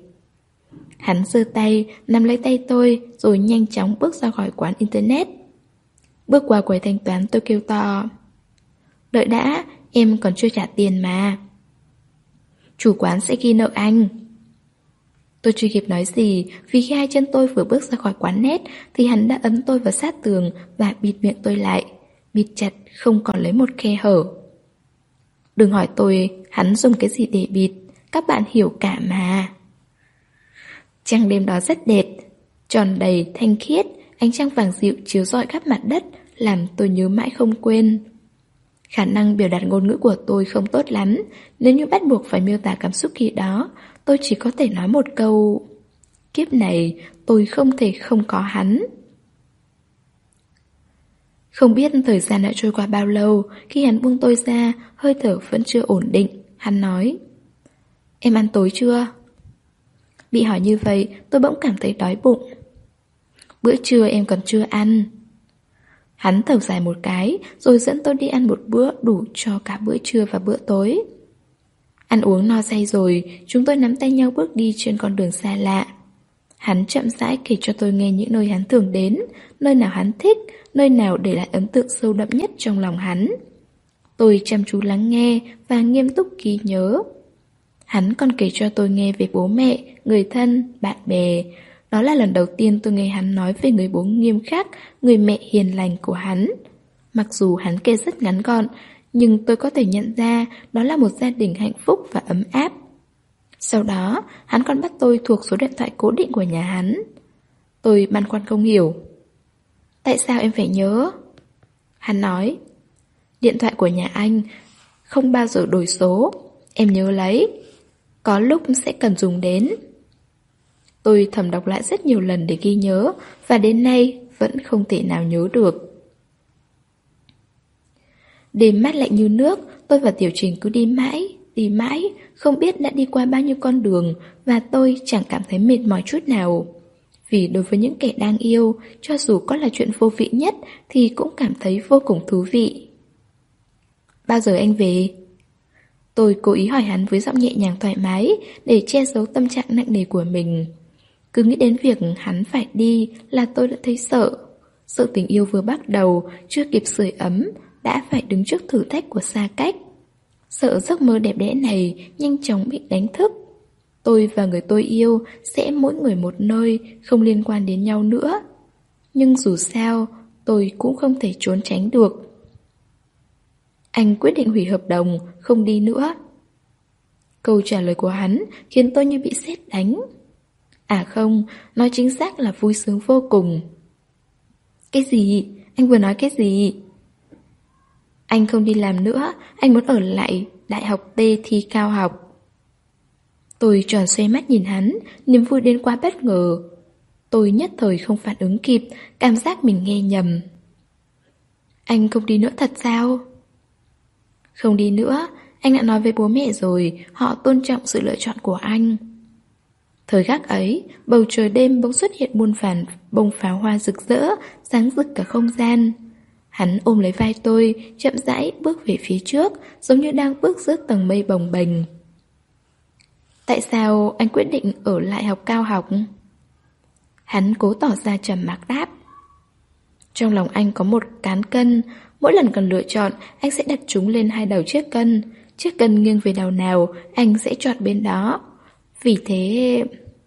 Hắn giơ tay, nắm lấy tay tôi, rồi nhanh chóng bước ra khỏi quán internet. Bước qua quầy thanh toán tôi kêu to: "Đợi đã, em còn chưa trả tiền mà." "Chủ quán sẽ ghi nợ anh." Tôi chưa kịp nói gì vì khi hai chân tôi vừa bước ra khỏi quán net thì hắn đã ấn tôi vào sát tường và bịt miệng tôi lại, bịt chặt không còn lấy một khe hở. Đừng hỏi tôi hắn dùng cái gì để bịt, các bạn hiểu cả mà. Trăng đêm đó rất đẹp, tròn đầy, thanh khiết, ánh trăng vàng dịu chiếu rọi khắp mặt đất, làm tôi nhớ mãi không quên. Khả năng biểu đạt ngôn ngữ của tôi không tốt lắm, nếu như bắt buộc phải miêu tả cảm xúc khi đó, tôi chỉ có thể nói một câu: kiếp này tôi không thể không có hắn. Không biết thời gian đã trôi qua bao lâu, khi hắn buông tôi ra, hơi thở vẫn chưa ổn định, hắn nói: "Em ăn tối chưa?" Bị hỏi như vậy, tôi bỗng cảm thấy đói bụng. "Bữa trưa em còn chưa ăn." Hắn thở dài một cái, rồi dẫn tôi đi ăn một bữa đủ cho cả bữa trưa và bữa tối. Ăn uống no say rồi, chúng tôi nắm tay nhau bước đi trên con đường xa lạ. Hắn chậm rãi kể cho tôi nghe những nơi hắn thường đến, nơi nào hắn thích, nơi nào để lại ấn tượng sâu đậm nhất trong lòng hắn. Tôi chăm chú lắng nghe và nghiêm túc ghi nhớ. Hắn còn kể cho tôi nghe về bố mẹ, người thân, bạn bè. Đó là lần đầu tiên tôi nghe hắn nói về người bố nghiêm khắc, người mẹ hiền lành của hắn. Mặc dù hắn kể rất ngắn gọn, nhưng tôi có thể nhận ra đó là một gia đình hạnh phúc và ấm áp. Sau đó, hắn còn bắt tôi thuộc số điện thoại cố định của nhà hắn. Tôi băn khoăn không hiểu. "Tại sao em phải nhớ?" Hắn nói: "Điện thoại của nhà anh không bao giờ đổi số. Em nhớ lấy. Có lúc sẽ cần dùng đến." Tôi thầm đọc lại rất nhiều lần để ghi nhớ, và đến nay vẫn không thể nào nhớ được. Đêm mát lạnh như nước, tôi và Tiểu Trình cứ đi mãi, không biết đã đi qua bao nhiêu con đường, và tôi chẳng cảm thấy mệt mỏi chút nào. Vì đối với những kẻ đang yêu, cho dù có là chuyện vô vị nhất thì cũng cảm thấy vô cùng thú vị. "Bao giờ anh về?" Tôi cố ý hỏi hắn với giọng nhẹ nhàng thoải mái để che giấu tâm trạng nặng nề của mình. Cứ nghĩ đến việc hắn phải đi là tôi đã thấy sợ. Sợ tình yêu vừa bắt đầu, chưa kịp sưởi ấm, đã phải đứng trước thử thách của xa cách. Sợ giấc mơ đẹp đẽ này nhanh chóng bị đánh thức. Tôi và người tôi yêu sẽ mỗi người một nơi, không liên quan đến nhau nữa. Nhưng dù sao, tôi cũng không thể trốn tránh được. Anh quyết định hủy hợp đồng, không đi nữa. Câu trả lời của hắn khiến tôi như bị sét đánh. À không, nói chính xác là vui sướng vô cùng. "Cái gì? Anh vừa nói cái gì?" "Anh không đi làm nữa, anh muốn ở lại đại học T thi cao học." Tôi tròn xoe mắt nhìn hắn, niềm vui đến quá bất ngờ. Tôi nhất thời không phản ứng kịp, cảm giác mình nghe nhầm. "Anh không đi nữa thật sao?" "Không đi nữa, anh đã nói với bố mẹ rồi, họ tôn trọng sự lựa chọn của anh." Thời khắc ấy, bầu trời đêm bỗng xuất hiện muôn vàn bông pháo hoa rực rỡ, sáng rực cả không gian. Hắn ôm lấy vai tôi, chậm rãi bước về phía trước, giống như đang bước giữa tầng mây bồng bềnh. "Tại sao anh quyết định ở lại học cao học?" Hắn cố tỏ ra trầm mặc đáp. Trong lòng anh có một cán cân, mỗi lần cần lựa chọn, anh sẽ đặt chúng lên hai đầu chiếc cân. Chiếc cân nghiêng về đầu nào, anh sẽ chọn bên đó. Vì thế...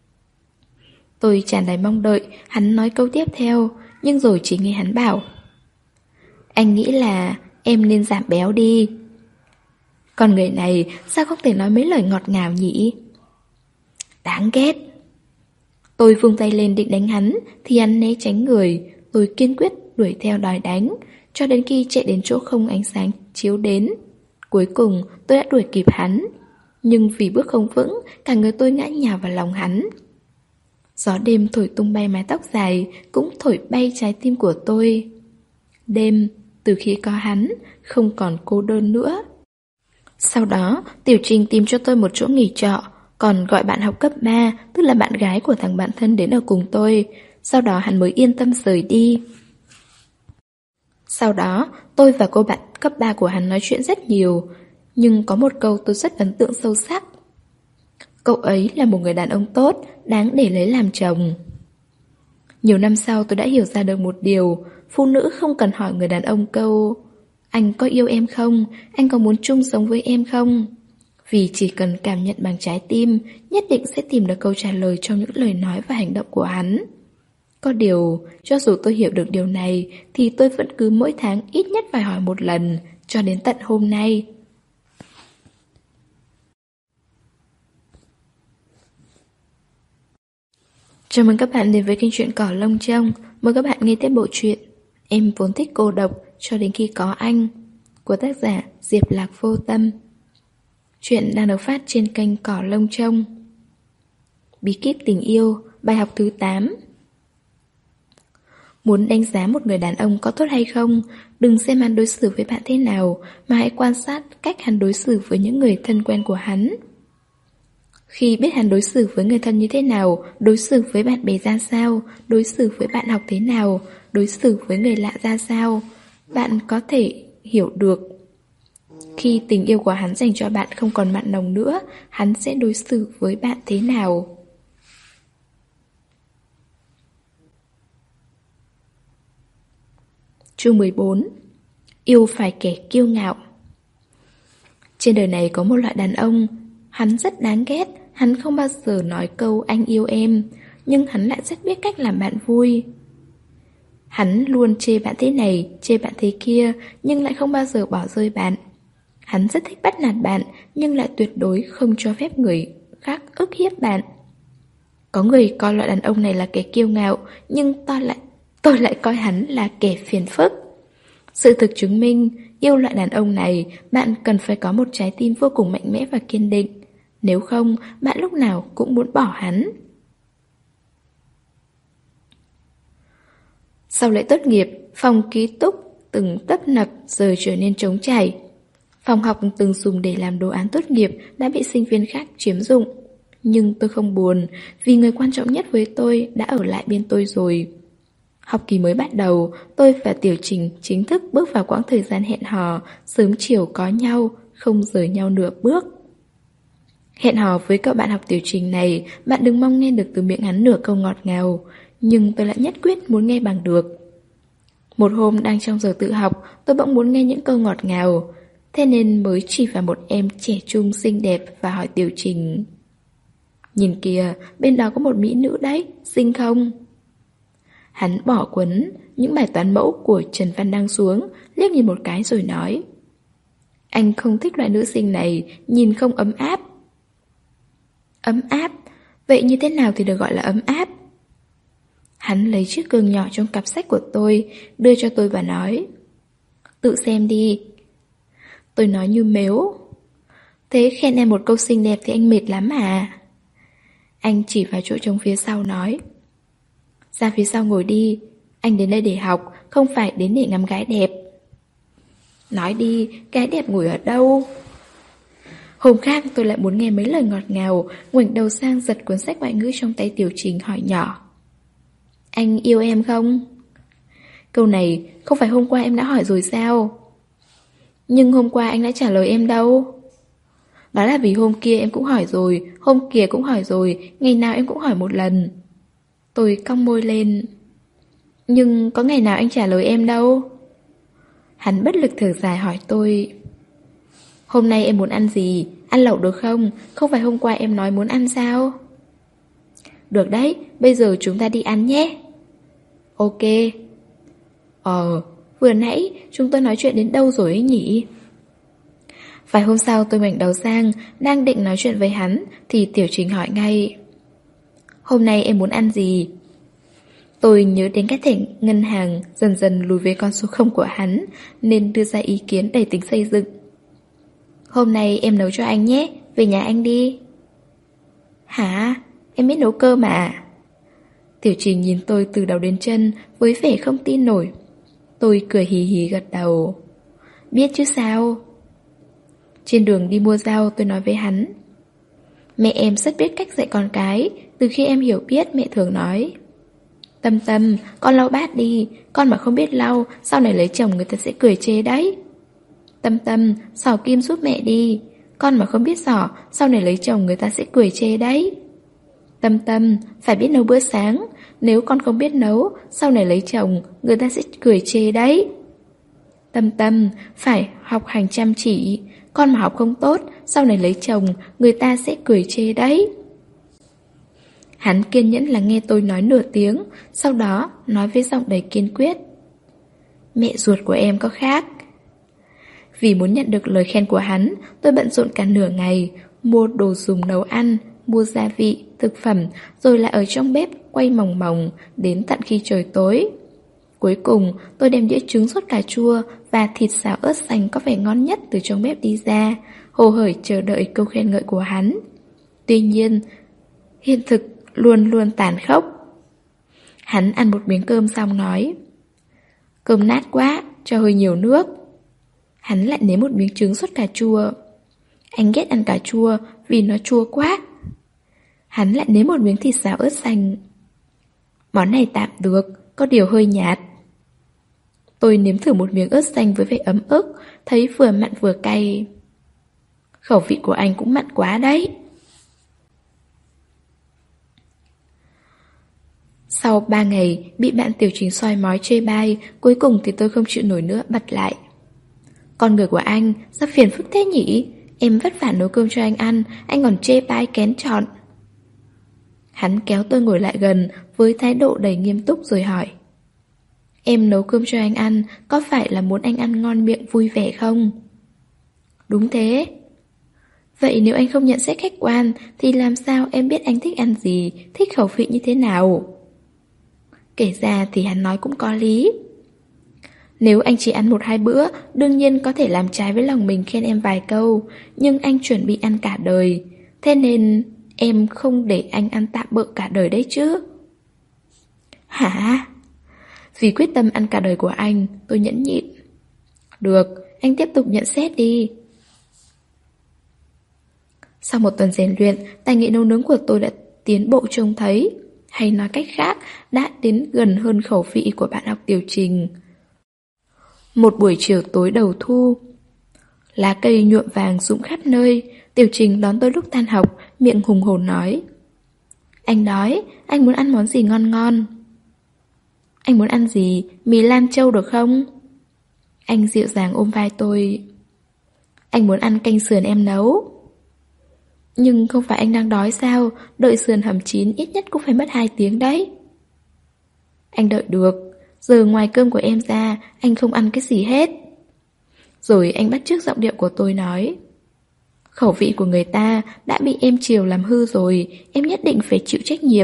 Tôi tràn đầy mong đợi, hắn nói câu tiếp theo, nhưng rồi chỉ nghe hắn bảo: "Anh nghĩ là em nên giảm béo đi." Con người này sao không thể nói mấy lời ngọt ngào nhỉ? Đáng ghét. Tôi vung tay lên định đánh hắn, thì hắn né tránh người. Tôi kiên quyết đuổi theo đòi đánh, cho đến khi chạy đến chỗ không ánh sáng chiếu đến. Cuối cùng tôi đã đuổi kịp hắn, nhưng vì bước không vững, cả người tôi ngã nhào vào lòng hắn. Gió đêm thổi tung bay mái tóc dài, cũng thổi bay trái tim của tôi. Đêm, từ khi có hắn, không còn cô đơn nữa. Sau đó, Tiểu Trình tìm cho tôi một chỗ nghỉ trọ, còn gọi bạn học cấp 3, tức là bạn gái của thằng bạn thân đến ở cùng tôi. Sau đó hắn mới yên tâm rời đi. Sau đó, tôi và cô bạn cấp 3 của hắn nói chuyện rất nhiều, nhưng có một câu tôi rất ấn tượng sâu sắc. Cậu ấy là một người đàn ông tốt, đáng để lấy làm chồng. Nhiều năm sau tôi đã hiểu ra được một điều, phụ nữ không cần hỏi người đàn ông câu anh có yêu em không? Anh có muốn chung sống với em không? Vì chỉ cần cảm nhận bằng trái tim, nhất định sẽ tìm được câu trả lời trong những lời nói và hành động của hắn. Có điều, cho dù tôi hiểu được điều này, thì tôi vẫn cứ mỗi tháng ít nhất phải hỏi một lần, cho đến tận hôm nay. Chào mừng các bạn đến với kênh truyện Cỏ Lông Trông. Mời các bạn nghe tiếp bộ truyện Em vốn thích cô độc cho đến khi có anh của tác giả Diệp Lạc Vô Tâm. Chuyện đang được phát trên kênh Cỏ Lông Trông. Bí kíp tình yêu, bài học thứ 8. Muốn đánh giá một người đàn ông có tốt hay không, đừng xem hắn đối xử với bạn thế nào, mà hãy quan sát cách hắn đối xử với những người thân quen của hắn. Khi biết hắn đối xử với người thân như thế nào, đối xử với bạn bè ra sao, đối xử với bạn học thế nào, đối xử với người lạ ra sao, bạn có thể hiểu được. Khi tình yêu của hắn dành cho bạn không còn mặn nồng nữa, hắn sẽ đối xử với bạn thế nào. Chương 14. Yêu phải kẻ kiêu ngạo. Trên đời này có một loại đàn ông, hắn rất đáng ghét, hắn không bao giờ nói câu anh yêu em, nhưng hắn lại rất biết cách làm bạn vui. Hắn luôn chê bạn thế này, chê bạn thế kia, nhưng lại không bao giờ bỏ rơi bạn. Hắn rất thích bắt nạt bạn, nhưng lại tuyệt đối không cho phép người khác ức hiếp bạn. Có người coi loại đàn ông này là kẻ kiêu ngạo, nhưng tôi lại coi hắn là kẻ phiền phức. Sự thực chứng minh, yêu loại đàn ông này, bạn cần phải có một trái tim vô cùng mạnh mẽ và kiên định. Nếu không, bạn lúc nào cũng muốn bỏ hắn. Sau lễ tốt nghiệp, phòng ký túc từng tấp nập giờ trở nên trống trải. Phòng học từng dùng để làm đồ án tốt nghiệp đã bị sinh viên khác chiếm dụng. Nhưng tôi không buồn, vì người quan trọng nhất với tôi đã ở lại bên tôi rồi. Học kỳ mới bắt đầu, tôi và Tiểu Trình chính thức bước vào quãng thời gian hẹn hò, sớm chiều có nhau, không rời nhau nửa bước. Hẹn hò với cậu bạn học Tiểu Trình này, bạn đừng mong nghe được từ miệng hắn nửa câu ngọt ngào, nhưng tôi lại nhất quyết muốn nghe bằng được. Một hôm đang trong giờ tự học, tôi bỗng muốn nghe những câu ngọt ngào, thế nên mới chỉ vào một em trẻ trung xinh đẹp và hỏi Tiểu Trình: nhìn kìa, bên đó có một mỹ nữ đấy, xinh không? Hắn bỏ cuốn những bài toán mẫu của Trần Văn Đăng xuống, liếc nhìn một cái rồi nói: anh không thích loại nữ sinh này, nhìn không ấm áp. Ấm áp? Vậy như thế nào thì được gọi là ấm áp? Hắn lấy chiếc gương nhỏ trong cặp sách của tôi, đưa cho tôi và nói: tự xem đi. Tôi nói như mếu: thế khen em một câu xinh đẹp thì anh mệt lắm à? Anh chỉ vào chỗ trống phía sau nói: ra phía sau ngồi đi, anh đến đây để học, không phải đến để ngắm gái đẹp. Nói đi, gái đẹp ngồi ở đâu? Hôm khác tôi lại muốn nghe mấy lời ngọt ngào, ngoảnh đầu sang giật cuốn sách ngoại ngữ trong tay Tiểu Trình hỏi nhỏ: anh yêu em không? Câu này không phải hôm qua em đã hỏi rồi sao? Nhưng hôm qua anh đã trả lời em đâu. Đó là vì hôm kia em cũng hỏi rồi, hôm kia cũng hỏi rồi, ngày nào em cũng hỏi một lần. Tôi cong môi lên. Nhưng có ngày nào anh trả lời em đâu. Hắn bất lực thở dài hỏi tôi: hôm nay em muốn ăn gì? Ăn lẩu được không? Không phải hôm qua em nói muốn ăn sao? Được đấy, bây giờ chúng ta đi ăn nhé. Ok. Vừa nãy chúng tôi nói chuyện đến đâu rồi ấy nhỉ? Vài hôm sau tôi ngoảnh đầu sang, đang định nói chuyện với hắn thì Tiểu Trình hỏi ngay: hôm nay em muốn ăn gì? Tôi nhớ đến cái thẻ ngân hàng dần dần lùi về con số 0 của hắn, nên đưa ra ý kiến đầy tính xây dựng: hôm nay em nấu cho anh nhé, về nhà anh đi. Hả? Em biết nấu cơm à? Tiểu Trình nhìn tôi từ đầu đến chân với vẻ không tin nổi. Tôi cười hì hì gật đầu: biết chứ sao. Trên đường đi mua rau tôi nói với hắn: mẹ em rất biết cách dạy con cái. Từ khi em hiểu biết mẹ thường nói: Tâm Tâm, con lau bát đi. Con mà không biết lau, sau này lấy chồng người ta sẽ cười chê đấy. Tâm Tâm, xỏ kim giúp mẹ đi. Con mà không biết xỏ, sau này lấy chồng người ta sẽ cười chê đấy. Tâm Tâm, phải biết nấu bữa sáng. nếu con không biết nấu, sau này lấy chồng, người ta sẽ cười chê đấy. Tâm Tâm, phải học hành chăm chỉ, con mà học không tốt, sau này lấy chồng, người ta sẽ cười chê đấy. Hắn kiên nhẫn lắng nghe tôi nói nửa tiếng, sau đó nói với giọng đầy kiên quyết. Mẹ ruột của em có khác. Vì muốn nhận được lời khen của hắn, tôi bận rộn cả nửa ngày, mua đồ dùng nấu ăn, mua gia vị, thực phẩm, rồi lại ở trong bếp quay mòng mòng đến tận khi trời tối. Cuối cùng, tôi đem đĩa trứng sốt cà chua và thịt xào ớt xanh có vẻ ngon nhất từ trong bếp đi ra, hồ hởi chờ đợi câu khen ngợi của hắn. Tuy nhiên, hiện thực luôn luôn tàn khốc. Hắn ăn một miếng cơm xong nói, cơm nát quá, cho hơi nhiều nước. Hắn lại nếm một miếng trứng sốt cà chua. Anh ghét ăn cà chua vì nó chua quá. Hắn lại nếm một miếng thịt xào ớt xanh. Món này tạm được, có điều hơi nhạt. Tôi nếm thử một miếng ớt xanh với vẻ ấm ức, thấy vừa mặn vừa cay. Khẩu vị của anh cũng mặn quá đấy. Sau 3 ngày bị bạn tiểu trình soi mói chê bai, cuối cùng thì tôi không chịu nổi nữa bật lại. Con người của anh, sao phiền phức thế nhỉ? Em vất vả nấu cơm cho anh còn chê bai kén chọn. Hắn kéo tôi ngồi lại gần với thái độ đầy nghiêm túc rồi hỏi. Em nấu cơm cho anh ăn, có phải là muốn anh ăn ngon miệng vui vẻ không? Đúng thế. Vậy nếu anh không nhận xét khách quan, thì làm sao em biết anh thích ăn gì, thích khẩu vị như thế nào? Kể ra thì hắn nói cũng có lý. Nếu anh chỉ ăn 1-2 bữa, đương nhiên có thể làm trái với lòng mình khen em vài câu, nhưng anh chuẩn bị ăn cả đời. Thế nên em không để anh ăn tạm bợ cả đời đấy chứ. Hả? Vì quyết tâm ăn cả đời của anh, tôi nhẫn nhịn. Được, anh tiếp tục nhận xét đi. Sau một tuần rèn luyện, tài nghệ nấu nướng của tôi đã tiến bộ trông thấy. Hay nói cách khác, đã đến gần hơn khẩu vị của bạn học tiểu trình. Một buổi chiều tối đầu thu, lá cây nhuộm vàng rụng khắp nơi. Tiểu trình đón tôi lúc tan học, miệng hùng hồn nói. Anh đói, anh muốn ăn món gì ngon ngon? Anh muốn ăn gì? Mì Lan Châu được không? Anh dịu dàng ôm vai tôi. Anh muốn ăn canh sườn em nấu. Nhưng không phải anh đang đói sao? Đợi sườn hầm chín ít nhất cũng phải mất 2 tiếng đấy. Anh đợi được. Giờ ngoài cơm của em ra, anh không ăn cái gì hết. Rồi anh bắt chước giọng điệu của tôi nói. Khẩu vị của người ta đã bị em chiều làm hư rồi, em nhất định phải chịu trách nhiệm.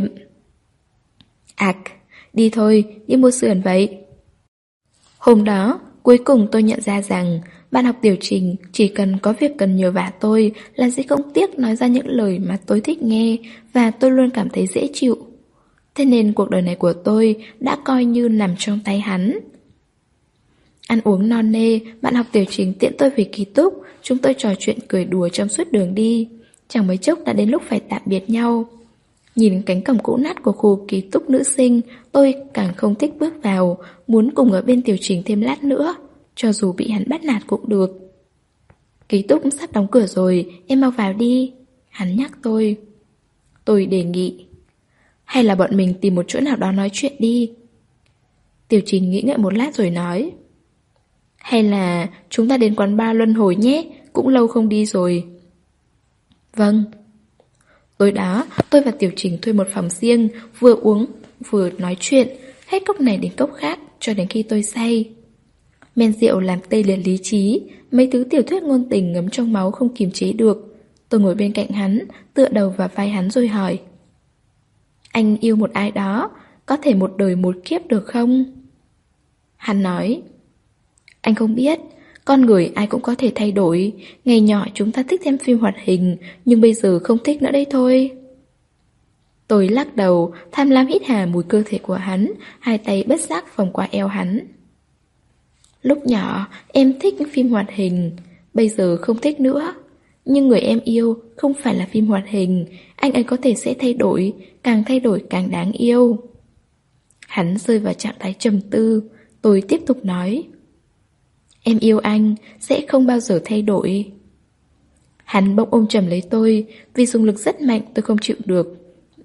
Đi thôi, đi mua sườn vậy. Hôm đó, cuối cùng tôi nhận ra rằng bạn học tiểu trình chỉ cần có việc cần nhờ vả tôi là sẽ không tiếc nói ra những lời mà tôi thích nghe và tôi luôn cảm thấy dễ chịu. Thế nên cuộc đời này của tôi đã coi như nằm trong tay hắn. Ăn uống no nê, bạn học tiểu trình tiễn tôi về ký túc, chúng tôi trò chuyện cười đùa trong suốt đường đi. Chẳng mấy chốc đã đến lúc phải tạm biệt nhau. Nhìn cánh cổng cũ nát của khu ký túc nữ sinh, tôi càng không thích bước vào, muốn cùng ở bên tiểu trình thêm lát nữa, cho dù bị hắn bắt nạt cũng được. Ký túc sắp đóng cửa rồi, em mau vào đi. Hắn nhắc tôi. Tôi đề nghị. Hay là bọn mình tìm một chỗ nào đó nói chuyện đi. Tiểu trình nghĩ ngợi một lát rồi nói. Hay là chúng ta đến quán bar luân hồi nhé, cũng lâu không đi rồi. Vâng. Tối đó, tôi và tiểu trình thuê một phòng riêng, vừa uống, vừa nói chuyện, hết cốc này đến cốc khác, cho đến khi tôi say. Men rượu làm tê liệt lý trí, mấy thứ tiểu thuyết ngôn tình ngấm trong máu không kiềm chế được. Tôi ngồi bên cạnh hắn, tựa đầu vào vai hắn rồi hỏi. Anh yêu một ai đó, có thể một đời một kiếp được không? Hắn nói. Anh không biết, con người ai cũng có thể thay đổi. Ngày nhỏ chúng ta thích xem phim hoạt hình, nhưng bây giờ không thích nữa đấy thôi. Tôi lắc đầu, tham lam hít hà mùi cơ thể của hắn, hai tay bất giác vòng qua eo hắn. Lúc nhỏ, em thích phim hoạt hình, bây giờ không thích nữa. Nhưng người em yêu không phải là phim hoạt hình, anh ấy có thể sẽ thay đổi, càng thay đổi càng đáng yêu. Hắn rơi vào trạng thái trầm tư, tôi tiếp tục nói. Em yêu anh, sẽ không bao giờ thay đổi. Hắn bỗng ôm chầm lấy tôi, vì dùng lực rất mạnh tôi không chịu được.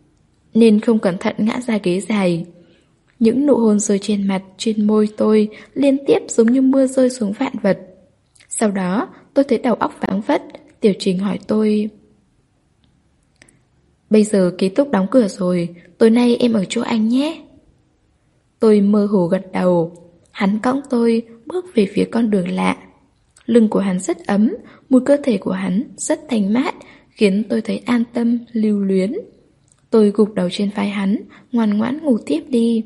nên không cẩn thận ngã ra ghế dài. Những nụ hôn rơi trên mặt, trên môi tôi liên tiếp giống như mưa rơi xuống vạn vật. Sau đó tôi thấy đầu óc váng vất. Tiểu Trình hỏi tôi: "Bây giờ ký túc đóng cửa rồi, tối nay em ở chỗ anh nhé." Tôi mơ hồ gật đầu. Hắn cõng tôi bước về phía con đường lạ. Lưng của hắn rất ấm, mùi cơ thể của hắn rất thanh mát, khiến tôi thấy an tâm, lưu luyến. Tôi gục đầu trên vai hắn, ngoan ngoãn ngủ tiếp đi.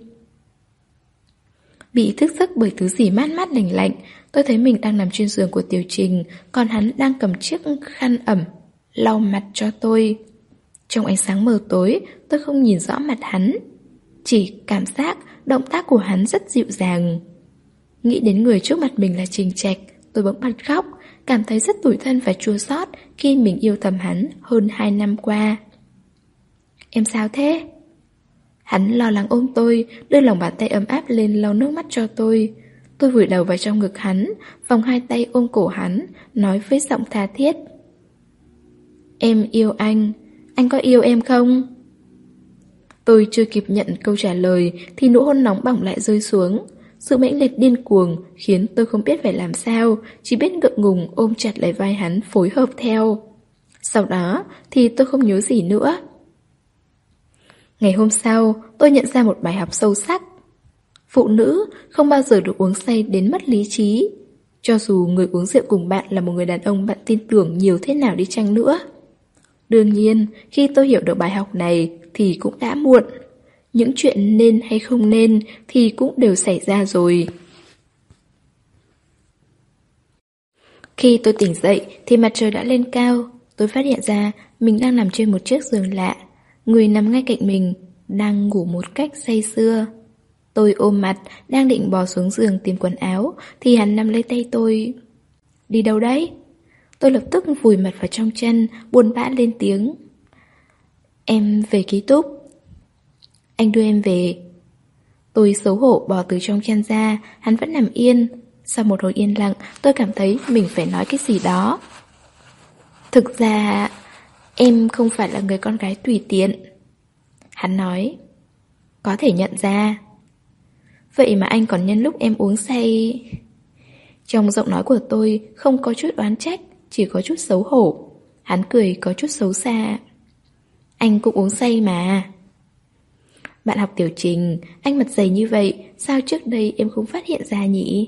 Bị thức giấc bởi thứ gì mát mát lành lạnh, tôi thấy mình đang nằm trên giường của Tiểu Trình, còn hắn đang cầm chiếc khăn ẩm lau mặt cho tôi. Trong ánh sáng mờ tối, tôi không nhìn rõ mặt hắn, chỉ cảm giác động tác của hắn rất dịu dàng. Nghĩ đến người trước mặt mình là Trình Trạch, tôi bỗng bật khóc, cảm thấy rất tủi thân và chua xót khi mình yêu thầm hắn hơn 2 năm qua. "Em sao thế?" Hắn lo lắng ôm tôi, đưa lòng bàn tay ấm áp lên lau nước mắt cho tôi. Tôi vùi đầu vào trong ngực hắn, vòng hai tay ôm cổ hắn, nói với giọng tha thiết: "Em yêu anh có yêu em không?" Tôi chưa kịp nhận câu trả lời thì nụ hôn nóng bỏng lại rơi xuống. Sự mãnh liệt điên cuồng khiến tôi không biết phải làm sao, chỉ biết ngượng ngùng ôm chặt lấy vai hắn phối hợp theo. Sau đó thì tôi không nhớ gì nữa. Ngày hôm sau, tôi nhận ra một bài học sâu sắc. Phụ nữ không bao giờ được uống say đến mất lý trí. Cho dù người uống rượu cùng bạn là một người đàn ông bạn tin tưởng nhiều thế nào đi chăng nữa. Đương nhiên, khi tôi hiểu được bài học này thì cũng đã muộn. Những chuyện nên hay không nên thì cũng đều xảy ra rồi. Khi tôi tỉnh dậy thì mặt trời đã lên cao. Tôi phát hiện ra mình đang nằm trên một chiếc giường lạ. Người nằm ngay cạnh mình đang ngủ một cách say sưa. Tôi ôm mặt, đang định bò xuống giường tìm quần áo thì hắn nắm lấy tay tôi. "Đi đâu đấy?" Tôi lập tức vùi mặt vào trong chăn, buồn bã lên tiếng: "Em về ký túc." "Anh đưa em về." Tôi xấu hổ bò từ trong chăn ra, hắn vẫn nằm yên. Sau một hồi yên lặng, tôi cảm thấy mình phải nói cái gì đó. "Thực ra, em không phải là người con gái tùy tiện." Hắn nói. "Có thể nhận ra." "Vậy mà anh còn nhân lúc em uống say." Trong giọng nói của tôi không có chút oán trách, chỉ có chút xấu hổ. Hắn cười có chút xấu xa. "Anh cũng uống say mà." "Bạn học Tiểu Trình, anh mặt dày như vậy, sao trước đây em không phát hiện ra nhỉ?"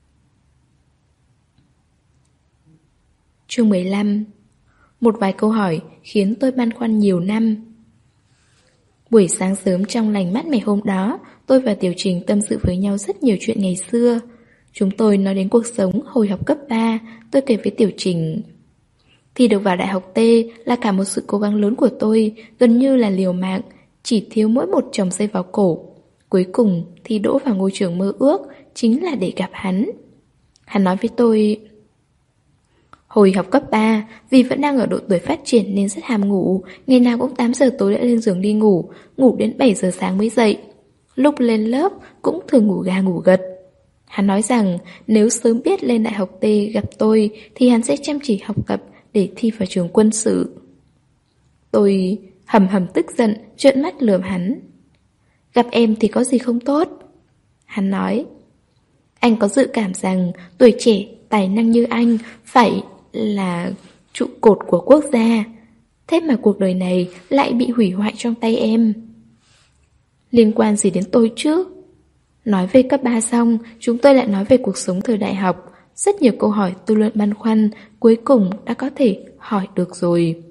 Chương 15. Một vài câu hỏi khiến tôi băn khoăn nhiều năm. Buổi sáng sớm trong lành mát mẻ hôm đó, tôi và Tiểu Trình tâm sự với nhau rất nhiều chuyện ngày xưa. Chúng tôi nói đến cuộc sống hồi học cấp 3, tôi kể với Tiểu Trình. Thi được vào đại học T là cả một sự cố gắng lớn của tôi, gần như là liều mạng, chỉ thiếu mỗi một chòm dây vào cổ. Cuối cùng thi đỗ vào ngôi trường mơ ước, chính là để gặp hắn. Hắn nói với tôi: "Hồi học cấp 3, vì vẫn đang ở độ tuổi phát triển nên rất ham ngủ, ngày nào cũng 8 giờ tối đã lên giường đi ngủ, ngủ đến 7 giờ sáng mới dậy. Lúc lên lớp cũng thường ngủ gà ngủ gật." Hắn nói rằng nếu sớm biết lên đại học T gặp tôi thì hắn sẽ chăm chỉ học tập để thi vào trường quân sự. Tôi hầm hầm tức giận, trợn mắt lườm hắn. "Gặp em thì có gì không tốt?" Hắn nói. "Anh có dự cảm rằng tuổi trẻ, tài năng như anh phải là trụ cột của quốc gia. Thế mà cuộc đời này lại bị hủy hoại trong tay em. Liên quan gì đến tôi chứ?" Nói về cấp 3 xong, chúng tôi lại nói về cuộc sống thời đại học. Rất nhiều câu hỏi tôi luôn băn khoăn, cuối cùng đã có thể hỏi được rồi.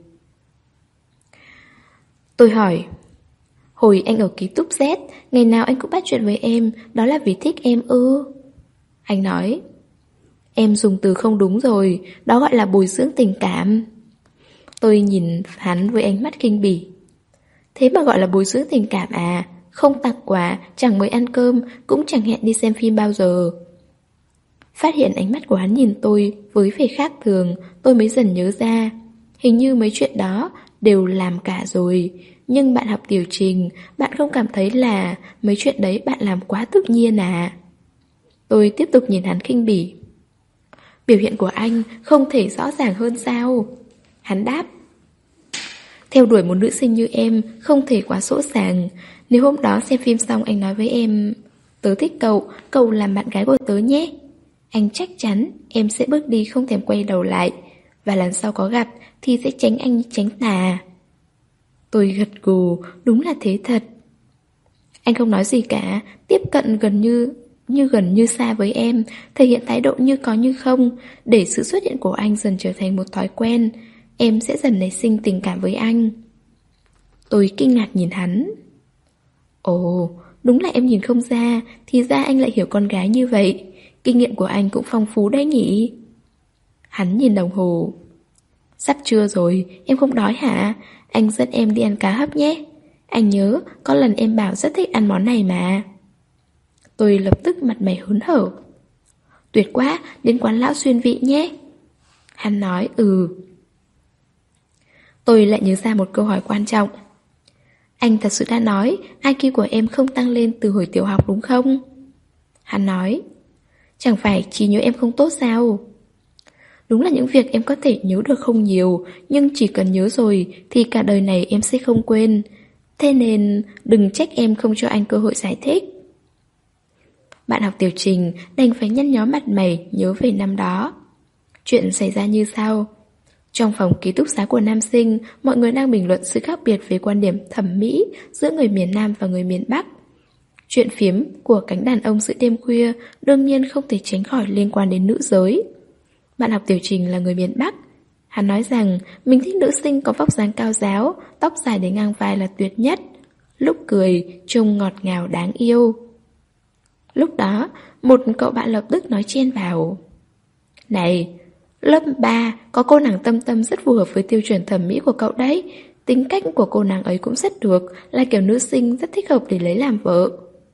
Tôi hỏi: "Hồi anh ở ký túc Z, ngày nào anh cũng bắt chuyện với em, đó là vì thích em ư?" Anh nói: "Em dùng từ không đúng rồi, đó gọi là bồi dưỡng tình cảm." Tôi nhìn hắn với ánh mắt khinh bỉ. "Thế mà gọi là bồi dưỡng tình cảm à? Không tặng quà, chẳng mời ăn cơm, cũng chẳng hẹn đi xem phim bao giờ." Phát hiện ánh mắt của hắn nhìn tôi với vẻ khác thường, tôi mới dần nhớ ra. Hình như mấy chuyện đó đều làm cả rồi. Nhưng bạn học Tiểu Trình, bạn không cảm thấy là mấy chuyện đấy bạn làm quá tự nhiên à? Tôi tiếp tục nhìn hắn khinh bỉ. "Biểu hiện của anh không thể rõ ràng hơn sao?" Hắn đáp. Theo đuổi một nữ sinh như em không thể quá dỗ dàng. Nếu hôm đó xem phim xong anh nói với em tớ thích cậu, cậu làm bạn gái của tớ nhé, anh chắc chắn em sẽ bước đi không thèm quay đầu lại. Và lần sau có gặp thì sẽ tránh anh như tránh tà. Tôi gật gù, đúng là thế thật. Anh không nói gì cả, tiếp cận gần như xa với em, thể hiện thái độ như có như không, để sự xuất hiện của anh dần trở thành một thói quen. Em sẽ dần nảy sinh tình cảm với anh. Tôi kinh ngạc nhìn hắn. Ồ, đúng là em nhìn không ra, thì ra anh lại hiểu con gái như vậy. Kinh nghiệm của anh cũng phong phú đấy nhỉ. Hắn nhìn đồng hồ. Sắp trưa rồi, em không đói hả? Anh dẫn em đi ăn cá hấp nhé. Anh nhớ, có lần em bảo rất thích ăn món này mà. Tôi lập tức mặt mày hớn hở. Tuyệt quá, đến quán lão xuyên vị nhé. Hắn nói Tôi lại nhớ ra một câu hỏi quan trọng. Anh thật sự đã nói IQ của em không tăng lên từ hồi tiểu học đúng không? Hắn nói, chẳng phải trí nhớ em không tốt sao? Đúng là những việc em có thể nhớ được không nhiều, nhưng chỉ cần nhớ rồi thì cả đời này em sẽ không quên. Thế nên đừng trách em không cho anh cơ hội giải thích. Bạn học tiểu Trình đành phải nhăn nhó mặt mày nhớ về năm đó. Chuyện xảy ra như sau. Trong phòng ký túc xá của nam sinh, mọi người đang bình luận sự khác biệt về quan điểm thẩm mỹ giữa người miền Nam và người miền Bắc. Chuyện phiếm của cánh đàn ông giữa đêm khuya đương nhiên không thể tránh khỏi liên quan đến nữ giới. Bạn học tiểu Trình là người miền Bắc. Hắn nói rằng mình thích nữ sinh có vóc dáng cao ráo, tóc dài đến ngang vai là tuyệt nhất. Lúc cười, trông ngọt ngào đáng yêu. Lúc đó, một cậu bạn lập tức nói chen vào. Này, lớp 3 có cô nàng Tâm Tâm rất phù hợp với tiêu chuẩn thẩm mỹ của cậu đấy. Tính cách của cô nàng ấy cũng rất được, là kiểu nữ sinh rất thích hợp để lấy làm vợ.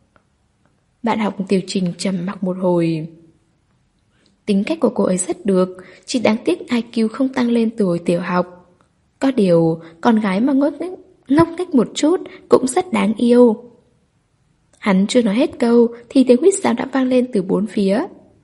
Bạn học tiểu Trình trầm mặc một hồi. Tính cách của cô ấy rất được, chỉ đáng tiếc IQ không tăng lên từ hồi tiểu học. Có điều, con gái mà ngốc nghếch một chút cũng rất đáng yêu. Hắn chưa nói hết câu thì tiếng huýt sáo đã vang lên từ bốn phía.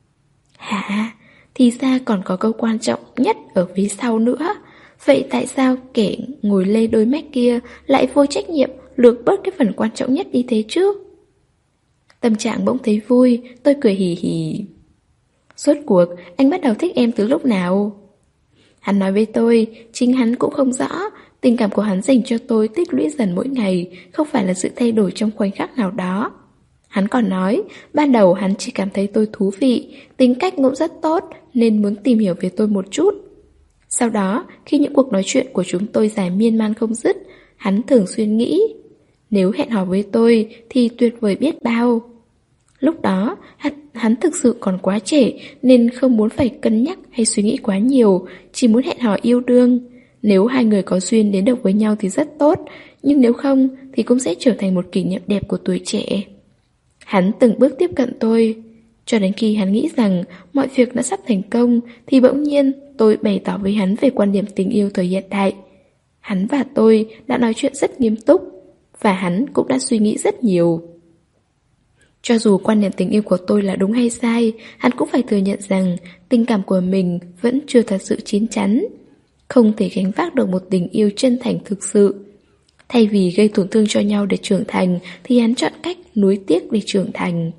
Hả? Thì ra còn có câu quan trọng nhất ở phía sau nữa. Vậy tại sao kẻ ngồi lê đôi mách kia lại vô trách nhiệm lược bớt cái phần quan trọng nhất đi thế chứ? Tâm trạng bỗng thấy vui, tôi cười hì hì. Rốt cuộc, anh bắt đầu thích em từ lúc nào? Hắn nói với tôi, chính hắn cũng không rõ. Tình cảm của hắn dành cho tôi tích lũy dần mỗi ngày, không phải là sự thay đổi trong khoảnh khắc nào đó. Hắn còn nói, ban đầu hắn chỉ cảm thấy tôi thú vị, tính cách cũng rất tốt, nên muốn tìm hiểu về tôi một chút. Sau đó, khi những cuộc nói chuyện của chúng tôi dài miên man không dứt, hắn thường xuyên nghĩ, nếu hẹn hò với tôi thì tuyệt vời biết bao. Lúc đó, hắn thực sự còn quá trẻ nên không muốn phải cân nhắc hay suy nghĩ quá nhiều, chỉ muốn hẹn hò yêu đương. Nếu hai người có duyên đến được với nhau thì rất tốt, nhưng nếu không thì cũng sẽ trở thành một kỷ niệm đẹp của tuổi trẻ. Hắn từng bước tiếp cận tôi, cho đến khi hắn nghĩ rằng mọi việc đã sắp thành công thì bỗng nhiên tôi bày tỏ với hắn về quan điểm tình yêu thời hiện đại. Hắn và tôi đã nói chuyện rất nghiêm túc, và hắn cũng đã suy nghĩ rất nhiều. Cho dù quan niệm tình yêu của tôi là đúng hay sai, hắn cũng phải thừa nhận rằng tình cảm của mình vẫn chưa thật sự chín chắn. Không thể gánh vác được một tình yêu chân thành thực sự. Thay vì gây tổn thương cho nhau để trưởng thành, thì hắn chọn cách nuối tiếc để trưởng thành.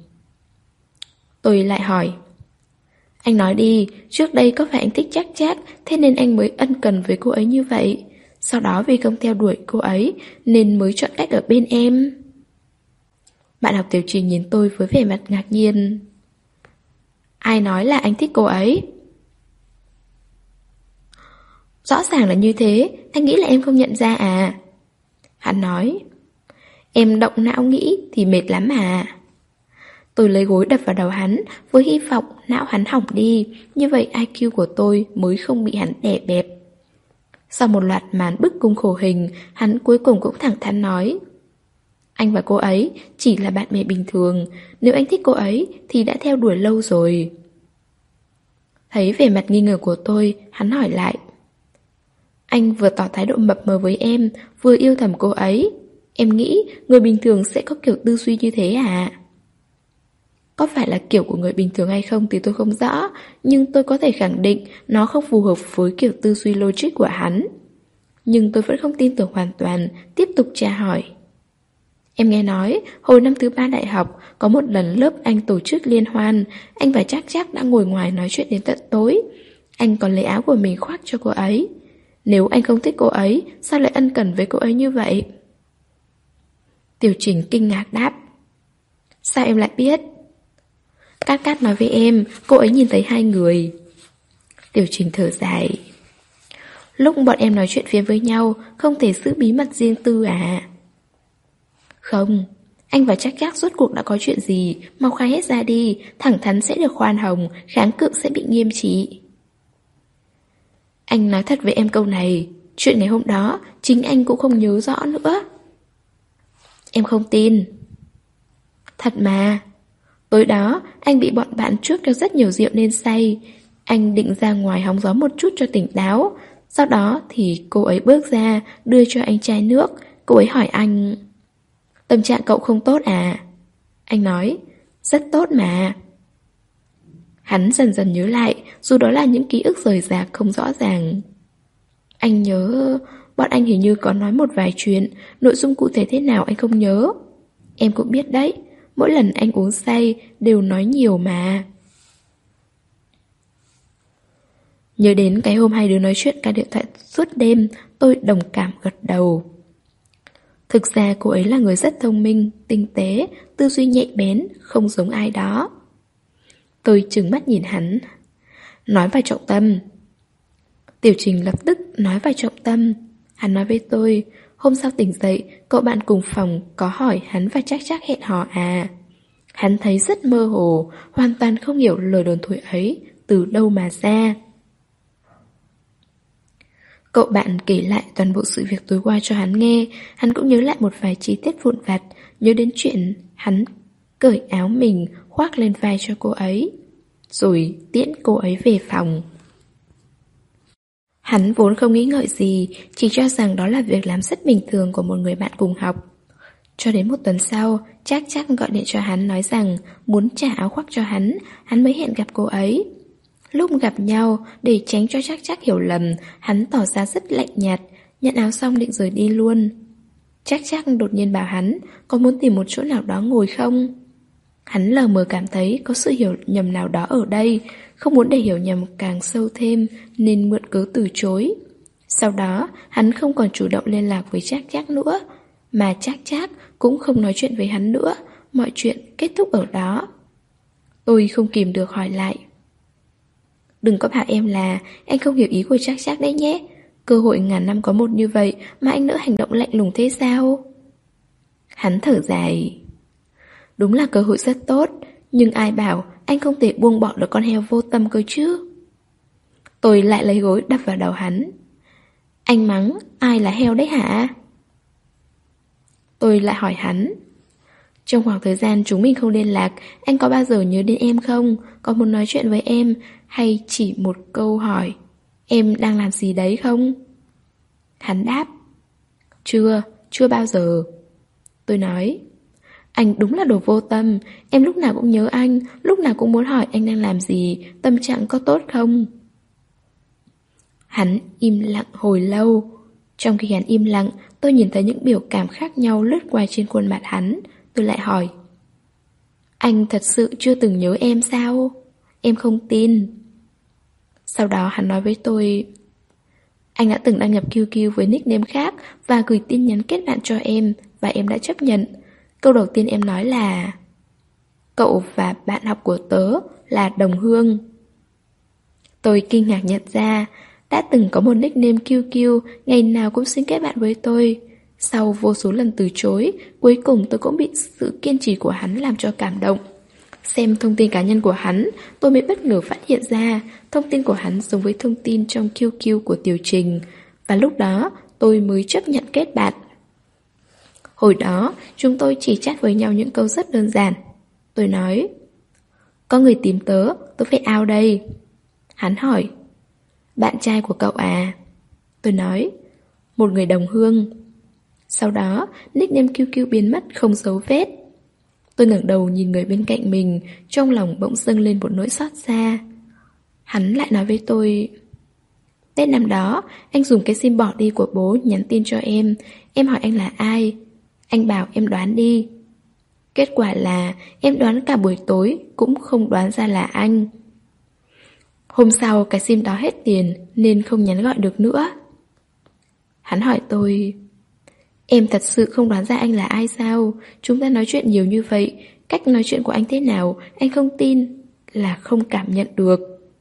Tôi lại hỏi, anh nói đi, trước đây có phải anh thích Trác Trác, thế nên anh mới ân cần với cô ấy như vậy? Sau đó vì không theo đuổi cô ấy, nên mới chọn cách ở bên em. Bạn học tiểu Trình nhìn tôi với vẻ mặt ngạc nhiên. Ai nói là anh thích cô ấy? Rõ ràng là như thế, anh nghĩ là em không nhận ra à? Hắn nói, em động não nghĩ thì mệt lắm à? Tôi lấy gối đập vào đầu hắn, với hy vọng não hắn hỏng đi, như vậy IQ của tôi mới không bị hắn đè bẹp. Sau một loạt màn bức cung khổ hình, hắn cuối cùng cũng thẳng thắn nói, anh và cô ấy chỉ là bạn bè bình thường, nếu anh thích cô ấy thì đã theo đuổi lâu rồi. Thấy vẻ mặt nghi ngờ của tôi, hắn hỏi lại, anh vừa tỏ thái độ mập mờ với em, vừa yêu thầm cô ấy. Em nghĩ người bình thường sẽ có kiểu tư duy như thế à? Có phải là kiểu của người bình thường hay không thì tôi không rõ, nhưng tôi có thể khẳng định nó không phù hợp với kiểu tư duy logic của hắn. Nhưng tôi vẫn không tin tưởng hoàn toàn, tiếp tục tra hỏi. Em nghe nói, hồi năm thứ 3 đại học, có một lần lớp anh tổ chức liên hoan, anh và Trác Trác đã ngồi ngoài nói chuyện đến tận tối. Anh còn lấy áo của mình khoác cho cô ấy. Nếu anh không thích cô ấy, sao lại ân cần với cô ấy như vậy? Tiểu Trình kinh ngạc đáp. Sao em lại biết? Cát Cát nói với em, cô ấy nhìn thấy hai người. Tiểu Trình thở dài. Lúc bọn em nói chuyện phiếm với nhau, không thể giữ bí mật riêng tư à? Không, anh và Trác Trác rốt cuộc đã có chuyện gì, mau khai hết ra đi, thẳng thắn sẽ được khoan hồng, kháng cự sẽ bị nghiêm trị. Anh nói thật với em câu này, chuyện ngày hôm đó, chính anh cũng không nhớ rõ nữa. Em không tin. Thật mà. Tối đó, anh bị bọn bạn chuốc cho rất nhiều rượu nên say. Anh định ra ngoài hóng gió một chút cho tỉnh táo. Sau đó thì cô ấy bước ra, đưa cho anh chai nước. Cô ấy hỏi anh, tâm trạng cậu không tốt à? Anh nói, rất tốt mà. Hắn dần dần nhớ lại, dù đó là những ký ức rời rạc không rõ ràng. Anh nhớ, bọn anh hình như có nói một vài chuyện, nội dung cụ thể thế nào anh không nhớ. Em cũng biết đấy, mỗi lần anh uống say đều nói nhiều mà. Nhớ đến cái hôm hai đứa nói chuyện qua điện thoại suốt đêm, tôi đồng cảm gật đầu. Thực ra cô ấy là người rất thông minh, tinh tế, tư duy nhạy bén, không giống ai đó. Tôi trừng mắt nhìn hắn. Nói vào trọng tâm. Tiểu Trình lập tức nói vào trọng tâm. Hắn nói với tôi, hôm sau tỉnh dậy, cậu bạn cùng phòng có hỏi hắn và Trác Trác hẹn hò à. Hắn thấy rất mơ hồ, hoàn toàn không hiểu lời đồn thổi ấy từ đâu mà ra. Cậu bạn kể lại toàn bộ sự việc tối qua cho hắn nghe. Hắn cũng nhớ lại một vài chi tiết vụn vặt, nhớ đến chuyện hắn cởi áo mình khoác lên vai cho cô ấy, rồi tiễn cô ấy về phòng. Hắn vốn không nghĩ ngợi gì, chỉ cho rằng đó là việc làm rất bình thường của một người bạn cùng học. Cho đến một tuần sau, Trác Trác gọi điện cho hắn nói rằng muốn trả áo khoác cho hắn mới hẹn gặp cô ấy. Lúc gặp nhau, để tránh cho Trác Trác hiểu lầm, hắn tỏ ra rất lạnh nhạt, nhận áo xong định rời đi luôn. Trác Trác đột nhiên bảo hắn có muốn tìm một chỗ nào đó ngồi không? Hắn lờ mờ cảm thấy có sự hiểu nhầm nào đó ở đây, không muốn để hiểu nhầm càng sâu thêm nên mượn cớ từ chối. Sau đó, hắn không còn chủ động liên lạc với Trác Trác nữa, mà Trác Trác cũng không nói chuyện với hắn nữa, mọi chuyện kết thúc ở đó. Tôi không kìm được hỏi lại. Đừng có bảo em là anh không hiểu ý của Trác Trác đấy nhé. Cơ hội ngàn năm có một như vậy mà anh nỡ hành động lạnh lùng thế sao? Hắn thở dài. Đúng là cơ hội rất tốt, nhưng ai bảo anh không thể buông bỏ được con heo vô tâm cơ chứ? Tôi lại lấy gối đập vào đầu hắn. Anh mắng ai là heo đấy hả? Tôi lại hỏi hắn. Trong khoảng thời gian chúng mình không liên lạc, anh có bao giờ nhớ đến em không? Có muốn nói chuyện với em? Hay chỉ một câu hỏi em đang làm gì đấy không? Hắn đáp. Chưa bao giờ. Tôi nói. Anh đúng là đồ vô tâm. Em lúc nào cũng nhớ anh, lúc nào cũng muốn hỏi anh đang làm gì, tâm trạng có tốt không? Hắn im lặng hồi lâu. Trong khi hắn im lặng, tôi nhìn thấy những biểu cảm khác nhau lướt qua trên khuôn mặt hắn. Tôi lại hỏi. Anh thật sự chưa từng nhớ em sao? Em không tin. Sau đó hắn nói với tôi, anh đã từng đăng nhập QQ với nickname khác và gửi tin nhắn kết bạn cho em, và em đã chấp nhận. Câu đầu tiên em nói là cậu và bạn học của tớ là đồng hương. Tôi kinh ngạc nhận ra đã từng có một nickname QQ ngày nào cũng xin kết bạn với tôi. Sau vô số lần từ chối, cuối cùng tôi cũng bị sự kiên trì của hắn làm cho cảm động. Xem thông tin cá nhân của hắn, tôi mới bất ngờ phát hiện ra thông tin của hắn giống với thông tin trong QQ của Tiểu Trình. Và lúc đó tôi mới chấp nhận kết bạn. Hồi đó chúng tôi chỉ chat với nhau những câu rất đơn giản. Tôi nói, có người tìm tớ phải out đây. Hắn hỏi, bạn trai của cậu à? Tôi nói, một người đồng hương. Sau đó nickname QQ biến mất không dấu vết. Tôi ngẩng đầu nhìn người bên cạnh mình, trong lòng bỗng dâng lên một nỗi xót xa. Hắn lại nói với tôi, Tết năm đó, anh dùng cái sim bỏ đi của bố nhắn tin cho em hỏi anh là ai. Anh bảo em đoán đi. Kết quả là em đoán cả buổi tối cũng không đoán ra là anh. Hôm sau cái sim đó hết tiền nên không nhắn gọi được nữa. Hắn hỏi tôi, em thật sự không đoán ra anh là ai sao? Chúng ta nói chuyện nhiều như vậy, cách nói chuyện của anh thế nào, anh không tin là không cảm nhận được.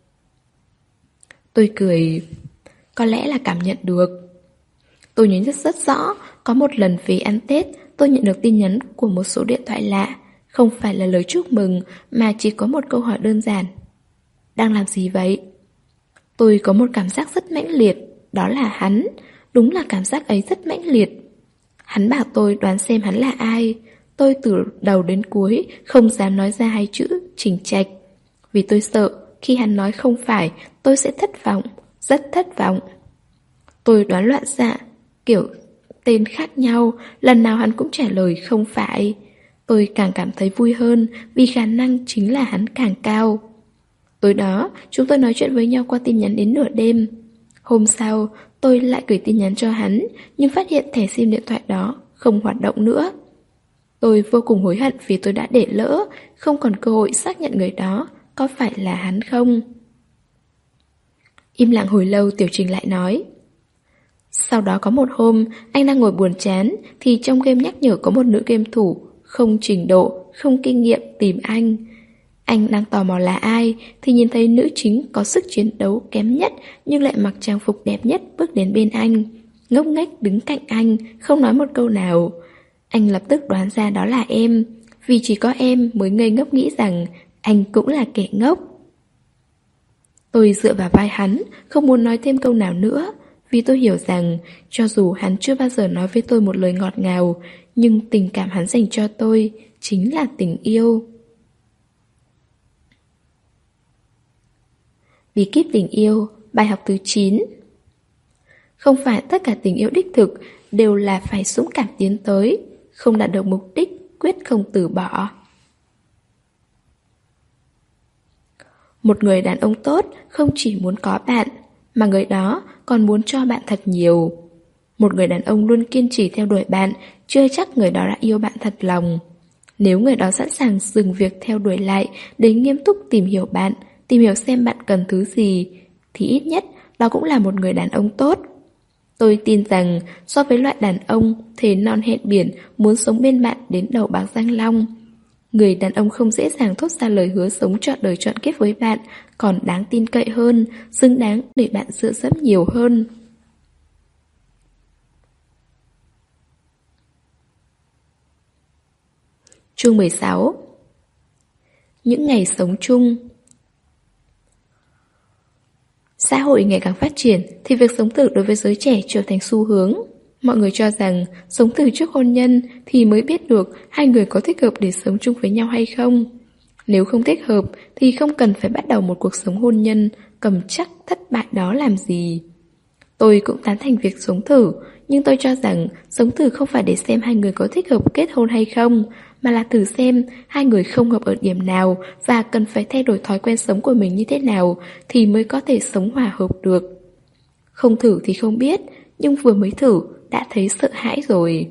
Tôi cười, có lẽ là cảm nhận được. Tôi nhớ rất rõ, có một lần về ăn Tết, tôi nhận được tin nhắn của một số điện thoại lạ. Không phải là lời chúc mừng, mà chỉ có một câu hỏi đơn giản. Đang làm gì vậy? Tôi có một cảm giác rất mãnh liệt, đó là hắn. Đúng là cảm giác ấy rất mãnh liệt. Hắn bảo tôi đoán xem hắn là ai. Tôi từ đầu đến cuối không dám nói ra hai chữ Trình Trạch. Vì tôi sợ khi hắn nói không phải, tôi sẽ thất vọng, rất thất vọng. Tôi đoán loạn xạ, kiểu tên khác nhau, lần nào hắn cũng trả lời không phải. Tôi càng cảm thấy vui hơn vì khả năng chính là hắn càng cao. Tối đó, chúng tôi nói chuyện với nhau qua tin nhắn đến nửa đêm. Hôm sau, tôi lại gửi tin nhắn cho hắn, nhưng phát hiện thẻ sim điện thoại đó không hoạt động nữa. Tôi vô cùng hối hận vì tôi đã để lỡ, không còn cơ hội xác nhận người đó có phải là hắn không. Im lặng hồi lâu, Tiểu Trình lại nói. Sau đó có một hôm, anh đang ngồi buồn chán, thì trong game nhắc nhở có một nữ game thủ, không trình độ, không kinh nghiệm tìm anh. Anh đang tò mò là ai, thì nhìn thấy nữ chính có sức chiến đấu kém nhất, nhưng lại mặc trang phục đẹp nhất bước đến bên anh. Ngốc nghếch đứng cạnh anh, không nói một câu nào. Anh lập tức đoán ra đó là em, vì chỉ có em mới ngây ngốc nghĩ rằng anh cũng là kẻ ngốc. Tôi dựa vào vai hắn, không muốn nói thêm câu nào nữa, vì tôi hiểu rằng cho dù hắn chưa bao giờ nói với tôi một lời ngọt ngào, nhưng tình cảm hắn dành cho tôi chính là tình yêu. Bí kíp tình yêu, bài học thứ 9. Không phải tất cả tình yêu đích thực đều là phải dũng cảm tiến tới, không đạt được mục đích, quyết không từ bỏ. Một người đàn ông tốt không chỉ muốn có bạn, mà người đó còn muốn cho bạn thật nhiều. Một người đàn ông luôn kiên trì theo đuổi bạn, chưa chắc người đó đã yêu bạn thật lòng. Nếu người đó sẵn sàng dừng việc theo đuổi lại để nghiêm túc tìm hiểu bạn, tìm hiểu xem bạn cần thứ gì, thì ít nhất đó cũng là một người đàn ông tốt. Tôi tin rằng so với loại đàn ông thề non hẹn biển muốn sống bên bạn đến đầu bạc răng long, người đàn ông không dễ dàng thốt ra lời hứa sống trọn đời trọn kiếp với bạn còn đáng tin cậy hơn, xứng đáng để bạn dựa dẫm nhiều hơn. Chương 16. Những ngày sống chung. Xã hội ngày càng phát triển thì việc sống thử đối với giới trẻ trở thành xu hướng. Mọi người cho rằng sống thử trước hôn nhân thì mới biết được hai người có thích hợp để sống chung với nhau hay không. Nếu không thích hợp thì không cần phải bắt đầu một cuộc sống hôn nhân cầm chắc thất bại đó làm gì. Tôi cũng tán thành việc sống thử, nhưng tôi cho rằng sống thử không phải để xem hai người có thích hợp kết hôn hay không, mà là thử xem hai người không hợp ở điểm nào và cần phải thay đổi thói quen sống của mình như thế nào thì mới có thể sống hòa hợp được. Không thử thì không biết, nhưng vừa mới thử đã thấy sợ hãi rồi.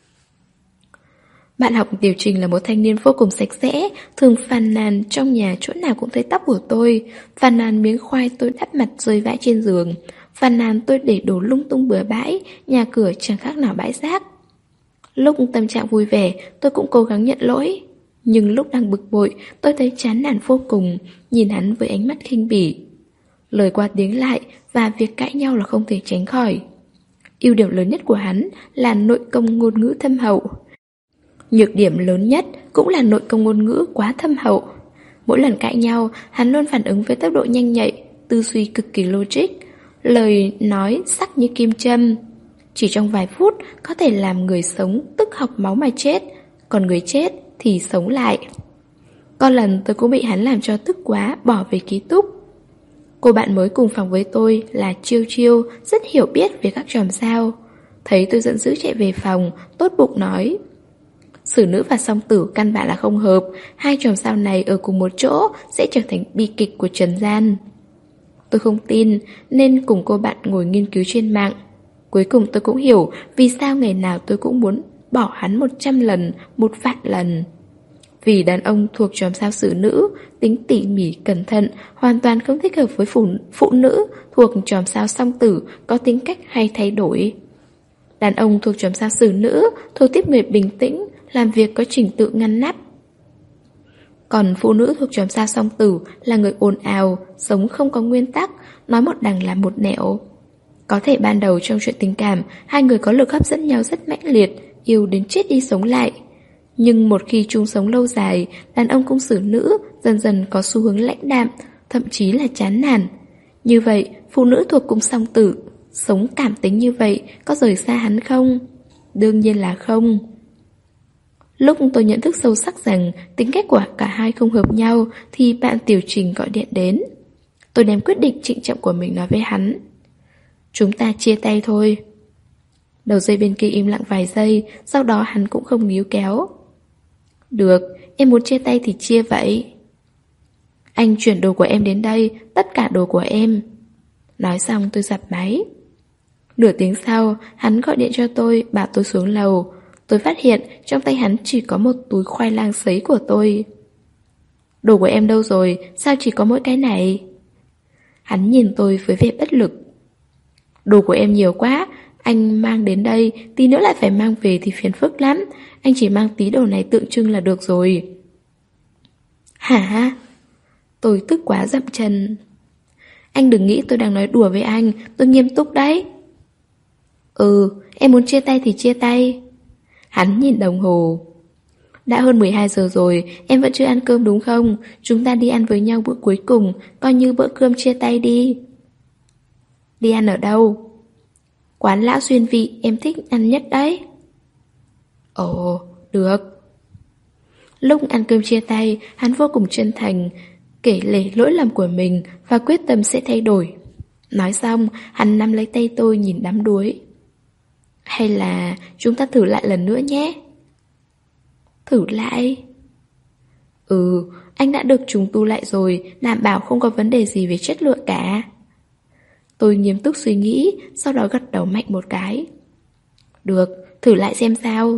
Bạn học Tiểu Trình là một thanh niên vô cùng sạch sẽ, thường phàn nàn trong nhà chỗ nào cũng thấy tóc của tôi, phàn nàn miếng khoai tôi đắp mặt rơi vãi trên giường, phàn nàn tôi để đồ lung tung bừa bãi, nhà cửa chẳng khác nào bãi rác. Lúc tâm trạng vui vẻ, tôi cũng cố gắng nhận lỗi. Nhưng lúc đang bực bội, tôi thấy chán nản vô cùng, nhìn hắn với ánh mắt khinh bỉ. Lời qua tiếng lại và việc cãi nhau là không thể tránh khỏi. Ưu điểm lớn nhất của hắn là nội công ngôn ngữ thâm hậu. Nhược điểm lớn nhất cũng là nội công ngôn ngữ quá thâm hậu. Mỗi lần cãi nhau, hắn luôn phản ứng với tốc độ nhanh nhạy, tư duy cực kỳ logic, lời nói sắc như kim châm. Chỉ trong vài phút có thể làm người sống tức học máu mà chết, còn người chết thì sống lại. Có lần tôi cũng bị hắn làm cho tức quá, bỏ về ký túc. Cô bạn mới cùng phòng với tôi là Chiêu Chiêu, rất hiểu biết về các chòm sao. Thấy tôi giận dữ chạy về phòng, tốt bụng nói: Sử nữ và song tử căn bản là không hợp, hai chòm sao này ở cùng một chỗ sẽ trở thành bi kịch của trần gian. Tôi không tin, nên cùng cô bạn ngồi nghiên cứu trên mạng. Cuối cùng tôi cũng hiểu vì sao ngày nào tôi cũng muốn bỏ hắn 100 lần, 1 vạn lần. Vì đàn ông thuộc chòm sao xử nữ, tính tỉ mỉ cẩn thận, hoàn toàn không thích hợp với phụ nữ thuộc chòm sao song tử, có tính cách hay thay đổi. Đàn ông thuộc chòm sao xử nữ thuộc tiếp người bình tĩnh, làm việc có trình tự ngăn nắp. Còn phụ nữ thuộc chòm sao song tử là người ồn ào, sống không có nguyên tắc, nói một đằng làm một nẻo. Có thể ban đầu trong chuyện tình cảm, hai người có lực hấp dẫn nhau rất mãnh liệt, yêu đến chết đi sống lại. Nhưng một khi chung sống lâu dài, đàn ông cung xử nữ dần dần có xu hướng lãnh đạm, thậm chí là chán nản. Như vậy, phụ nữ thuộc cung song tử, sống cảm tính như vậy, có rời xa hắn không? Đương nhiên là không. Lúc tôi nhận thức sâu sắc rằng tính cách của cả hai không hợp nhau, thì bạn Tiểu Trình gọi điện đến. Tôi đem quyết định trịnh trọng của mình nói với hắn. Chúng ta chia tay thôi. Đầu dây bên kia im lặng vài giây, sau đó hắn cũng không níu kéo. Được, em muốn chia tay thì chia vậy. Anh chuyển đồ của em đến đây, tất cả đồ của em. Nói xong tôi dập máy. Nửa tiếng sau, hắn gọi điện cho tôi, bảo tôi xuống lầu. Tôi phát hiện trong tay hắn chỉ có một túi khoai lang sấy của tôi. Đồ của em đâu rồi, sao chỉ có mỗi cái này? Hắn nhìn tôi với vẻ bất lực. Đồ của em nhiều quá, anh mang đến đây, tí nữa lại phải mang về thì phiền phức lắm. Anh chỉ mang tí đồ này tượng trưng là được rồi. Hả? Tôi tức quá dậm chân. Anh đừng nghĩ tôi đang nói đùa với anh, tôi nghiêm túc đấy. Em muốn chia tay thì chia tay. Hắn nhìn đồng hồ. Đã hơn 12 giờ rồi, em vẫn chưa ăn cơm đúng không? Chúng ta đi ăn với nhau bữa cuối cùng, coi như bữa cơm chia tay đi. Đi ăn ở đâu? Quán lão xuyên vị, em thích ăn nhất đấy. Ồ, được. Lúc ăn cơm chia tay, hắn vô cùng chân thành, kể lể lỗi lầm của mình và quyết tâm sẽ thay đổi. Nói xong, hắn nắm lấy tay tôi nhìn đắm đuối. Hay là chúng ta thử lại lần nữa nhé? Thử lại? Anh đã được trùng tu lại rồi, đảm bảo không có vấn đề gì về chất lượng cả. Tôi nghiêm túc suy nghĩ, sau đó gật đầu mạnh một cái. Được, thử lại xem sao.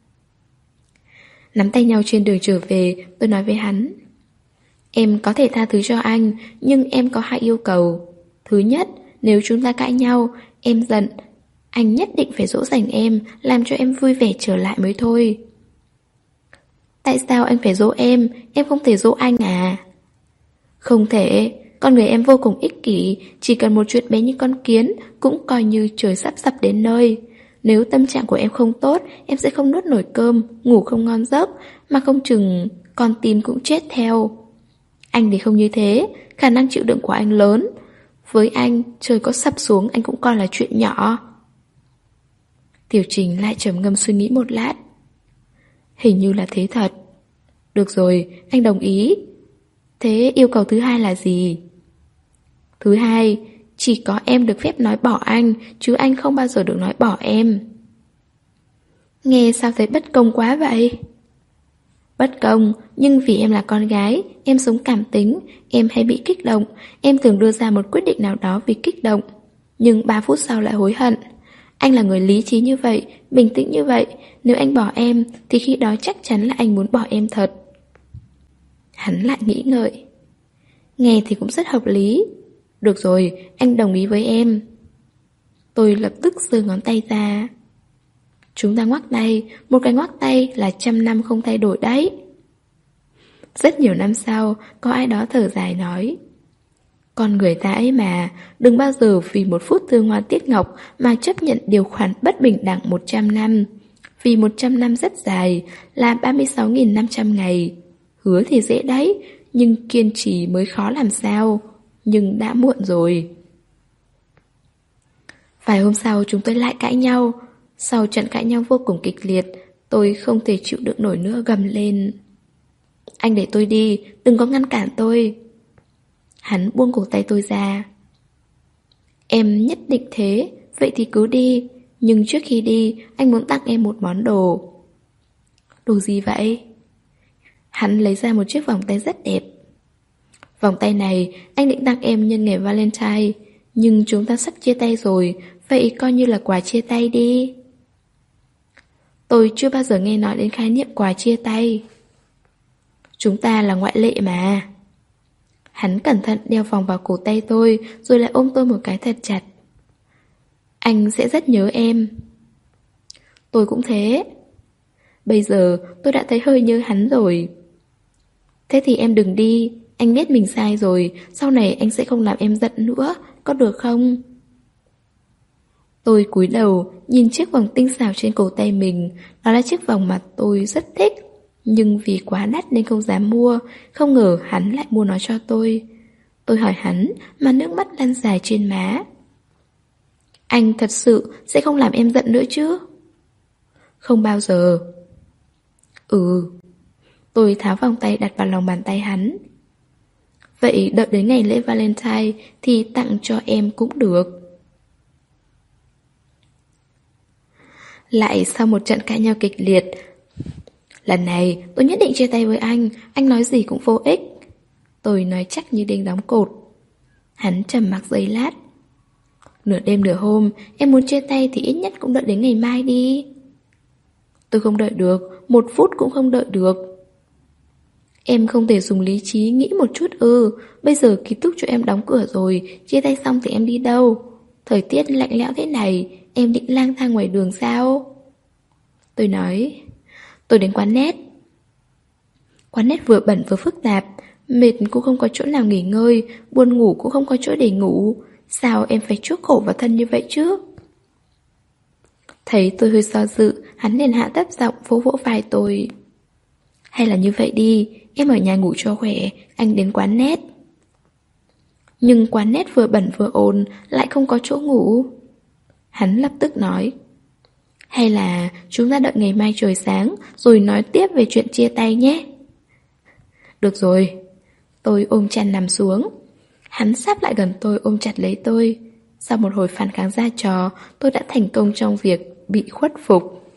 Nắm tay nhau trên đường trở về, tôi nói với hắn. Em có thể tha thứ cho anh, nhưng em có 2 yêu cầu. Thứ nhất, nếu chúng ta cãi nhau, em giận, anh nhất định phải dỗ dành em, làm cho em vui vẻ trở lại mới thôi. Tại sao anh phải dỗ em không thể dỗ anh à? Không thể, con người em vô cùng ích kỷ, chỉ cần một chuyện bé như con kiến cũng coi như trời sắp sập đến nơi. Nếu tâm trạng của em không tốt, em sẽ không nuốt nổi cơm, ngủ không ngon giấc, mà không chừng con tim cũng chết theo. Anh thì không như thế, khả năng chịu đựng của anh lớn. Với anh, trời có sập xuống anh cũng coi là chuyện nhỏ. Tiểu Trình lại trầm ngâm suy nghĩ một lát. Hình như là thế thật. Được rồi, anh đồng ý. Thế yêu cầu thứ hai là gì? Thứ hai, chỉ có em được phép nói bỏ anh, chứ anh không bao giờ được nói bỏ em. Nghe sao thấy bất công quá vậy? Bất công, nhưng vì em là con gái, em sống cảm tính, em hay bị kích động, em thường đưa ra một quyết định nào đó vì kích động. Nhưng 3 phút sau lại hối hận. Anh là người lý trí như vậy, bình tĩnh như vậy, nếu anh bỏ em thì khi đó chắc chắn là anh muốn bỏ em thật. Hắn lại nghĩ ngợi. Nghe thì cũng rất hợp lý. Được rồi, anh đồng ý với em. Tôi lập tức giơ ngón tay ra. Chúng ta ngoắc tay, một cái ngoắc tay là 100 năm không thay đổi đấy. Rất nhiều năm sau, có ai đó thở dài nói. Con người ta ấy mà, đừng bao giờ vì một phút thương hoa tiếc ngọc mà chấp nhận điều khoản bất bình đẳng 100 năm. Vì 100 năm rất dài, là 36.500 ngày. Hứa thì dễ đấy, nhưng kiên trì mới khó làm sao. Nhưng đã muộn rồi. Vài hôm sau chúng tôi lại cãi nhau. Sau trận cãi nhau vô cùng kịch liệt, tôi không thể chịu đựng nổi nữa gầm lên. Anh để tôi đi, đừng có ngăn cản tôi. Hắn buông cổ tay tôi ra. Em nhất định thế, vậy thì cứ đi. Nhưng trước khi đi, anh muốn tặng em một món đồ. Đồ gì vậy? Hắn lấy ra một chiếc vòng tay rất đẹp. Vòng tay này anh định tặng em nhân ngày Valentine, nhưng chúng ta sắp chia tay rồi, vậy coi như là quà chia tay đi. Tôi chưa bao giờ nghe nói đến khái niệm quà chia tay. Chúng ta là ngoại lệ mà. Hắn cẩn thận đeo vòng vào cổ tay tôi, rồi lại ôm tôi một cái thật chặt. Anh sẽ rất nhớ em. Tôi cũng thế. Bây giờ tôi đã thấy hơi nhớ hắn rồi. Thế thì em đừng đi, anh biết mình sai rồi, sau này anh sẽ không làm em giận nữa, có được không? Tôi cúi đầu, nhìn chiếc vòng tinh xảo trên cổ tay mình. Đó là chiếc vòng mà tôi rất thích, nhưng vì quá đắt nên không dám mua. Không ngờ hắn lại mua nó cho tôi. Tôi hỏi hắn mà nước mắt lăn dài trên má. Anh thật sự sẽ không làm em giận nữa chứ? Không bao giờ. Ừ. Tôi tháo vòng tay đặt vào lòng bàn tay hắn. Vậy đợi đến ngày lễ Valentine thì tặng cho em cũng được. Lại sau một trận cãi nhau kịch liệt. Lần này tôi nhất định chia tay với anh nói gì cũng vô ích. Tôi nói chắc như đinh đóng cột. Hắn trầm mặc giây lát. Nửa đêm nửa hôm, em muốn chia tay thì ít nhất cũng đợi đến ngày mai đi. Tôi không đợi được, 1 phút cũng không đợi được. Em không thể dùng lý trí nghĩ một chút ư? Bây giờ ký túc cho em đóng cửa rồi, chia tay xong thì em đi đâu? Thời tiết lạnh lẽo thế này, em định lang thang ngoài đường sao? Tôi nói, tôi đến quán nét. Quán nét vừa bẩn vừa phức tạp, mệt cũng không có chỗ nào nghỉ ngơi, buồn ngủ cũng không có chỗ để ngủ. Sao em phải chuốc khổ vào thân như vậy chứ? Thấy tôi hơi do dự, hắn liền hạ thấp giọng vỗ vỗ vai tôi. Hay là như vậy đi, em ở nhà ngủ cho khỏe, anh đến quán nét. Nhưng quán nét vừa bẩn vừa ồn, lại không có chỗ ngủ. Hắn lập tức nói, hay là chúng ta đợi ngày mai trời sáng rồi nói tiếp về chuyện chia tay nhé. Được rồi. Tôi ôm chăn nằm xuống. Hắn sáp lại gần tôi ôm chặt lấy tôi. Sau một hồi phản kháng ra trò, tôi đã thành công trong việc bị khuất phục.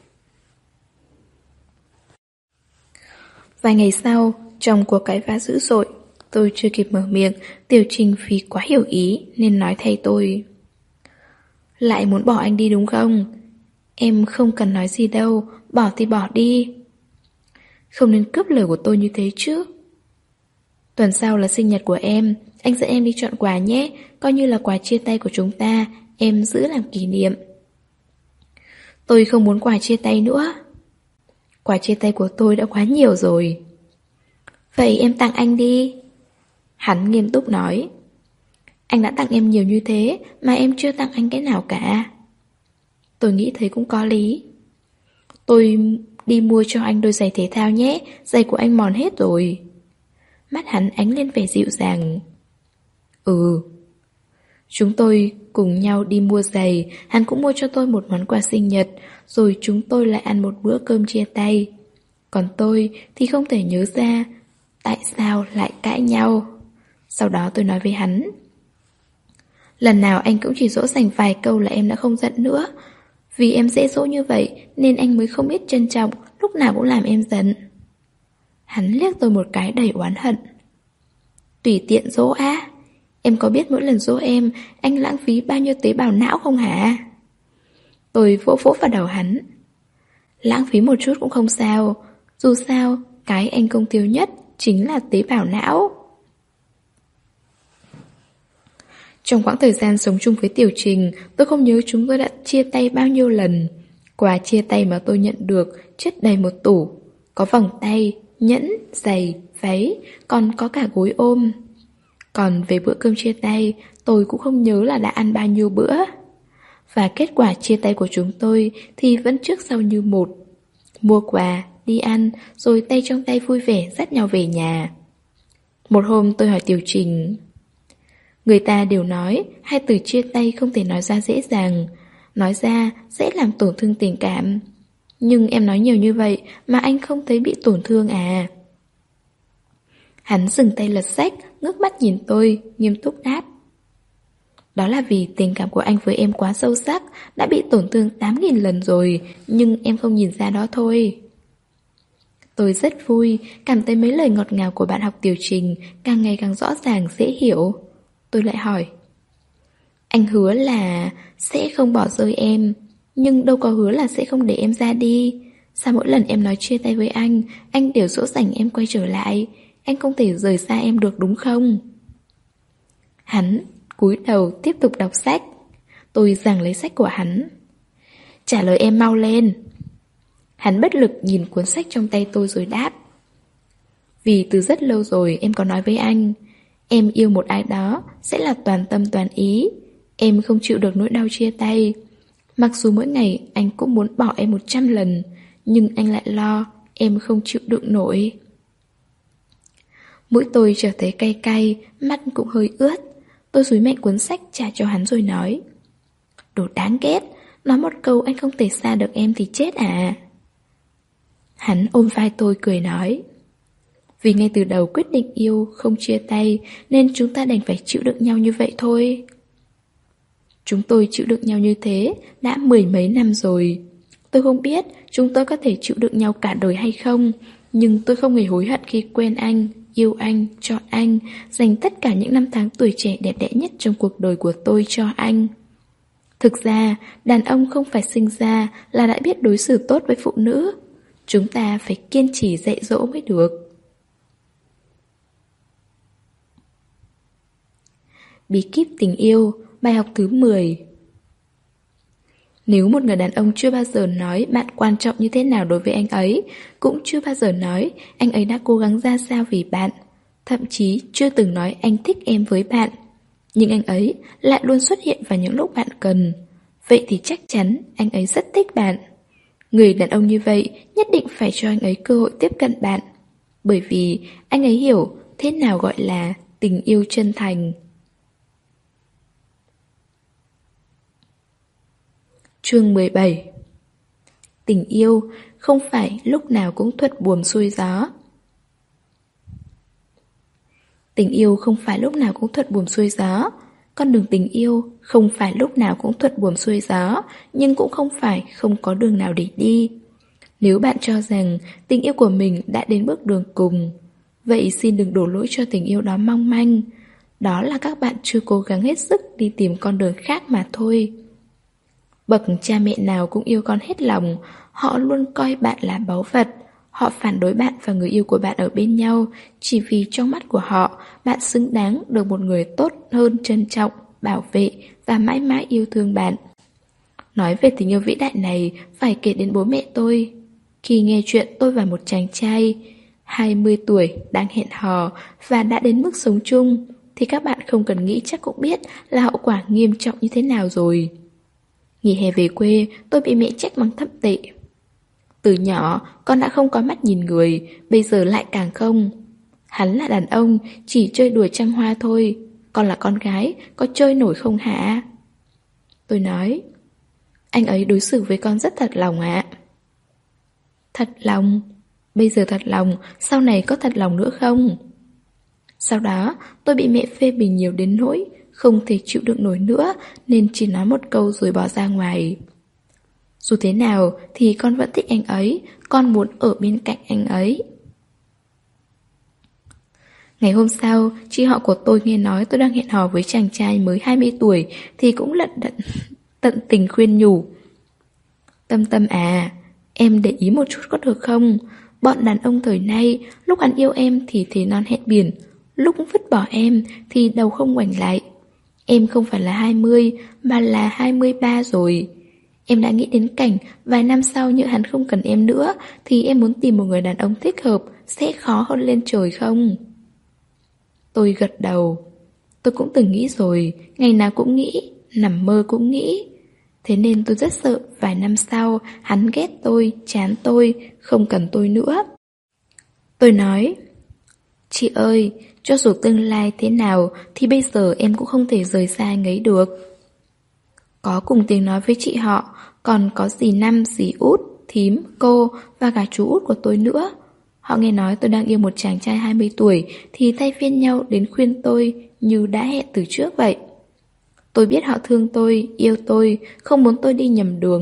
Vài ngày sau, trong cuộc cãi vã dữ dội, tôi chưa kịp mở miệng, Tiểu Trình vì quá hiểu ý nên nói thay tôi. Lại muốn bỏ anh đi đúng không? Em không cần nói gì đâu, bỏ thì bỏ đi. Không nên cướp lời của tôi như thế chứ. Tuần sau là sinh nhật của em, anh dẫn em đi chọn quà nhé, coi như là quà chia tay của chúng ta, em giữ làm kỷ niệm. Tôi không muốn quà chia tay nữa. Quà chia tay của tôi đã quá nhiều rồi. Vậy em tặng anh đi. Hắn nghiêm túc nói. Anh đã tặng em nhiều như thế mà em chưa tặng anh cái nào cả. Tôi nghĩ thấy cũng có lý. Tôi đi mua cho anh đôi giày thể thao nhé, giày của anh mòn hết rồi. Mắt hắn ánh lên vẻ dịu dàng. Ừ. Chúng tôi cùng nhau đi mua giày, hắn cũng mua cho tôi một món quà sinh nhật, rồi chúng tôi lại ăn một bữa cơm chia tay. Còn tôi thì không thể nhớ ra tại sao lại cãi nhau. Sau đó tôi nói với hắn. Lần nào anh cũng chỉ dỗ dành vài câu là em đã không giận nữa. Vì em dễ dỗ như vậy nên anh mới không biết trân trọng, lúc nào cũng làm em giận. Hắn liếc tôi một cái đầy oán hận. Tùy tiện dỗ á. Em có biết mỗi lần dỗ em, anh lãng phí bao nhiêu tế bào não không hả? Tôi vỗ vỗ vào đầu hắn. Lãng phí một chút cũng không sao. Dù sao, cái anh công tiêu nhất chính là tế bào não. Trong quãng thời gian sống chung với Tiểu Trình, tôi không nhớ chúng tôi đã chia tay bao nhiêu lần. Quà chia tay mà tôi nhận được chất đầy một tủ. Có vòng tay, nhẫn, giày, váy, còn có cả gối ôm. Còn về bữa cơm chia tay, tôi cũng không nhớ là đã ăn bao nhiêu bữa. Và kết quả chia tay của chúng tôi thì vẫn trước sau như một. Mua quà, đi ăn, rồi tay trong tay vui vẻ dắt nhau về nhà. Một hôm tôi hỏi Tiểu Trình. Người ta đều nói hai từ chia tay không thể nói ra dễ dàng. Nói ra sẽ làm tổn thương tình cảm. Nhưng em nói nhiều như vậy mà anh không thấy bị tổn thương à? Hắn dừng tay lật sách, ngước mắt nhìn tôi, nghiêm túc đáp. Đó là vì tình cảm của anh với em quá sâu sắc, đã bị tổn thương 8.000 lần rồi, nhưng em không nhìn ra đó thôi. Tôi rất vui, cảm thấy mấy lời ngọt ngào của bạn học tiểu trình càng ngày càng rõ ràng dễ hiểu. Tôi lại hỏi, anh hứa là sẽ không bỏ rơi em, nhưng đâu có hứa là sẽ không để em ra đi. Sao mỗi lần em nói chia tay với anh đều dỗ dành em quay trở lại. Anh không thể rời xa em được đúng không? Hắn cúi đầu tiếp tục đọc sách. Tôi giằng lấy sách của hắn. Trả lời em mau lên. Hắn bất lực nhìn cuốn sách trong tay tôi rồi đáp. Vì từ rất lâu rồi em có nói với anh, em yêu một ai đó sẽ là toàn tâm toàn ý. Em không chịu được nỗi đau chia tay. Mặc dù mỗi ngày anh cũng muốn bỏ em 100 lần, nhưng anh lại lo em không chịu đựng nổi. Mũi tôi trở thấy cay cay, mắt cũng hơi ướt. Tôi dúi mạnh cuốn sách trả cho hắn rồi nói, đồ đáng ghét, nói một câu anh không thể xa được em thì chết à. Hắn ôm vai tôi cười nói, vì ngay từ đầu quyết định yêu không chia tay nên chúng ta đành phải chịu đựng nhau như vậy thôi. Chúng tôi chịu đựng nhau như thế đã 10 mấy năm rồi. Tôi không biết chúng tôi có thể chịu đựng nhau cả đời hay không, nhưng tôi không hề hối hận khi quen anh, yêu anh, chọn anh, dành tất cả những năm tháng tuổi trẻ đẹp đẽ nhất trong cuộc đời của tôi cho anh. Thực ra, đàn ông không phải sinh ra là đã biết đối xử tốt với phụ nữ. Chúng ta phải kiên trì dạy dỗ mới được. Bí kíp tình yêu, bài học thứ 10. Nếu một người đàn ông chưa bao giờ nói bạn quan trọng như thế nào đối với anh ấy, cũng chưa bao giờ nói anh ấy đã cố gắng ra sao vì bạn, thậm chí chưa từng nói anh thích em với bạn, nhưng anh ấy lại luôn xuất hiện vào những lúc bạn cần, vậy thì chắc chắn anh ấy rất thích bạn. Người đàn ông như vậy nhất định phải cho anh ấy cơ hội tiếp cận bạn, bởi vì anh ấy hiểu thế nào gọi là tình yêu chân thành. Chương 17. Tình yêu không phải lúc nào cũng thuận buồm xuôi gió. Tình yêu không phải lúc nào cũng thuận buồm xuôi gió. Con đường tình yêu không phải lúc nào cũng thuận buồm xuôi gió, nhưng cũng không phải không có đường nào để đi. Nếu bạn cho rằng tình yêu của mình đã đến bước đường cùng, vậy xin đừng đổ lỗi cho tình yêu đó mong manh. Đó là các bạn chưa cố gắng hết sức đi tìm con đường khác mà thôi. Bậc cha mẹ nào cũng yêu con hết lòng, họ luôn coi bạn là báu vật. Họ phản đối bạn và người yêu của bạn ở bên nhau chỉ vì trong mắt của họ, bạn xứng đáng được một người tốt hơn trân trọng, bảo vệ và mãi mãi yêu thương bạn. Nói về tình yêu vĩ đại này, phải kể đến bố mẹ tôi. Khi nghe chuyện tôi và một chàng trai 20 tuổi đang hẹn hò và đã đến mức sống chung, thì các bạn không cần nghĩ chắc cũng biết là hậu quả nghiêm trọng như thế nào rồi. Nghỉ hè về quê, tôi bị mẹ trách mắng thậm tệ. Từ nhỏ, con đã không có mắt nhìn người, bây giờ lại càng không. Hắn là đàn ông, chỉ chơi đùa trăng hoa thôi. Con là con gái, có chơi nổi không hả? Tôi nói, anh ấy đối xử với con rất thật lòng ạ. Thật lòng? Bây giờ thật lòng, sau này có thật lòng nữa không? Sau đó, tôi bị mẹ phê bình nhiều đến nỗi không thể chịu đựng nổi nữa, nên chỉ nói một câu rồi bỏ ra ngoài. Dù thế nào thì con vẫn thích anh ấy, con muốn ở bên cạnh anh ấy. Ngày hôm sau, chị họ của tôi nghe nói tôi đang hẹn hò với chàng trai mới 20 tuổi thì cũng tận tình khuyên nhủ. Tâm Tâm à, em để ý một chút có được không? Bọn đàn ông thời nay, lúc hắn yêu em thì thế non hẹn biển, lúc vứt bỏ em thì đầu không ngoảnh lại. Em không phải là 20 mà là 23 rồi. Em đã nghĩ đến cảnh vài năm sau nhỡ hắn không cần em nữa thì em muốn tìm một người đàn ông thích hợp sẽ khó hơn lên trời không? Tôi gật đầu. Tôi cũng từng nghĩ rồi, ngày nào cũng nghĩ, nằm mơ cũng nghĩ. Thế nên tôi rất sợ vài năm sau hắn ghét tôi, chán tôi, không cần tôi nữa. Tôi nói, chị ơi, cho dù tương lai thế nào thì bây giờ em cũng không thể rời xa anh ấy được. Có cùng tiếng nói với chị họ, còn có dì Năm, dì Út, thím, cô và cả chú út của tôi nữa. Họ nghe nói tôi đang yêu một chàng trai 20 tuổi thì thay phiên nhau đến khuyên tôi như đã hẹn từ trước vậy. Tôi biết họ thương tôi, yêu tôi, không muốn tôi đi nhầm đường,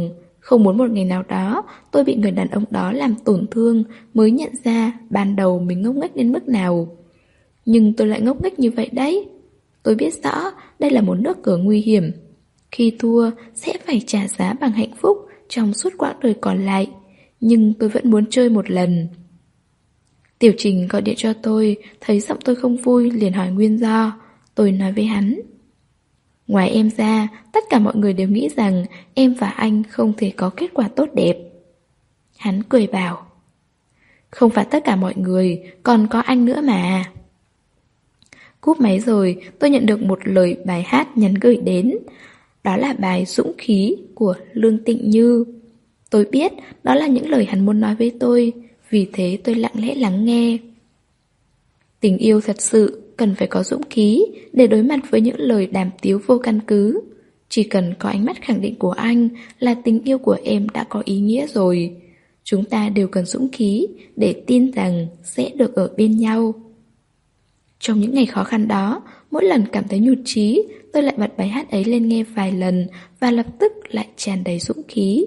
Không muốn một ngày nào đó tôi bị người đàn ông đó làm tổn thương mới nhận ra ban đầu mình ngốc nghếch đến mức nào. Nhưng tôi lại ngốc nghếch như vậy đấy. Tôi biết rõ đây là một nước cờ nguy hiểm. Khi thua sẽ phải trả giá bằng hạnh phúc trong suốt quãng đời còn lại. Nhưng tôi vẫn muốn chơi một lần. Tiểu Trình gọi điện cho tôi, thấy giọng tôi không vui liền hỏi nguyên do. Tôi nói với hắn: ngoài em ra, tất cả mọi người đều nghĩ rằng em và anh không thể có kết quả tốt đẹp. Hắn cười bảo: không phải tất cả mọi người, còn có anh nữa mà. Cúp máy rồi, tôi nhận được một lời bài hát nhắn gửi đến. Đó là bài Dũng Khí của Lương Tịnh Như. Tôi biết đó là những lời hắn muốn nói với tôi, vì thế tôi lặng lẽ lắng nghe. Tình yêu thật sự cần phải có dũng khí để đối mặt với những lời đàm tiếu vô căn cứ. Chỉ cần có ánh mắt khẳng định của anh là tình yêu của em đã có ý nghĩa rồi. Chúng ta đều cần dũng khí để tin rằng sẽ được ở bên nhau. Trong những ngày khó khăn đó, mỗi lần cảm thấy nhụt chí, tôi lại bật bài hát ấy lên nghe vài lần và lập tức lại tràn đầy dũng khí.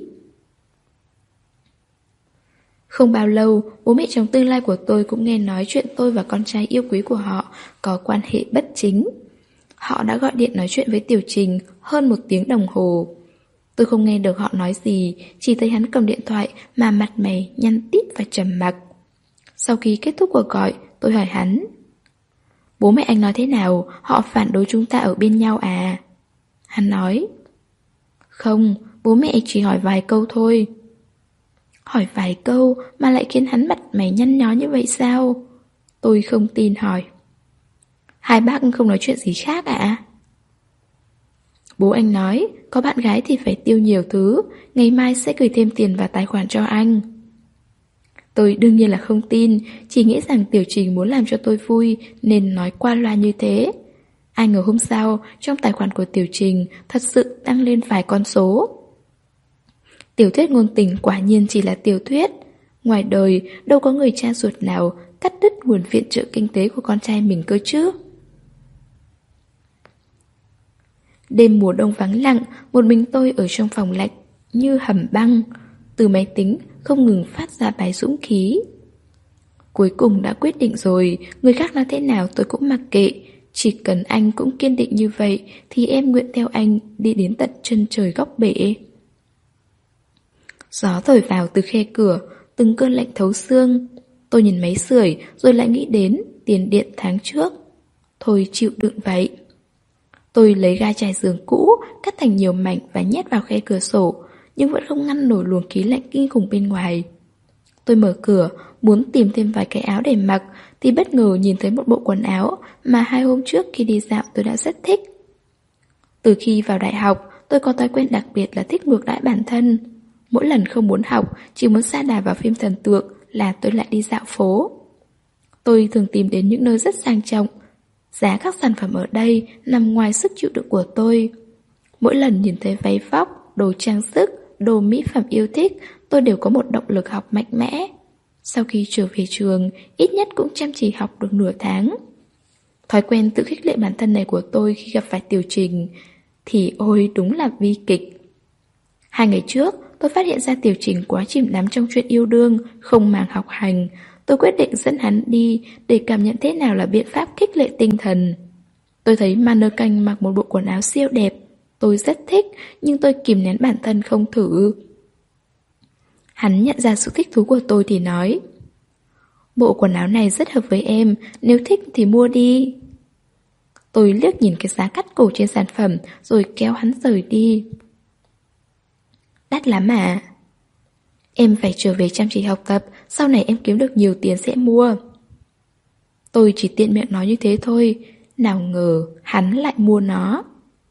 Không bao lâu, bố mẹ chồng tương lai của tôi cũng nghe nói chuyện tôi và con trai yêu quý của họ có quan hệ bất chính. Họ đã gọi điện nói chuyện với Tiểu Trình hơn 1 tiếng đồng hồ. Tôi không nghe được họ nói gì, chỉ thấy hắn cầm điện thoại mà mặt mày nhăn tít và trầm mặc. Sau khi kết thúc cuộc gọi, tôi hỏi hắn: bố mẹ anh nói thế nào? Họ phản đối chúng ta ở bên nhau à? Hắn nói: không, bố mẹ chỉ hỏi vài câu thôi. Hỏi vài câu mà lại khiến hắn mặt mày nhăn nhó như vậy sao? Tôi không tin hỏi: hai bác không nói chuyện gì khác ạ? Bố anh nói, có bạn gái thì phải tiêu nhiều thứ, ngày mai sẽ gửi thêm tiền vào tài khoản cho anh. Tôi đương nhiên là không tin, chỉ nghĩ rằng Tiểu Trình muốn làm cho tôi vui nên nói qua loa như thế. Ai ngờ hôm sau, trong tài khoản của Tiểu Trình thật sự đăng lên vài con số. Tiểu thuyết ngôn tình quả nhiên chỉ là tiểu thuyết. Ngoài đời, đâu có người cha ruột nào cắt đứt nguồn viện trợ kinh tế của con trai mình cơ chứ. Đêm mùa đông vắng lặng, một mình tôi ở trong phòng lạnh như hầm băng. Từ máy tính không ngừng phát ra bài dũng khí. Cuối cùng đã quyết định rồi, người khác nói thế nào tôi cũng mặc kệ. Chỉ cần anh cũng kiên định như vậy thì em nguyện theo anh đi đến tận chân trời góc bể. Gió thổi vào từ khe cửa, từng cơn lạnh thấu xương. Tôi nhìn máy sưởi rồi lại nghĩ đến tiền điện tháng trước. Thôi chịu đựng vậy. Tôi lấy ga trải giường cũ, cắt thành nhiều mảnh và nhét vào khe cửa sổ, nhưng vẫn không ngăn nổi luồng khí lạnh kinh khủng bên ngoài. Tôi mở cửa, muốn tìm thêm vài cái áo để mặc, thì bất ngờ nhìn thấy một bộ quần áo mà 2 hôm trước khi đi dạo tôi đã rất thích. Từ khi vào đại học, tôi có thói quen đặc biệt là thích ngược đãi bản thân. Mỗi lần không muốn học, chỉ muốn sa đà vào phim thần tượng là tôi lại đi dạo phố. Tôi thường tìm đến những nơi rất sang trọng. Giá các sản phẩm ở đây nằm ngoài sức chịu đựng của tôi. Mỗi lần nhìn thấy váy vóc, đồ trang sức, đồ mỹ phẩm yêu thích, tôi đều có một động lực học mạnh mẽ. Sau khi trở về trường, ít nhất cũng chăm chỉ học được nửa tháng. Thói quen tự khích lệ bản thân này của tôi khi gặp phải Tiểu Trình thì ôi đúng là bi kịch. 2 ngày trước, tôi phát hiện ra Tiểu Trình quá chìm đắm trong chuyện yêu đương, không màng học hành. Tôi quyết định dẫn hắn đi để cảm nhận thế nào là biện pháp khích lệ tinh thần. Tôi thấy mannequin mặc một bộ quần áo siêu đẹp. Tôi rất thích, nhưng tôi kìm nén bản thân không thử. Hắn nhận ra sự thích thú của tôi thì nói: bộ quần áo này rất hợp với em, nếu thích thì mua đi. Tôi liếc nhìn cái giá cắt cổ trên sản phẩm rồi kéo hắn rời đi. Đắt lắm à? Em phải trở về chăm chỉ học tập, sau này em kiếm được nhiều tiền sẽ mua. Tôi chỉ tiện miệng nói như thế thôi, nào ngờ hắn lại mua nó.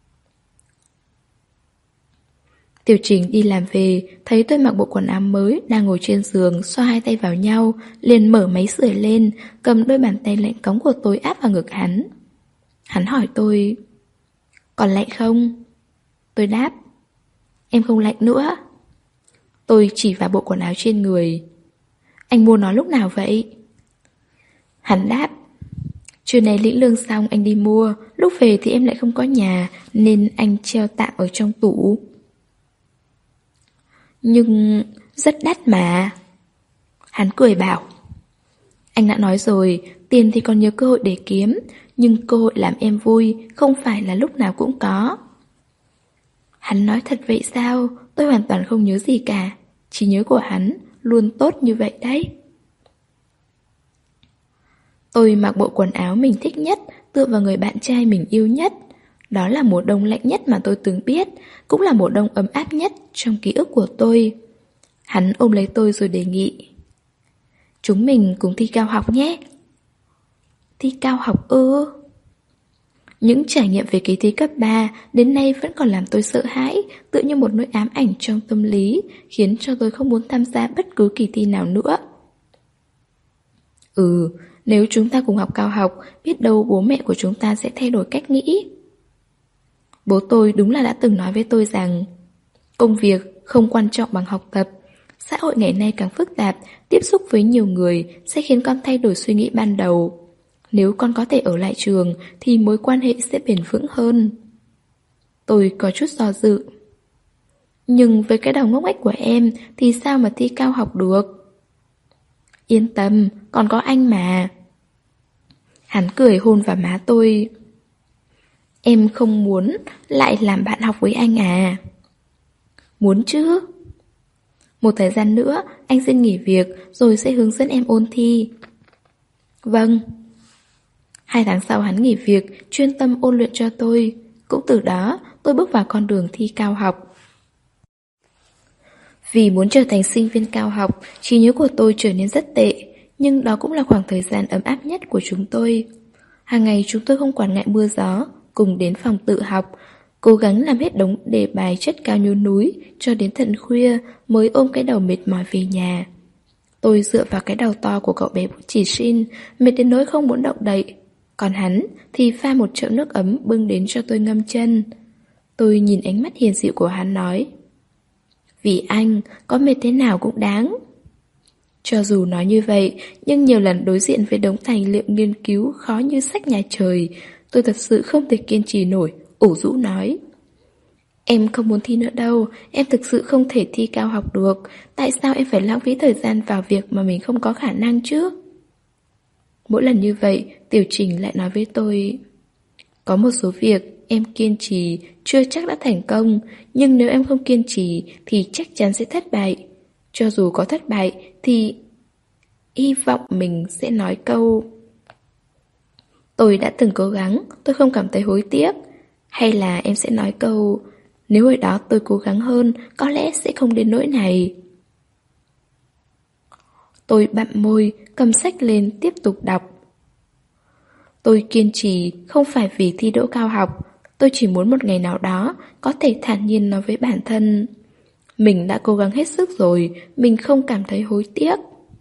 Tiểu Trình đi làm về, thấy tôi mặc bộ quần áo mới, đang ngồi trên giường, xoa 2 tay vào nhau, liền mở máy sưởi lên, cầm đôi bàn tay lạnh cống của tôi áp vào ngực hắn. Hắn hỏi tôi: còn lạnh không? Tôi đáp: em không lạnh nữa. Tôi chỉ vào bộ quần áo trên người: anh mua nó lúc nào vậy? Hắn đáp: trưa nay lĩnh lương xong anh đi mua, lúc về thì em lại không có nhà, nên anh treo tạm ở trong tủ. Nhưng rất đắt mà. Hắn cười bảo, anh đã nói rồi, tiền thì còn nhiều cơ hội để kiếm, nhưng cơ hội làm em vui không phải là lúc nào cũng có. Hắn nói thật vậy sao? Tôi hoàn toàn không nhớ gì cả. Trí nhớ của hắn luôn tốt như vậy đấy. Tôi mặc bộ quần áo mình thích nhất, tựa vào người bạn trai mình yêu nhất. Đó là mùa đông lạnh nhất mà tôi từng biết, cũng là mùa đông ấm áp nhất trong ký ức của tôi. Hắn ôm lấy tôi rồi đề nghị, chúng mình cùng thi cao học nhé. Thi cao học ư? Những trải nghiệm về kỳ thi cấp 3 đến nay vẫn còn làm tôi sợ hãi, tựa như một nỗi ám ảnh trong tâm lý, khiến cho tôi không muốn tham gia bất cứ kỳ thi nào nữa. Nếu chúng ta cùng học cao học, biết đâu bố mẹ của chúng ta sẽ thay đổi cách nghĩ. Bố tôi đúng là đã từng nói với tôi rằng công việc không quan trọng bằng học tập. Xã hội ngày nay càng phức tạp, tiếp xúc với nhiều người sẽ khiến con thay đổi suy nghĩ ban đầu. Nếu con có thể ở lại trường thì mối quan hệ sẽ bền vững hơn. Tôi có chút do dự. Nhưng với cái đầu ngốc nghếch của em thì sao mà thi cao học được? Yên tâm, còn có anh mà. Hắn cười hôn vào má tôi. Em không muốn lại làm bạn học với anh à? Muốn chứ. Một thời gian nữa anh xin nghỉ việc rồi sẽ hướng dẫn em ôn thi. Vâng. 2 tháng sau hắn nghỉ việc, chuyên tâm ôn luyện cho tôi. Cũng từ đó tôi bước vào con đường thi cao học. Vì muốn trở thành sinh viên cao học, trí nhớ của tôi trở nên rất tệ. Nhưng đó cũng là khoảng thời gian ấm áp nhất của chúng tôi. Hàng ngày chúng tôi không quản ngại mưa gió, cùng đến phòng tự học, cố gắng làm hết đống đề bài chất cao như núi, cho đến tận khuya mới ôm cái đầu mệt mỏi về nhà. Tôi dựa vào cái đầu to của cậu bé bút chì Shin, mệt đến nỗi không muốn động đậy. Còn hắn thì pha một chậu nước ấm bưng đến cho tôi ngâm chân. Tôi nhìn ánh mắt hiền dịu của hắn nói, vì anh, có mệt thế nào cũng đáng. Cho dù nói như vậy, nhưng nhiều lần đối diện với đống tài liệu nghiên cứu khó như sách nhà trời, tôi thật sự không thể kiên trì nổi, ủ rũ nói. Em không muốn thi nữa đâu, em thực sự không thể thi cao học được. Tại sao em phải lãng phí thời gian vào việc mà mình không có khả năng chứ? Mỗi lần như vậy, Tiểu Trình lại nói với tôi, có một số việc em kiên trì chưa chắc đã thành công, nhưng nếu em không kiên trì thì chắc chắn sẽ thất bại. Cho dù có thất bại thì hy vọng mình sẽ nói câu tôi đã từng cố gắng, tôi không cảm thấy hối tiếc. Hay là em sẽ nói câu nếu hồi đó tôi cố gắng hơn, có lẽ sẽ không đến nỗi này. Tôi bặm môi, cầm sách lên tiếp tục đọc. Tôi kiên trì không phải vì thi đỗ cao học, tôi chỉ muốn một ngày nào đó có thể thản nhiên nói với bản thân, mình đã cố gắng hết sức rồi, mình không cảm thấy hối tiếc.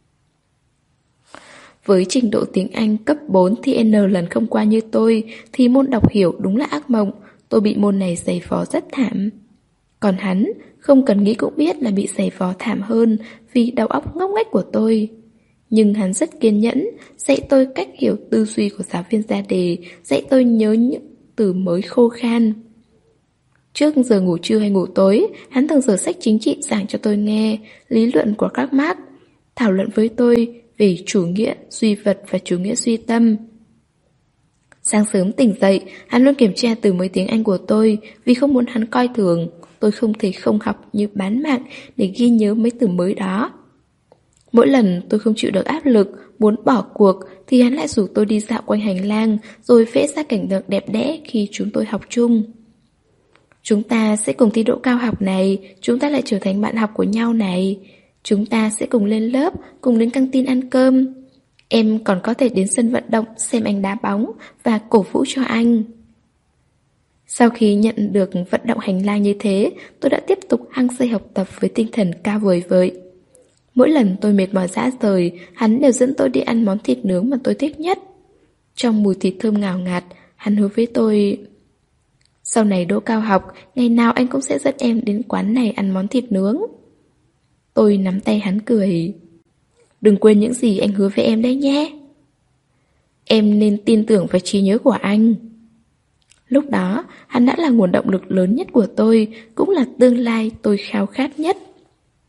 Với trình độ tiếng Anh cấp 4 thì N lần không qua như tôi, thì môn đọc hiểu đúng là ác mộng, tôi bị môn này giày vò rất thảm. Còn hắn, không cần nghĩ cũng biết là bị giày vò thảm hơn vì đầu óc ngốc nghếch của tôi. Nhưng hắn rất kiên nhẫn, dạy tôi cách hiểu tư duy của giáo viên ra đề, dạy tôi nhớ những từ mới khô khan. Trước giờ ngủ trưa hay ngủ tối, hắn thường dở sách chính trị giảng cho tôi nghe, lý luận của các Marx, thảo luận với tôi về chủ nghĩa duy vật và chủ nghĩa duy tâm. Sáng sớm tỉnh dậy, hắn luôn kiểm tra từ mới tiếng Anh của tôi vì không muốn hắn coi thường. Tôi không thể không học như bán mạng để ghi nhớ mấy từ mới đó. Mỗi lần tôi không chịu được áp lực, muốn bỏ cuộc thì hắn lại rủ tôi đi dạo quanh hành lang rồi vẽ ra cảnh tượng đẹp đẽ khi chúng tôi học chung. Chúng ta sẽ cùng thi đỗ cao học này, chúng ta lại trở thành bạn học của nhau này. Chúng ta sẽ cùng lên lớp, cùng đến căng tin ăn cơm. Em còn có thể đến sân vận động xem anh đá bóng và cổ vũ cho anh. Sau khi nhận được vận động hành lang như thế, tôi đã tiếp tục hăng say học tập với tinh thần cao vời vợi. Mỗi lần tôi mệt mỏi rã rời, hắn đều dẫn tôi đi ăn món thịt nướng mà tôi thích nhất. Trong mùi thịt thơm ngào ngạt, hắn hứa với tôi, sau này đỗ cao học, ngày nào anh cũng sẽ dẫn em đến quán này ăn món thịt nướng. Tôi nắm tay hắn cười. Đừng quên những gì anh hứa với em đấy nhé. Em nên tin tưởng vào trí nhớ của anh. Lúc đó, hắn đã là nguồn động lực lớn nhất của tôi, cũng là tương lai tôi khao khát nhất.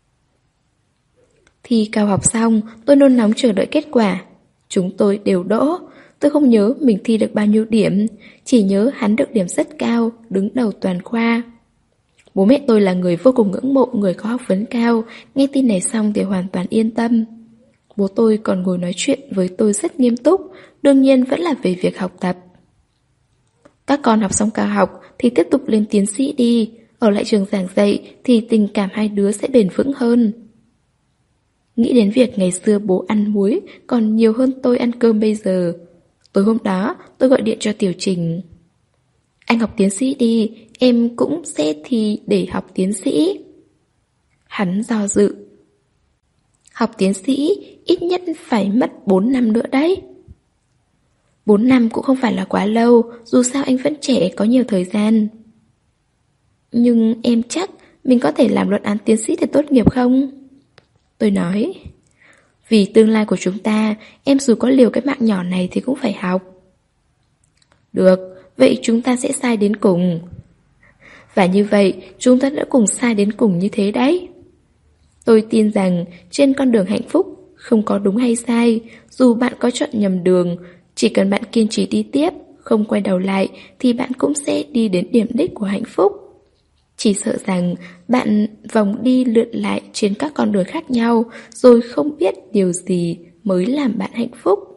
Thi cao học xong, tôi nôn nóng chờ đợi kết quả. Chúng tôi đều đỗ. Tôi không nhớ mình thi được bao nhiêu điểm, chỉ nhớ hắn được điểm rất cao, đứng đầu toàn khoa. Bố mẹ tôi là người vô cùng ngưỡng mộ người có học vấn cao, nghe tin này xong thì hoàn toàn yên tâm. Bố tôi còn ngồi nói chuyện với tôi rất nghiêm túc, đương nhiên vẫn là về việc học tập. Các con học xong cao học thì tiếp tục lên tiến sĩ đi, ở lại trường giảng dạy thì tình cảm hai đứa sẽ bền vững hơn. Nghĩ đến việc ngày xưa bố ăn muối còn nhiều hơn tôi ăn cơm bây giờ. Tối hôm đó tôi gọi điện cho Tiểu Trình. Anh học tiến sĩ đi, em cũng sẽ thi để học tiến sĩ. Hắn do dự. Học tiến sĩ ít nhất phải mất 4 năm nữa đấy. 4 năm cũng không phải là quá lâu, dù sao anh vẫn trẻ có nhiều thời gian. Nhưng em chắc mình có thể làm luận án tiến sĩ để tốt nghiệp không? Tôi nói, vì tương lai của chúng ta, em dù có liều cái mạng nhỏ này thì cũng phải học. Được, vậy chúng ta sẽ sai đến cùng. Và như vậy, chúng ta đã cùng sai đến cùng như thế đấy. Tôi tin rằng trên con đường hạnh phúc không có đúng hay sai, dù bạn có chọn nhầm đường, chỉ cần bạn kiên trì đi tiếp, không quay đầu lại thì bạn cũng sẽ đi đến điểm đích của hạnh phúc. Chỉ sợ rằng bạn vòng đi lượn lại trên các con đường khác nhau rồi không biết điều gì mới làm bạn hạnh phúc.